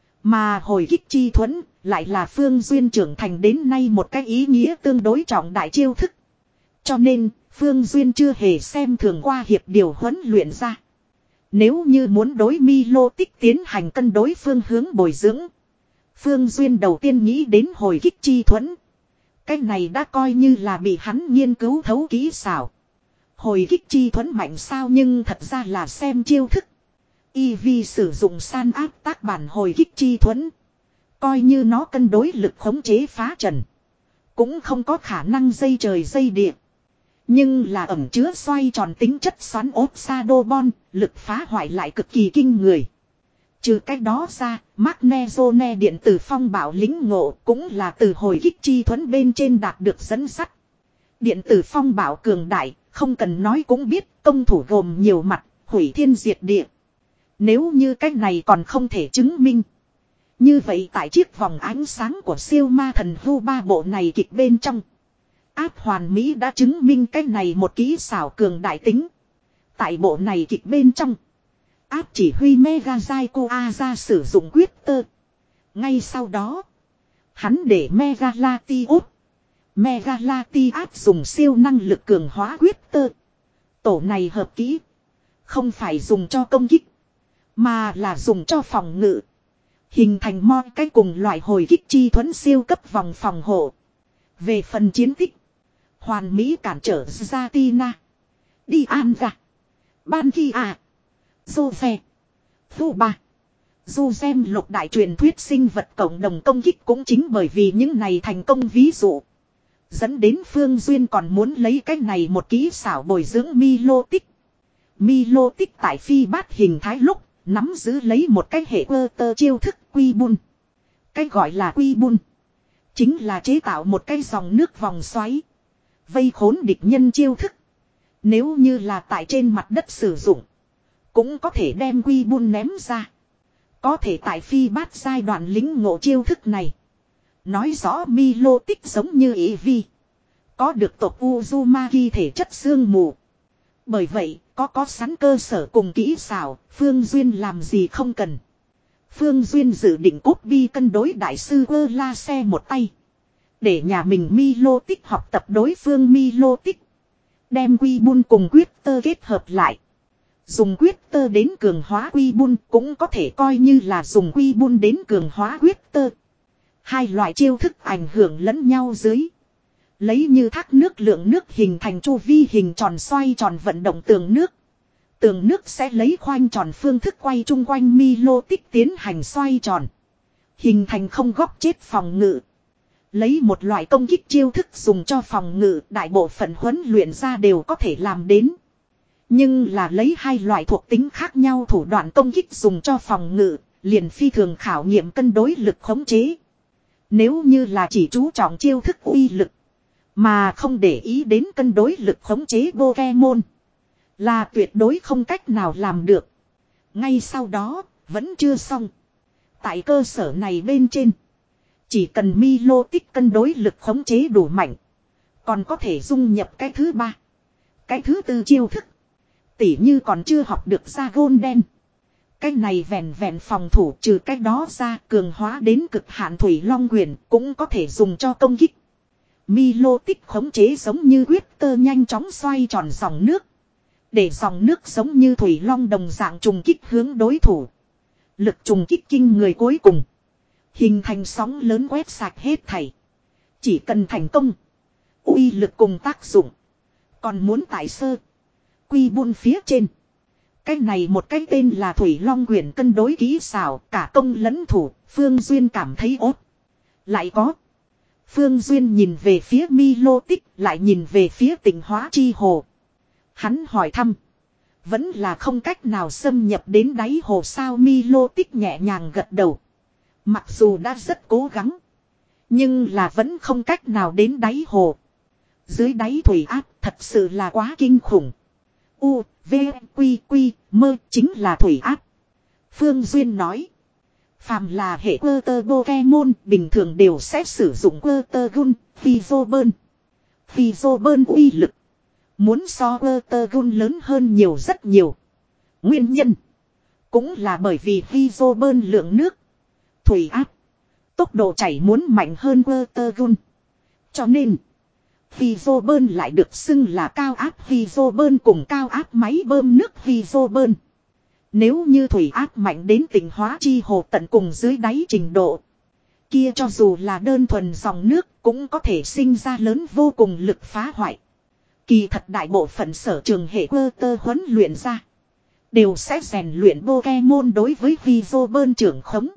Mà hồi kích chi thuẫn lại là Phương Duyên trưởng thành đến nay một cái ý nghĩa tương đối trọng đại chiêu thức. Cho nên, Phương Duyên chưa hề xem thường qua hiệp điều huấn luyện ra. Nếu như muốn đối Milo Tích tiến hành cân đối phương hướng bồi dưỡng. Phương Duyên đầu tiên nghĩ đến hồi kích chi thuẫn. Cái này đã coi như là bị hắn nghiên cứu thấu kỹ xảo. Hồi kích chi thuẫn mạnh sao nhưng thật ra là xem chiêu thức. Y vì sử dụng san áp tác bản hồi kích chi thuẫn. Coi như nó cân đối lực khống chế phá trần. Cũng không có khả năng dây trời dây địa. Nhưng là ẩm chứa xoay tròn tính chất xoắn ốp Shadowball, lực phá hoại lại cực kỳ kinh người. Trừ cách đó ra, Magnezone điện tử phong bảo lính ngộ cũng là từ hồi kích chi thuẫn bên trên đạt được dẫn sắt. Điện tử phong bảo cường đại, không cần nói cũng biết công thủ gồm nhiều mặt, hủy thiên diệt địa. Nếu như cách này còn không thể chứng minh. Như vậy tại chiếc vòng ánh sáng của siêu ma thần Vu ba bộ này kịch bên trong. Áp hoàn mỹ đã chứng minh cái này một kỹ xảo cường đại tính. Tại bộ này kịch bên trong. Áp chỉ huy Mega Zaico ra sử dụng quyết tơ. Ngay sau đó. Hắn để Mega Latios, Megalatias dùng siêu năng lực cường hóa quyết tơ. Tổ này hợp kỹ. Không phải dùng cho công kích. Mà là dùng cho phòng ngự. Hình thành mo cái cùng loại hồi kích chi thuẫn siêu cấp vòng phòng hộ. Về phần chiến tích. Hoàn mỹ cản trở Zatina. Diandra. Bankia. Jose. Fuba. Juzem lục đại truyền thuyết sinh vật cộng đồng công kích cũng chính bởi vì những này thành công ví dụ. Dẫn đến Phương Duyên còn muốn lấy cái này một kỹ xảo bồi dưỡng Milotic. Milotic tại phi bát hình thái lúc, nắm giữ lấy một cái hệ cơ tơ chiêu thức quy bun. Cái gọi là quy bun. Chính là chế tạo một cái dòng nước vòng xoáy. Vây khốn địch nhân chiêu thức. Nếu như là tại trên mặt đất sử dụng. Cũng có thể đem quy bun ném ra. Có thể tại phi bát giai đoạn lính ngộ chiêu thức này. Nói rõ Milotic giống như Eevee. Có được tộc Uzumaki thể chất xương mù. Bởi vậy, có có sẵn cơ sở cùng kỹ xảo, Phương Duyên làm gì không cần. Phương Duyên dự định cốt bi cân đối đại sư ơ la xe một tay. Để nhà mình Milotic học tập đối phương Milotic. Đem quy bun cùng quyết tơ kết hợp lại. Dùng quyết tơ đến cường hóa quy bun cũng có thể coi như là dùng quy bun đến cường hóa quyết tơ. Hai loại chiêu thức ảnh hưởng lẫn nhau dưới. Lấy như thác nước lượng nước hình thành chu vi hình tròn xoay tròn vận động tường nước. Tường nước sẽ lấy khoanh tròn phương thức quay chung quanh Milotic tiến hành xoay tròn. Hình thành không góc chết phòng ngự. Lấy một loại công kích chiêu thức dùng cho phòng ngự đại bộ phận huấn luyện ra đều có thể làm đến. Nhưng là lấy hai loại thuộc tính khác nhau thủ đoạn công kích dùng cho phòng ngự, liền phi thường khảo nghiệm cân đối lực khống chế. Nếu như là chỉ chú trọng chiêu thức uy lực, mà không để ý đến cân đối lực khống chế Pokemon, là tuyệt đối không cách nào làm được. Ngay sau đó, vẫn chưa xong. Tại cơ sở này bên trên, chỉ cần Milotic cân đối lực khống chế đủ mạnh, còn có thể dung nhập cái thứ ba, cái thứ tư chiêu thức. Tỉ như còn chưa học được ra Golden. Cái này vẹn vẹn phòng thủ trừ cái đó ra cường hóa đến cực hạn thủy long quyền cũng có thể dùng cho công kích. Milotic khống chế giống như huyết tơ nhanh chóng xoay tròn dòng nước. Để dòng nước giống như thủy long đồng dạng trùng kích hướng đối thủ. Lực trùng kích kinh người cuối cùng. Hình thành sóng lớn quét sạch hết thảy. Chỉ cần thành công. Uy lực cùng tác dụng. Còn muốn tại sơ. Quy buôn phía trên. Cái này một cái tên là Thủy Long Quyền cân đối kỹ xảo, cả công lẫn thủ, Phương Duyên cảm thấy ốt. Lại có. Phương Duyên nhìn về phía Milotic, lại nhìn về phía Tịnh Hóa Chi Hồ. Hắn hỏi thăm. Vẫn là không cách nào xâm nhập đến đáy hồ sao. Milotic nhẹ nhàng gật đầu. Mặc dù đã rất cố gắng. Nhưng là vẫn không cách nào đến đáy hồ. Dưới đáy thủy áp thật sự là quá kinh khủng. U, V, Quy, Quy, Mơ chính là thủy áp. Phương Duyên nói. Phàm là hệ quơ tơ Pokemon bình thường đều sẽ sử dụng quơ tơ gun, Phyzobơn. Phyzobơn uy lực. Muốn so quơ tơ gun lớn hơn nhiều rất nhiều. Nguyên nhân. Cũng là bởi vì Phyzobơn lượng nước. Thủy áp. Tốc độ chảy muốn mạnh hơn quơ tơ gun. Cho nên. Phyzobơn lại được xưng là cao áp Phyzobơn cùng cao áp máy bơm nước Phyzobơn. Nếu như thủy áp mạnh đến Tịnh Hóa Chi Hồ tận cùng dưới đáy trình độ. Kia cho dù là đơn thuần dòng nước cũng có thể sinh ra lớn vô cùng lực phá hoại. Kỳ thật đại bộ phận sở trường hệ quơ tơ huấn luyện ra. Đều sẽ rèn luyện Pokemon đối với Phyzobơn trưởng khống.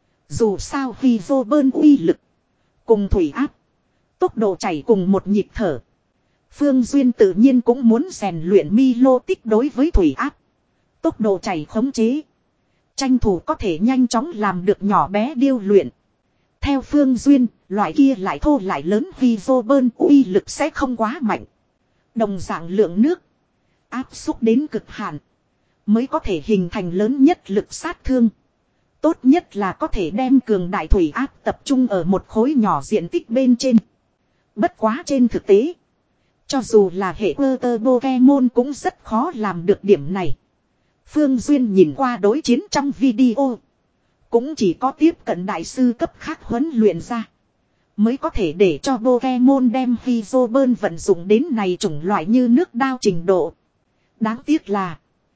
Dù sao Phyzobơn uy lực. Cùng thủy áp. Tốc độ chảy cùng một nhịp thở. Phương Duyên tự nhiên cũng muốn rèn luyện Milotic đối với thủy áp. Tốc độ chảy khống chế. Tranh thủ có thể nhanh chóng làm được nhỏ bé điêu luyện. Theo Phương Duyên, loại kia lại thô lại lớn Phyzobơn uy lực sẽ không quá mạnh. Đồng dạng lượng nước. Áp xúc đến cực hạn. Mới có thể hình thành lớn nhất lực sát thương. Tốt nhất là có thể đem cường đại thủy áp tập trung ở một khối nhỏ diện tích bên trên. Bất quá trên thực tế. Cho dù là hệ quơ tơ Pokemon cũng rất khó làm được điểm này. Phương Duyên nhìn qua đối chiến trong video. Cũng chỉ có tiếp cận đại sư cấp khác huấn luyện ra. mới có thể để cho Pokemon đem Phyzobơn vận dụng đến này chủng loại như nước đao trình độ. Đáng tiếc là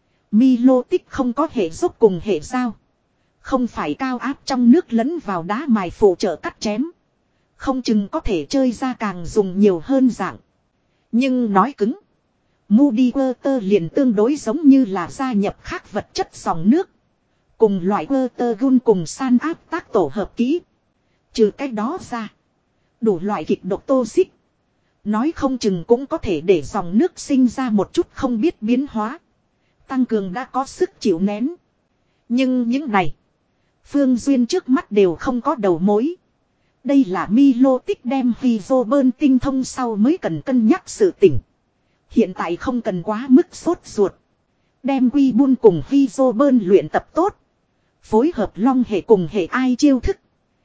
Milotic không có hệ dốc cùng hệ dao. Không phải cao áp trong nước lẫn vào đá mài phụ trợ cắt chém. Không chừng có thể chơi ra càng dùng nhiều hơn dạng. Nhưng nói cứng, Moody Water liền tương đối giống như là gia nhập khác vật chất dòng nước. Cùng loại Water Gun cùng san áp tác tổ hợp kỹ. Trừ cách đó ra, đủ loại kịch độc tô xích. Nói không chừng cũng có thể để dòng nước sinh ra một chút không biết biến hóa. Tăng cường đã có sức chịu nén. Nhưng những này, Phương Duyên trước mắt đều không có đầu mối. Đây là Milotic đem Phyzobơn tinh thông sau mới cần cân nhắc sự tỉnh. Hiện tại không cần quá mức sốt ruột. Đem Quy Bun cùng Phyzobơn luyện tập tốt. Phối hợp long hệ cùng hệ ai chiêu thức.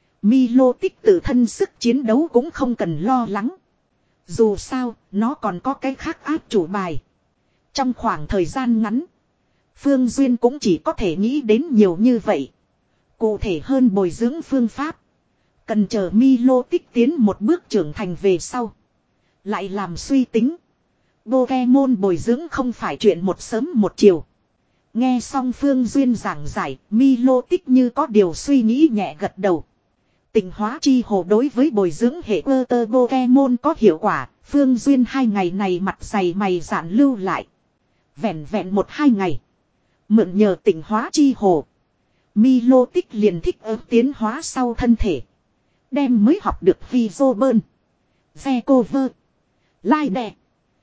Milotic tự thân sức chiến đấu cũng không cần lo lắng. Dù sao, nó còn có cái khác áp chủ bài. Trong khoảng thời gian ngắn, Phương Duyên cũng chỉ có thể nghĩ đến nhiều như vậy. Cụ thể hơn bồi dưỡng phương pháp, cần chờ Milotic tiến một bước trưởng thành về sau. Lại làm suy tính. Pokemon bồi dưỡng không phải chuyện một sớm một chiều. Nghe xong Phương Duyên giảng giải, Milotic như có điều suy nghĩ nhẹ gật đầu. Tịnh hóa chi hồ đối với bồi dưỡng hệ cơ tơ Pokemon có hiệu quả. Phương Duyên hai ngày này mặt dày mày dạn lưu lại. Vẹn vẹn một hai ngày. Mượn nhờ tịnh hóa chi hồ, Milotic liền thích ứng tiến hóa sau thân thể. Đem mới học được Phyzobơn, Vecover, Laide,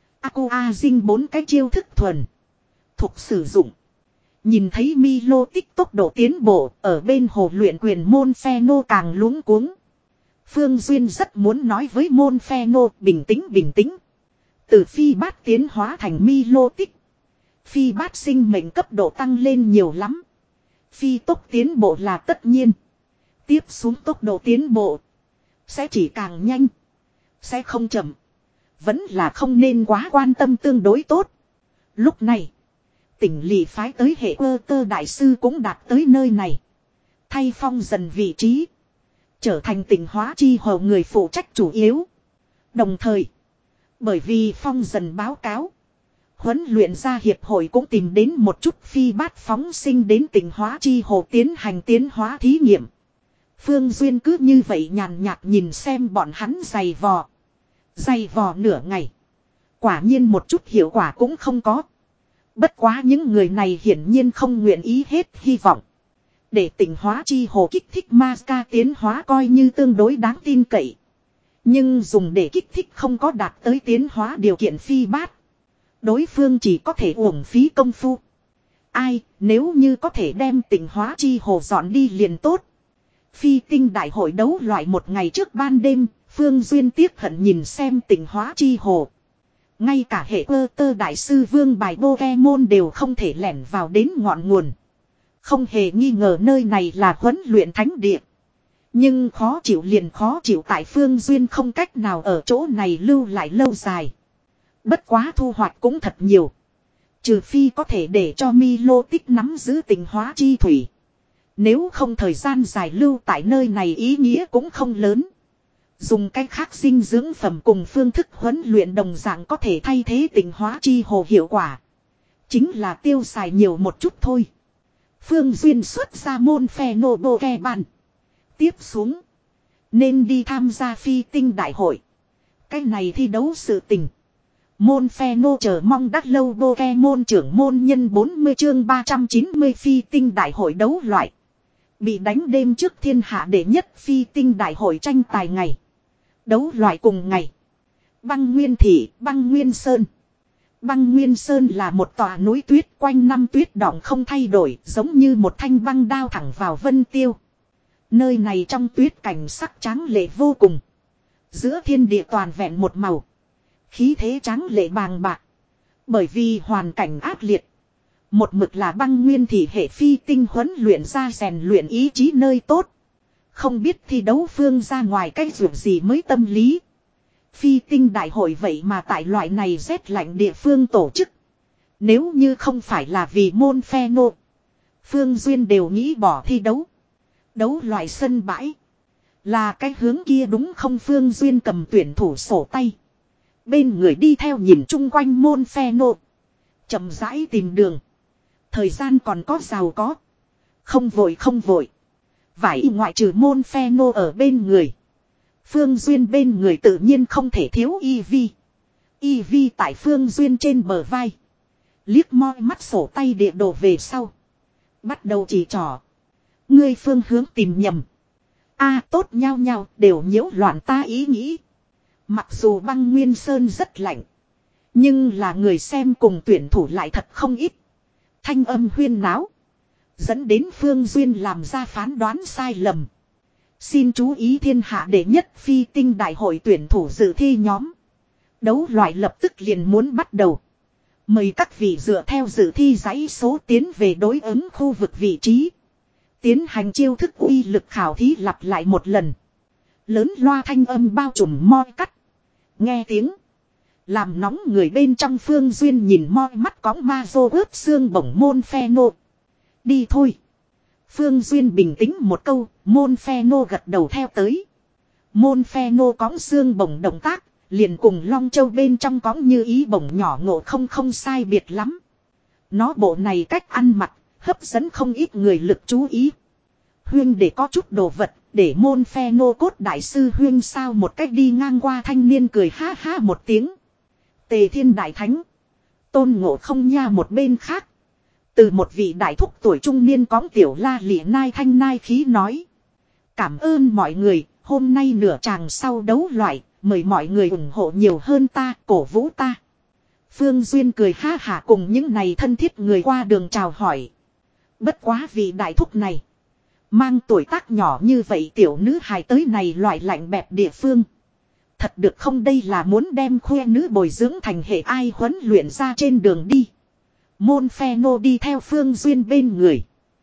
Aquazing bốn cái chiêu thức thuần thuộc sử dụng. Nhìn thấy Milotic tốc độ tiến bộ, ở bên hồ luyện quyền môn Pheno càng luống cuống. Phương Duyên rất muốn nói với môn Pheno bình tĩnh bình tĩnh. Từ phi bát tiến hóa thành Milotic, phi bát sinh mệnh cấp độ tăng lên nhiều lắm. Phi tốc tiến bộ là tất nhiên. Tiếp xuống tốc độ tiến bộ sẽ chỉ càng nhanh, sẽ không chậm. Vẫn là không nên quá quan tâm tương đối tốt. Lúc này, tỉnh lỵ phái tới hệ ơ tơ đại sư cũng đạt tới nơi này. Thay Phong Dần vị trí, trở thành tịnh hóa chi hồ người phụ trách chủ yếu. Đồng thời, bởi vì Phong Dần báo cáo, huấn luyện gia hiệp hội cũng tìm đến một chút phi bát phóng sinh đến tịnh hóa chi hồ tiến hành tiến hóa thí nghiệm. Phương Duyên cứ như vậy nhàn nhạt nhìn xem bọn hắn giày vò. Giày vò nửa ngày, quả nhiên một chút hiệu quả cũng không có. Bất quá những người này hiển nhiên không nguyện ý hết hy vọng. Để tịnh hóa chi hồ kích thích Mazca tiến hóa coi như tương đối đáng tin cậy. Nhưng dùng để kích thích không có đạt tới tiến hóa điều kiện phi bát, đối phương chỉ có thể uổng phí công phu. Ai, nếu như có thể đem tịnh hóa chi hồ dọn đi liền tốt. Phi tinh đại hội đấu loại một ngày trước ban đêm, Phương Duyên tiếc hận nhìn xem tịnh hóa chi hồ. Ngay cả hệ ơ tơ đại sư vương bài Pokemon đều không thể lẻn vào đến ngọn nguồn. Không hề nghi ngờ nơi này là huấn luyện thánh địa. Nhưng khó chịu liền khó chịu tại Phương Duyên không cách nào ở chỗ này lưu lại lâu dài. Bất quá thu hoạch cũng thật nhiều. Trừ phi có thể để cho Milotic nắm giữ tịnh hóa chi thủy. Nếu không thời gian dài lưu tại nơi này ý nghĩa cũng không lớn. Dùng cách khác dinh dưỡng phẩm cùng phương thức huấn luyện đồng dạng có thể thay thế tịnh hóa chi hồ hiệu quả. Chính là tiêu xài nhiều một chút thôi. Phương Duyên xuất ra môn Pheno Pokemon. Tiếp xuống, nên đi tham gia phi tinh đại hội. Cái này thi đấu sự tình, môn Pheno chờ mong đắt lâu. Pokemon trưởng môn nhân bốn mươi chương ba trăm chín mươi phi tinh đại hội đấu loại. Bị đánh đêm trước thiên hạ đệ nhất phi tinh đại hội tranh tài ngày. Đấu loại cùng ngày. Băng Nguyên Thị, Băng Nguyên Sơn. Băng Nguyên Sơn là một tòa núi tuyết quanh năm tuyết đọng không thay đổi, giống như một thanh băng đao thẳng vào vân tiêu. Nơi này trong tuyết cảnh sắc tráng lệ vô cùng. Giữa thiên địa toàn vẹn một màu. Khí thế tráng lệ bàng bạc. Bởi vì hoàn cảnh ác liệt, một mực là Băng Nguyên Thị hệ phi tinh huấn luyện ra rèn luyện ý chí nơi tốt. Không biết thi đấu phương ra ngoài cái ruộng gì mới tâm lý. Phi tinh đại hội vậy mà tại loại này rét lạnh địa phương tổ chức. Nếu như không phải là vì môn Pheno, Phương Duyên đều nghĩ bỏ thi đấu. Đấu loại sân bãi Là cái hướng kia đúng không? Phương Duyên cầm tuyển thủ sổ tay. Bên người đi theo nhìn chung quanh môn phe nộ. Chậm rãi tìm đường. Thời gian còn có giàu có. Không vội không vội. Vải ngoại trừ môn phe nô ở bên người. Phương Duyên bên người tự nhiên không thể thiếu y vi. Y vi tại Phương Duyên trên bờ vai. Liếc moi mắt sổ tay địa đồ về sau. Bắt đầu chỉ trỏ. Ngươi phương hướng tìm nhầm. A tốt nhau nhau đều nhiễu loạn ta ý nghĩ. Mặc dù băng nguyên sơn rất lạnh. Nhưng là người xem cùng tuyển thủ lại thật không ít. Thanh âm huyên náo. Dẫn đến Phương Duyên làm ra phán đoán sai lầm. Xin chú ý thiên hạ đệ nhất phi tinh đại hội tuyển thủ dự thi nhóm. Đấu loại lập tức liền muốn bắt đầu. Mời các vị dựa theo dự thi dãy số tiến về đối ứng khu vực vị trí. Tiến hành chiêu thức uy lực khảo thí lặp lại một lần. Lớn loa thanh âm bao trùm moi cắt. Nghe tiếng. Làm nóng người bên trong Phương Duyên nhìn moi mắt cóng ma vô ướp xương bổng môn phe nộ. Đi thôi. Phương Duyên bình tĩnh một câu, môn phe nô gật đầu theo tới. Môn phe nô cõng xương bổng động tác, liền cùng Long Châu bên trong cõng như ý bổng nhỏ ngộ không không sai biệt lắm. Nó bộ này cách ăn mặc, hấp dẫn không ít người lực chú ý. Huyên để có chút đồ vật, để môn phe nô cốt đại sư Huyên sao một cách đi ngang qua thanh niên cười ha ha một tiếng. Tề Thiên Đại Thánh. Tôn Ngộ Không nha một bên khác. Từ một vị đại thúc tuổi trung niên cõng tiểu la lị nai thanh nai khí nói. Cảm ơn mọi người, hôm nay nửa tràng sau đấu loại, mời mọi người ủng hộ nhiều hơn ta, cổ vũ ta. Phương Duyên cười ha hả cùng những này thân thiết người qua đường chào hỏi. Bất quá vị đại thúc này. Mang tuổi tác nhỏ như vậy tiểu nữ hài tới này loại lạnh bẹp địa phương. Thật được không, đây là muốn đem khoe nữ bồi dưỡng thành hệ ai huấn luyện ra trên đường đi. Môn phe nô đi theo Phương Duyên bên người.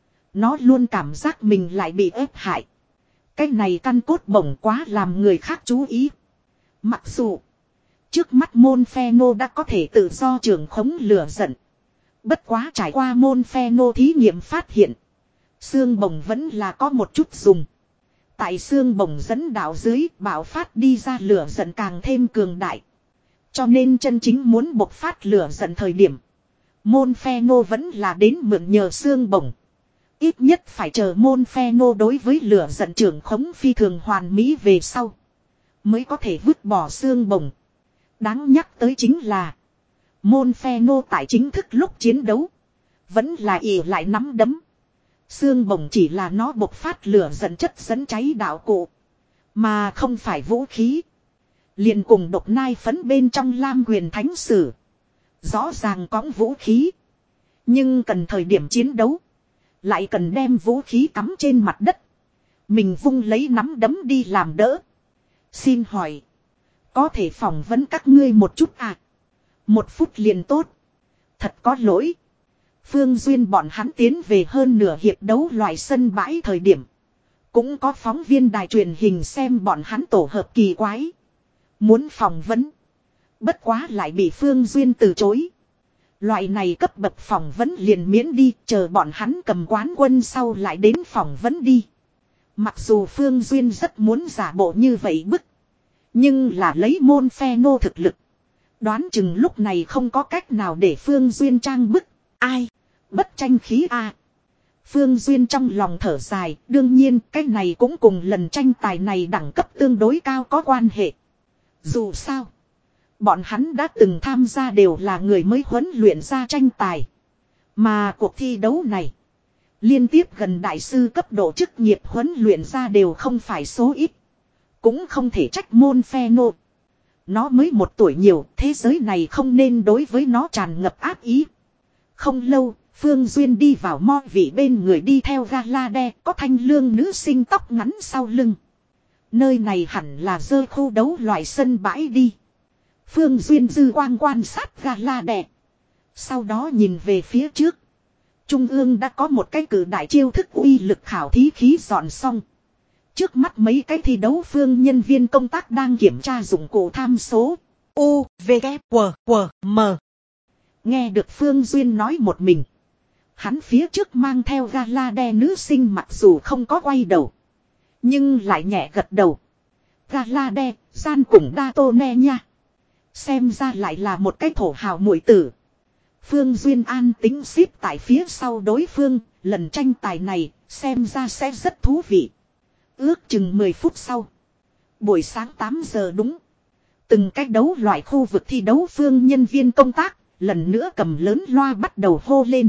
Nó luôn cảm giác mình lại bị ép hại. Cái này căn cốt bổng quá làm người khác chú ý. Mặc dù trước mắt môn phe nô đã có thể tự do trường khống lửa giận. Bất quá trải qua môn phe nô thí nghiệm phát hiện. Xương bổng vẫn là có một chút dùng. Tại xương bổng dẫn đạo dưới bạo phát đi ra lửa giận càng thêm cường đại. Cho nên chân chính muốn bộc phát lửa giận thời điểm. Môn phe nô vẫn là đến mượn nhờ xương bổng. Ít nhất phải chờ môn phe nô đối với lửa giận trưởng khống phi thường hoàn mỹ về sau. Mới có thể vứt bỏ xương bổng. Đáng nhắc tới chính là. Môn phe nô tại chính thức lúc chiến đấu. Vẫn là ỉ lại nắm đấm. Xương bổng chỉ là nó bộc phát lửa giận chất dẫn cháy đạo cụ. Mà không phải vũ khí. Liền cùng độc nai phấn bên trong Lam Huyền Thánh Sử. Rõ ràng có vũ khí. Nhưng cần thời điểm chiến đấu. Lại cần đem vũ khí cắm trên mặt đất. Mình vung lấy nắm đấm đi làm đỡ. Xin hỏi. Có thể phỏng vấn các ngươi một chút à? Một phút liền tốt. Thật có lỗi. Phương Duyên bọn hắn tiến về hơn nửa hiệp đấu loại sân bãi thời điểm. Cũng có phóng viên đài truyền hình xem bọn hắn tổ hợp kỳ quái. Muốn phỏng vấn. Bất quá lại bị Phương Duyên từ chối. Loại này cấp bậc phỏng vấn liền miễn đi, chờ bọn hắn cầm quán quân sau lại đến phỏng vấn đi. Mặc dù Phương Duyên rất muốn giả bộ như vậy bức. Nhưng là lấy môn phe nô thực lực. Đoán chừng lúc này không có cách nào để Phương Duyên trang bức. Ai? Bất tranh khí a. Phương Duyên trong lòng thở dài, đương nhiên cái này cũng cùng lần tranh tài này đẳng cấp tương đối cao có quan hệ. Dù sao. Bọn hắn đã từng tham gia đều là người mới huấn luyện ra tranh tài. Mà cuộc thi đấu này. Liên tiếp gần đại sư cấp độ chức nghiệp huấn luyện ra đều không phải số ít. Cũng không thể trách môn phe nô. Nó mới một tuổi nhiều, thế giới này không nên đối với nó tràn ngập ác ý. Không lâu, Phương Duyên đi vào mo vị bên người đi theo gala đe, có thanh lương nữ sinh tóc ngắn sau lưng. Nơi này hẳn là dơ khu đấu loại sân bãi đi. Phương Duyên dư quang quan sát gala đe. Sau đó nhìn về phía trước. Trung ương đã có một cái cử đại chiêu thức uy lực khảo thí khí dọn xong. Trước mắt mấy cái thi đấu phương nhân viên công tác đang kiểm tra dụng cụ tham số. U, V, K, W, W, M. Nghe được Phương Duyên nói một mình. Hắn phía trước mang theo gala đe nữ sinh mặc dù không có quay đầu. Nhưng lại nhẹ gật đầu. Gala đe, gian cùng đa tô ne nha. Xem ra lại là một cái thổ hào muội tử. Phương Duyên an tính xếp tại phía sau đối phương, lần tranh tài này, xem ra sẽ rất thú vị. Ước chừng mười phút sau. Buổi sáng tám giờ đúng. Từng cách đấu loại khu vực thi đấu phương nhân viên công tác, lần nữa cầm lớn loa bắt đầu hô lên.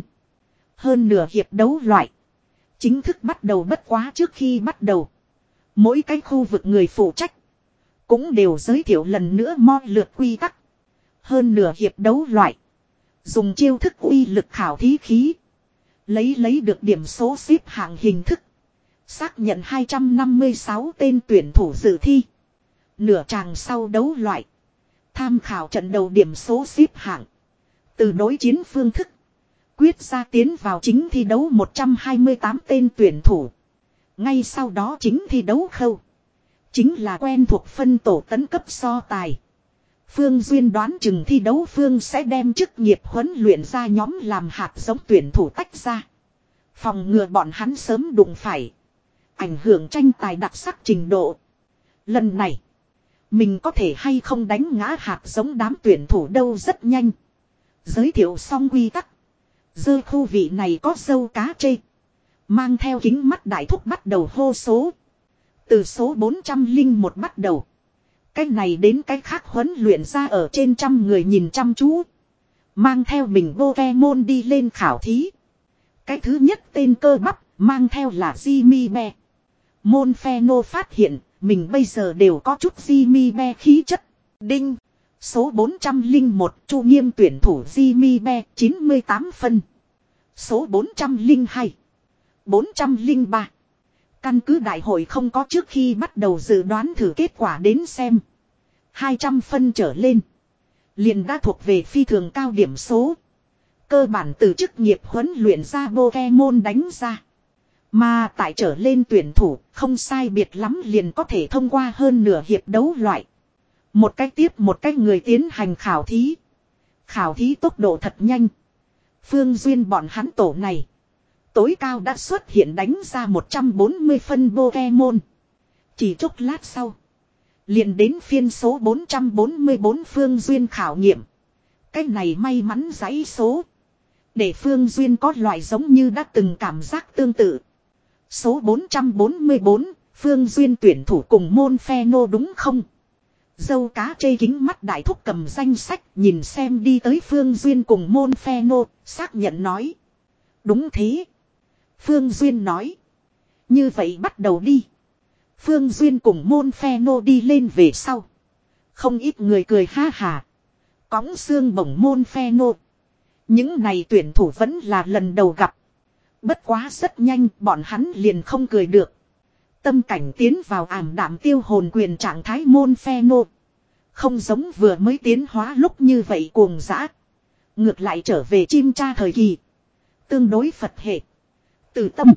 Hơn nửa hiệp đấu loại. Chính thức bắt đầu bất quá trước khi bắt đầu. Mỗi cái khu vực người phụ trách. Cũng đều giới thiệu lần nữa mo lượt quy tắc. Hơn nửa hiệp đấu loại. Dùng chiêu thức uy lực khảo thí khí. Lấy lấy được điểm số xếp hạng hình thức. Xác nhận hai trăm năm mươi sáu tên tuyển thủ dự thi. Nửa tràng sau đấu loại. Tham khảo trận đầu điểm số xếp hạng. Từ đối chiến phương thức. Quyết ra tiến vào chính thi đấu một trăm hai mươi tám tên tuyển thủ. Ngay sau đó chính thi đấu khâu. Chính là quen thuộc phân tổ tấn cấp so tài. Phương Duyên đoán chừng thi đấu Phương sẽ đem chức nghiệp huấn luyện ra nhóm làm hạt giống tuyển thủ tách ra. Phòng ngừa bọn hắn sớm đụng phải. Ảnh hưởng tranh tài đặc sắc trình độ. Lần này. Mình có thể hay không đánh ngã hạt giống đám tuyển thủ đâu rất nhanh. Giới thiệu xong quy tắc. Dơ khu vị này có dâu cá chê. Mang theo kính mắt đại thúc bắt đầu hô số. Từ số bốn trăm lẻ một bắt đầu. Cái này đến cái khác huấn luyện ra ở trên trăm người nhìn chăm chú. Mang theo mình Pokemon đi lên khảo thí. Cái thứ nhất tên cơ bắp mang theo là Jimmy Be. Môn Pheno phát hiện mình bây giờ đều có chút Jimmy Be khí chất. Đinh. Số bốn trăm lẻ một Chu Nghiêm tuyển thủ Jimmy Be chín mươi tám phân. Số bốn trăm lẻ hai. bốn trăm lẻ ba. Căn cứ đại hội không có trước khi bắt đầu dự đoán thử kết quả đến xem. hai trăm phân trở lên. Liền đã thuộc về phi thường cao điểm số. Cơ bản từ chức nghiệp huấn luyện ra Pokemon đánh ra. Mà tại trở lên tuyển thủ không sai biệt lắm liền có thể thông qua hơn nửa hiệp đấu loại. Một cách tiếp một cách người tiến hành khảo thí. Khảo thí tốc độ thật nhanh. Phương Duyên bọn hắn tổ này. Tối cao đã xuất hiện đánh ra một trăm bốn mươi phân Pokemon. Chỉ chốc lát sau. Liền đến phiên số bốn trăm bốn mươi bốn Phương Duyên khảo nghiệm. Cái này may mắn giấy số. Để Phương Duyên có loại giống như đã từng cảm giác tương tự. Số bốn trăm bốn mươi bốn, Phương Duyên tuyển thủ cùng môn Pheno đúng không? Dâu cá chê kính mắt đại thúc cầm danh sách nhìn xem đi tới Phương Duyên cùng môn Pheno, xác nhận nói. Đúng thế. Phương Duyên nói. Như vậy bắt đầu đi. Phương Duyên cùng môn Pheno đi lên về sau. Không ít người cười ha hà. Cõng xương bổng môn Pheno. Những này tuyển thủ vẫn là lần đầu gặp. Bất quá rất nhanh bọn hắn liền không cười được. Tâm cảnh tiến vào ảm đạm tiêu hồn quyền trạng thái môn Pheno. Không giống vừa mới tiến hóa lúc như vậy cuồng dã. Ngược lại trở về chim cha thời kỳ. Tương đối Phật hệ. Từ tâm.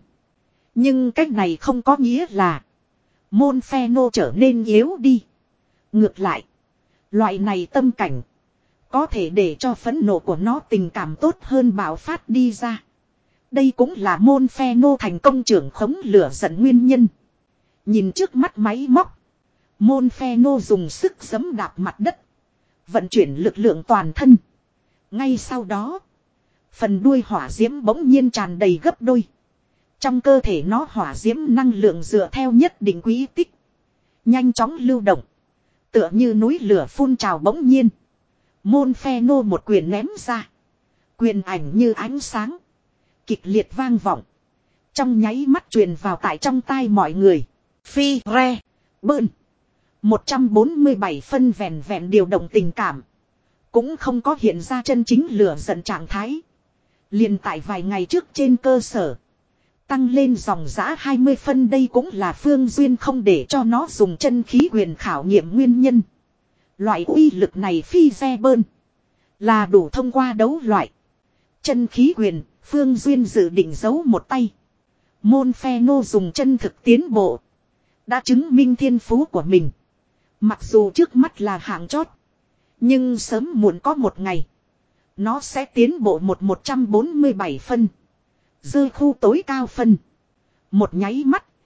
Nhưng cách này không có nghĩa là. Môn Pheno trở nên yếu đi. Ngược lại. Loại này tâm cảnh. Có thể để cho phẫn nộ của nó tình cảm tốt hơn bạo phát đi ra. Đây cũng là môn Pheno thành công trưởng khống lửa giận nguyên nhân. Nhìn trước mắt máy móc. Môn Pheno dùng sức giẫm đạp mặt đất. Vận chuyển lực lượng toàn thân. Ngay sau đó. Phần đuôi hỏa diễm bỗng nhiên tràn đầy gấp đôi. Trong cơ thể nó hỏa diễm năng lượng dựa theo nhất định quý tích. Nhanh chóng lưu động. Tựa như núi lửa phun trào bỗng nhiên. Môn Pheno một quyền ném ra. Quyền ảnh như ánh sáng. Kịch liệt vang vọng. Trong nháy mắt truyền vào tại trong tai mọi người. Phi re. Bơn. một trăm bốn mươi bảy phân vẹn vẹn điều động tình cảm. Cũng không có hiện ra chân chính lửa giận trạng thái. Liền tại vài ngày trước trên cơ sở. Tăng lên dòng giã hai mươi phân đây cũng là Phương Duyên không để cho nó dùng chân khí quyền khảo nghiệm nguyên nhân. Loại uy lực này phi re bơn. Là đủ thông qua đấu loại. Chân khí quyền, Phương Duyên dự định giấu một tay. Môn Pheno dùng chân thực tiến bộ. Đã chứng minh thiên phú của mình. Mặc dù trước mắt là hạng chót. Nhưng sớm muộn có một ngày. Nó sẽ tiến bộ một một trăm bốn mươi bảy phân. Dơ khu tối cao phân. Một nháy mắt,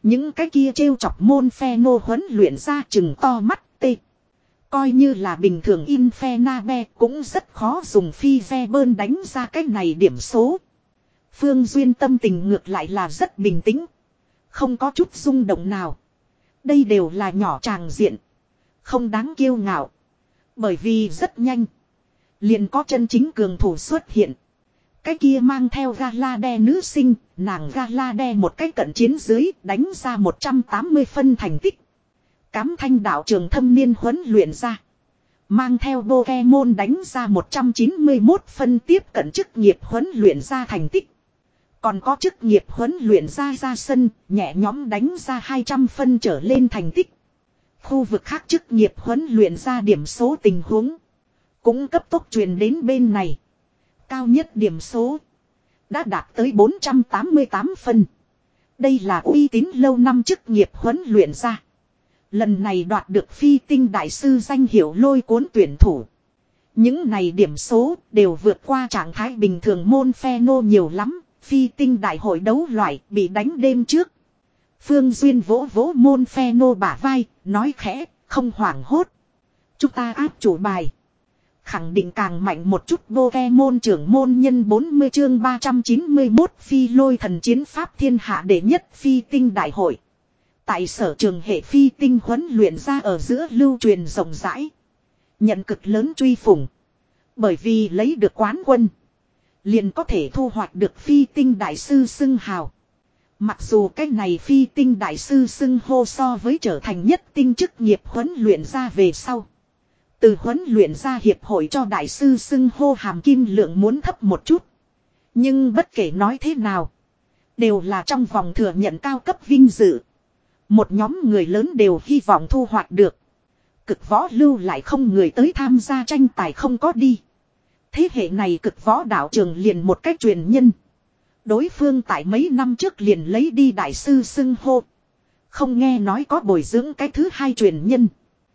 Những cái kia trêu chọc môn phe nô huấn luyện ra chừng to mắt tê. Coi như là bình thường Infernabe cũng rất khó dùng phi ve bơn đánh ra cái này điểm số. Phương Duyên tâm tình ngược lại là rất bình tĩnh. Không có chút rung động nào. Đây đều là nhỏ tràng diện. Không đáng kiêu ngạo. Bởi vì rất nhanh. Liền có chân chính cường thủ xuất hiện. Cái kia mang theo Galade nữ sinh, nàng Galade một cái cận chiến dưới đánh ra một trăm tám mươi phân thành tích. Cám thanh đạo trường thâm niên huấn luyện ra. Mang theo Pokemon đánh ra một trăm chín mươi mốt phân tiếp cận chức nghiệp huấn luyện ra thành tích. Còn có chức nghiệp huấn luyện ra ra sân, nhẹ nhóm đánh ra hai trăm phân trở lên thành tích. Khu vực khác chức nghiệp huấn luyện ra điểm số tình huống. Cũng cấp tốc truyền đến bên này. Cao nhất điểm số đã đạt tới bốn trăm tám mươi tám phân. Đây là uy tín lâu năm chức nghiệp huấn luyện ra. Lần này đoạt được phi tinh đại sư danh hiệu lôi cuốn tuyển thủ. Những này điểm số đều vượt qua trạng thái bình thường môn phe nô nhiều lắm. Phi tinh đại hội đấu loại bị đánh đêm trước. Phương Duyên vỗ vỗ môn phe nô bả vai, nói khẽ, không hoảng hốt. Chúng ta áp chủ bài. Khẳng định càng mạnh một chút Pokemon trưởng môn nhân bốn mươi chương ba trăm chín mươi mốt phi lôi thần chiến pháp thiên hạ đệ nhất phi tinh đại hội. Tại sở trường hệ phi tinh huấn luyện ra ở giữa lưu truyền rộng rãi. Nhận cực lớn truy phủng. Bởi vì lấy được quán quân. Liền có thể thu hoạch được phi tinh đại sư xưng hào. Mặc dù cái này phi tinh đại sư xưng hô so với trở thành nhất tinh chức nghiệp huấn luyện ra về sau. Từ huấn luyện ra hiệp hội cho đại sư xưng hô hàm kim lượng muốn thấp một chút. Nhưng bất kể nói thế nào. Đều là trong vòng thừa nhận cao cấp vinh dự. Một nhóm người lớn đều hy vọng thu hoạch được. Cực võ lưu lại không người tới tham gia tranh tài không có đi. Thế hệ này cực võ đạo trường liền một cách truyền nhân. Đối phương tại mấy năm trước liền lấy đi đại sư xưng hô. Không nghe nói có bồi dưỡng cái thứ hai truyền nhân.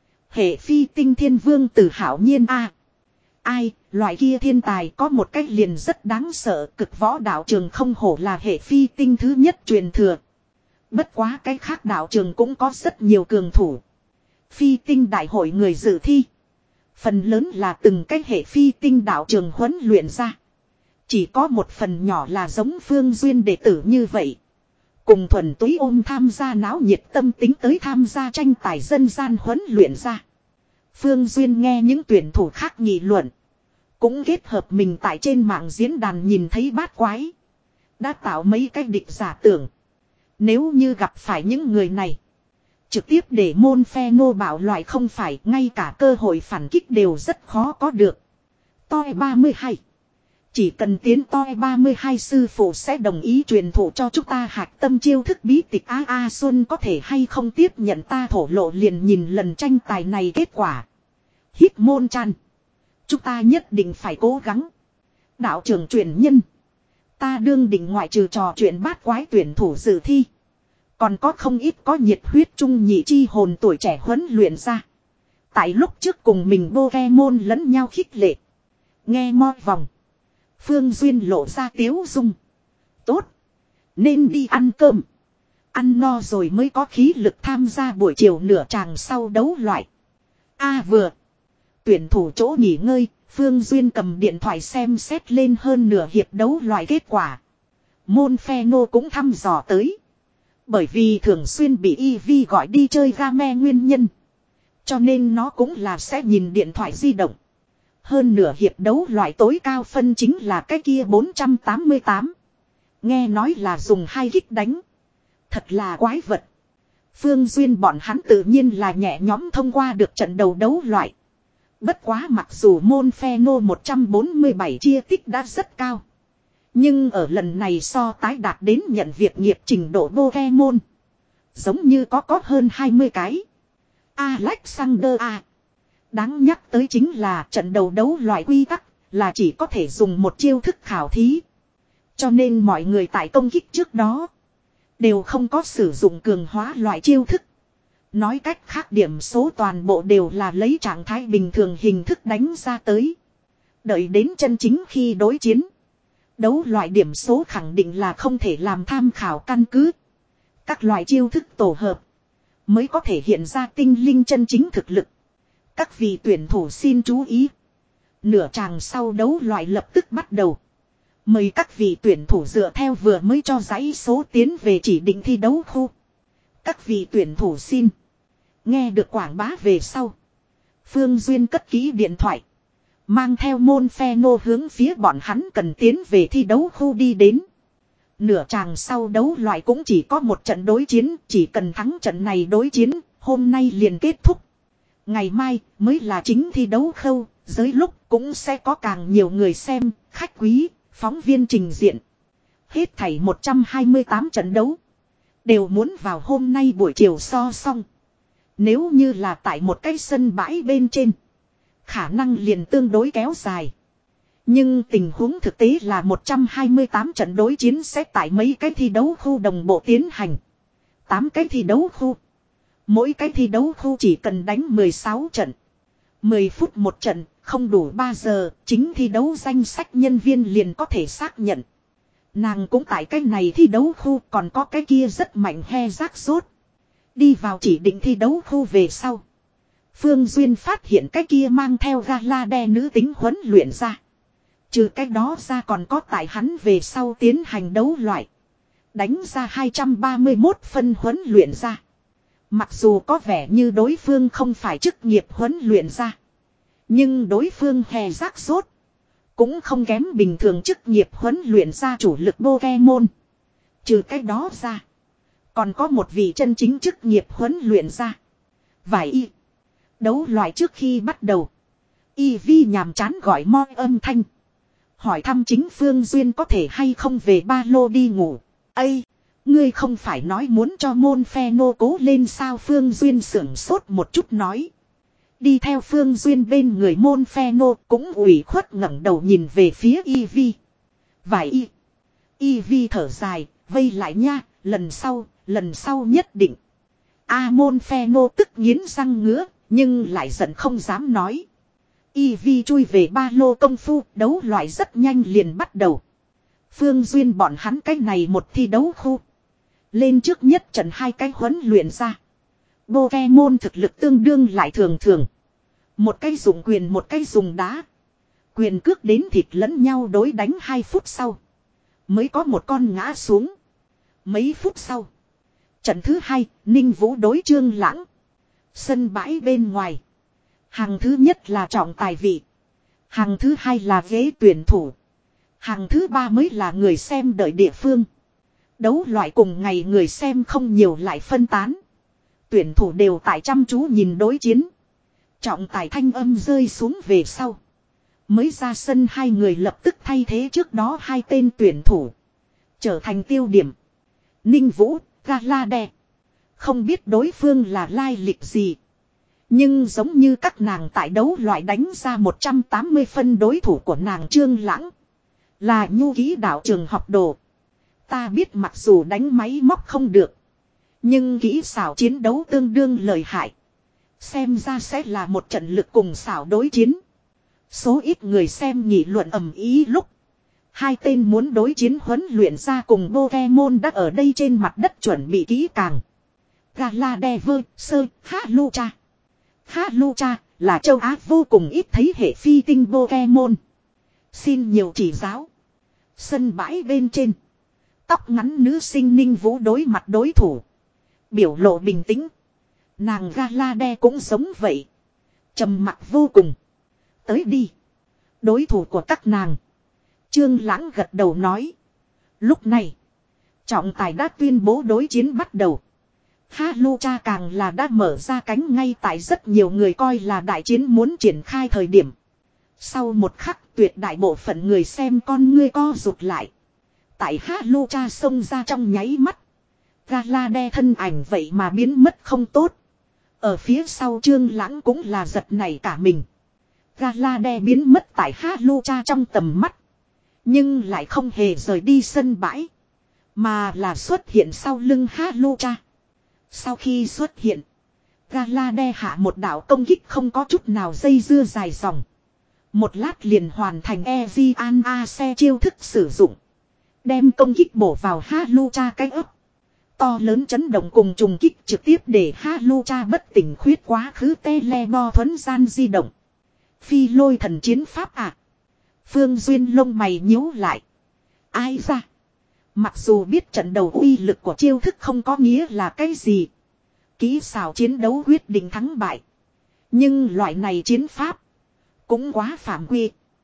Hệ phi tinh thiên vương tử hảo nhiên a à, ai, loại kia thiên tài có một cách liền rất đáng sợ. Cực võ đạo trường không hổ là hệ phi tinh thứ nhất truyền thừa. Bất quá cái khác đạo trường cũng có rất nhiều cường thủ. Phi tinh đại hội người dự thi. Phần lớn là từng cái hệ phi tinh đạo trường huấn luyện ra. Chỉ có một phần nhỏ là giống Phương Duyên đệ tử như vậy. Cùng thuần túy ôm tham gia náo nhiệt tâm tính tới tham gia tranh tài dân gian huấn luyện ra. Phương Duyên nghe những tuyển thủ khác nghị luận. Cũng kết hợp mình tại trên mạng diễn đàn nhìn thấy bát quái. Đã tạo mấy cái địch giả tưởng. Nếu như gặp phải những người này. Trực tiếp để môn phe nô bảo loại không phải ngay cả cơ hội phản kích đều rất khó có được. Toi ba mươi hai. Chỉ cần tiến toi ba mươi hai sư phụ sẽ đồng ý truyền thụ cho chúng ta hạc tâm chiêu thức bí tịch A A Xuân có thể hay không tiếp nhận ta thổ lộ liền nhìn lần tranh tài này kết quả. Hít môn chan. Chúng ta nhất định phải cố gắng. Đạo trưởng truyền nhân. Ta đương định ngoại trừ trò chuyện bát quái tuyển thủ dự thi. Còn có không ít có nhiệt huyết trung nhị chi hồn tuổi trẻ huấn luyện ra. Tại lúc trước cùng mình Pokemon lẫn nhau khích lệ. Nghe mo vòng. Phương Duyên lộ ra tiếu dung. Tốt. Nên đi ăn cơm. Ăn no rồi mới có khí lực tham gia buổi chiều nửa tràng sau đấu loại. A vừa. Tuyển thủ chỗ nghỉ ngơi. Phương Duyên cầm điện thoại xem xét lên hơn nửa hiệp đấu loại kết quả. Môn phe nô cũng thăm dò tới. Bởi vì thường xuyên bị i vê gọi đi chơi game nguyên nhân. Cho nên nó cũng là sẽ nhìn điện thoại di động. Hơn nửa hiệp đấu loại tối cao phân chính là cái kia bốn trăm tám mươi tám. Nghe nói là dùng hai kích đánh. Thật là quái vật. Phương Duyên bọn hắn tự nhiên là nhẹ nhóm thông qua được trận đầu đấu loại. Bất quá mặc dù môn phe nô một trăm bốn mươi bảy chia tích đã rất cao. Nhưng ở lần này so tái đạt đến nhận việc nghiệp trình độ Pokemon. Giống như có có hơn hai mươi cái. Alexander A. Đáng nhắc tới chính là trận đầu đấu loại quy tắc là chỉ có thể dùng một chiêu thức khảo thí. Cho nên mọi người tại công kích trước đó đều không có sử dụng cường hóa loại chiêu thức. Nói cách khác điểm số toàn bộ đều là lấy trạng thái bình thường hình thức đánh ra tới. Đợi đến chân chính khi đối chiến. Đấu loại điểm số khẳng định là không thể làm tham khảo căn cứ. Các loại chiêu thức tổ hợp mới có thể hiện ra tinh linh chân chính thực lực. Các vị tuyển thủ xin chú ý. Nửa tràng sau đấu loại lập tức bắt đầu. Mời các vị tuyển thủ dựa theo vừa mới cho dãy số tiến về chỉ định thi đấu khu. Các vị tuyển thủ xin. Nghe được quảng bá về sau. Phương Duyên cất kỹ điện thoại. Mang theo môn phe nô hướng phía bọn hắn cần tiến về thi đấu khu đi đến. Nửa tràng sau đấu loại cũng chỉ có một trận đối chiến. Chỉ cần thắng trận này đối chiến. Hôm nay liền kết thúc. Ngày mai mới là chính thi đấu khâu. Dưới lúc cũng sẽ có càng nhiều người xem. Khách quý, phóng viên trình diện. Hết thảy một trăm hai mươi tám trận đấu. Đều muốn vào hôm nay buổi chiều so xong. Nếu như là tại một cái sân bãi bên trên. Khả năng liền tương đối kéo dài. Nhưng tình huống thực tế là một trăm hai mươi tám trận đối chiến sẽ tại mấy cái thi đấu khu đồng bộ tiến hành. tám cái thi đấu khu. Mỗi cái thi đấu khu chỉ cần đánh mười sáu trận. mười phút một trận, không đủ ba giờ, chính thi đấu danh sách nhân viên liền có thể xác nhận. Nàng cũng tại cái này thi đấu khu còn có cái kia rất mạnh he rác rốt. Đi vào chỉ định thi đấu khu về sau. Phương Duyên phát hiện cái kia mang theo gala đe nữ tính huấn luyện ra. Trừ cái đó ra còn có tại hắn về sau tiến hành đấu loại. Đánh ra hai trăm ba mươi mốt phân huấn luyện ra. Mặc dù có vẻ như đối phương không phải chức nghiệp huấn luyện ra. Nhưng đối phương hè rác rốt. Cũng không kém bình thường chức nghiệp huấn luyện ra chủ lực Pokemon. Trừ cái đó ra. Còn có một vị chân chính chức nghiệp huấn luyện ra. Vài y. Đấu loại trước khi bắt đầu. Y Vi nhàm chán gọi moi âm thanh. Hỏi thăm chính Phương Duyên có thể hay không về ba lô đi ngủ. Ây! Ngươi không phải nói muốn cho môn phe nô cố lên sao? Phương Duyên sưởng sốt một chút nói. Đi theo Phương Duyên bên người môn phe nô cũng ủy khuất ngẩng đầu nhìn về phía Y Vi. Vài y. Y Vi thở dài, vây lại nha, lần sau, lần sau nhất định. A môn phe nô tức nghiến răng ngứa, nhưng lại giận không dám nói. Y Vi chui về ba lô công phu, đấu loại rất nhanh liền bắt đầu. Phương Duyên bọn hắn cái này một thi đấu khu. Lên trước nhất trận hai cái huấn luyện ra. Pokemon thực lực tương đương lại thường thường. Một cái dùng quyền một cái dùng đá. Quyền cước đến thịt lẫn nhau đối đánh hai phút sau. Mới có một con ngã xuống. Mấy phút sau. Trận thứ hai, Ninh Vũ đối Trương Lãng. Sân bãi bên ngoài. Hàng thứ nhất là trọng tài vị. Hàng thứ hai là ghế tuyển thủ. Hàng thứ ba mới là người xem đợi địa phương. Đấu loại cùng ngày người xem không nhiều lại phân tán. Tuyển thủ đều tại chăm chú nhìn đối chiến. Trọng tài thanh âm rơi xuống về sau. Mới ra sân hai người lập tức thay thế trước đó hai tên tuyển thủ. Trở thành tiêu điểm. Ninh Vũ, Galade. Không biết đối phương là lai lịch gì. Nhưng giống như các nàng tại đấu loại đánh ra một trăm tám mươi phân đối thủ của nàng Trương Lãng. Là nhu ký đạo trường học đồ. Ta biết mặc dù đánh máy móc không được. Nhưng kỹ xảo chiến đấu tương đương lợi hại. Xem ra sẽ là một trận lực cùng xảo đối chiến. Số ít người xem nghị luận ầm ý lúc. Hai tên muốn đối chiến huấn luyện ra cùng Pokemon đã ở đây trên mặt đất chuẩn bị kỹ càng. Galadever, Sơ, Halucha. Halucha là châu Á vô cùng ít thấy hệ phi tinh Pokemon. Xin nhiều chỉ giáo. Sân bãi bên trên. Tóc ngắn nữ sinh Ninh Vũ đối mặt đối thủ. Biểu lộ bình tĩnh. Nàng Galade cũng giống vậy. Trầm mặc vô cùng. Tới đi. Đối thủ của các nàng. Trương Lãng gật đầu nói. Lúc này. Trọng tài đã tuyên bố đối chiến bắt đầu. Halucha càng là đã mở ra cánh ngay tại rất nhiều người coi là đại chiến muốn triển khai thời điểm. Sau một khắc tuyệt đại bộ phận người xem con ngươi co rụt lại. Tại Halucha xông ra trong nháy mắt. Galade thân ảnh vậy mà biến mất không tốt. Ở phía sau Trương Lãng cũng là giật nảy cả mình. Galade biến mất tại Halucha trong tầm mắt. Nhưng lại không hề rời đi sân bãi. Mà là xuất hiện sau lưng Halucha. Sau khi xuất hiện. Galade hạ một đạo công kích không có chút nào dây dưa dài dòng. Một lát liền hoàn thành Ezian A xe chiêu thức sử dụng. Đem công kích bổ vào Halucha cái ấp. To lớn chấn động cùng trùng kích trực tiếp để Halucha bất tỉnh khuyết quá khứ tele bo thuấn gian di động. Phi lôi thần chiến pháp à. Phương Duyên lông mày nhíu lại. Ai ra. Mặc dù biết trận đầu uy lực của chiêu thức không có nghĩa là cái gì. Kỹ xảo chiến đấu quyết định thắng bại. Nhưng loại này chiến pháp. Cũng quá phạm quy.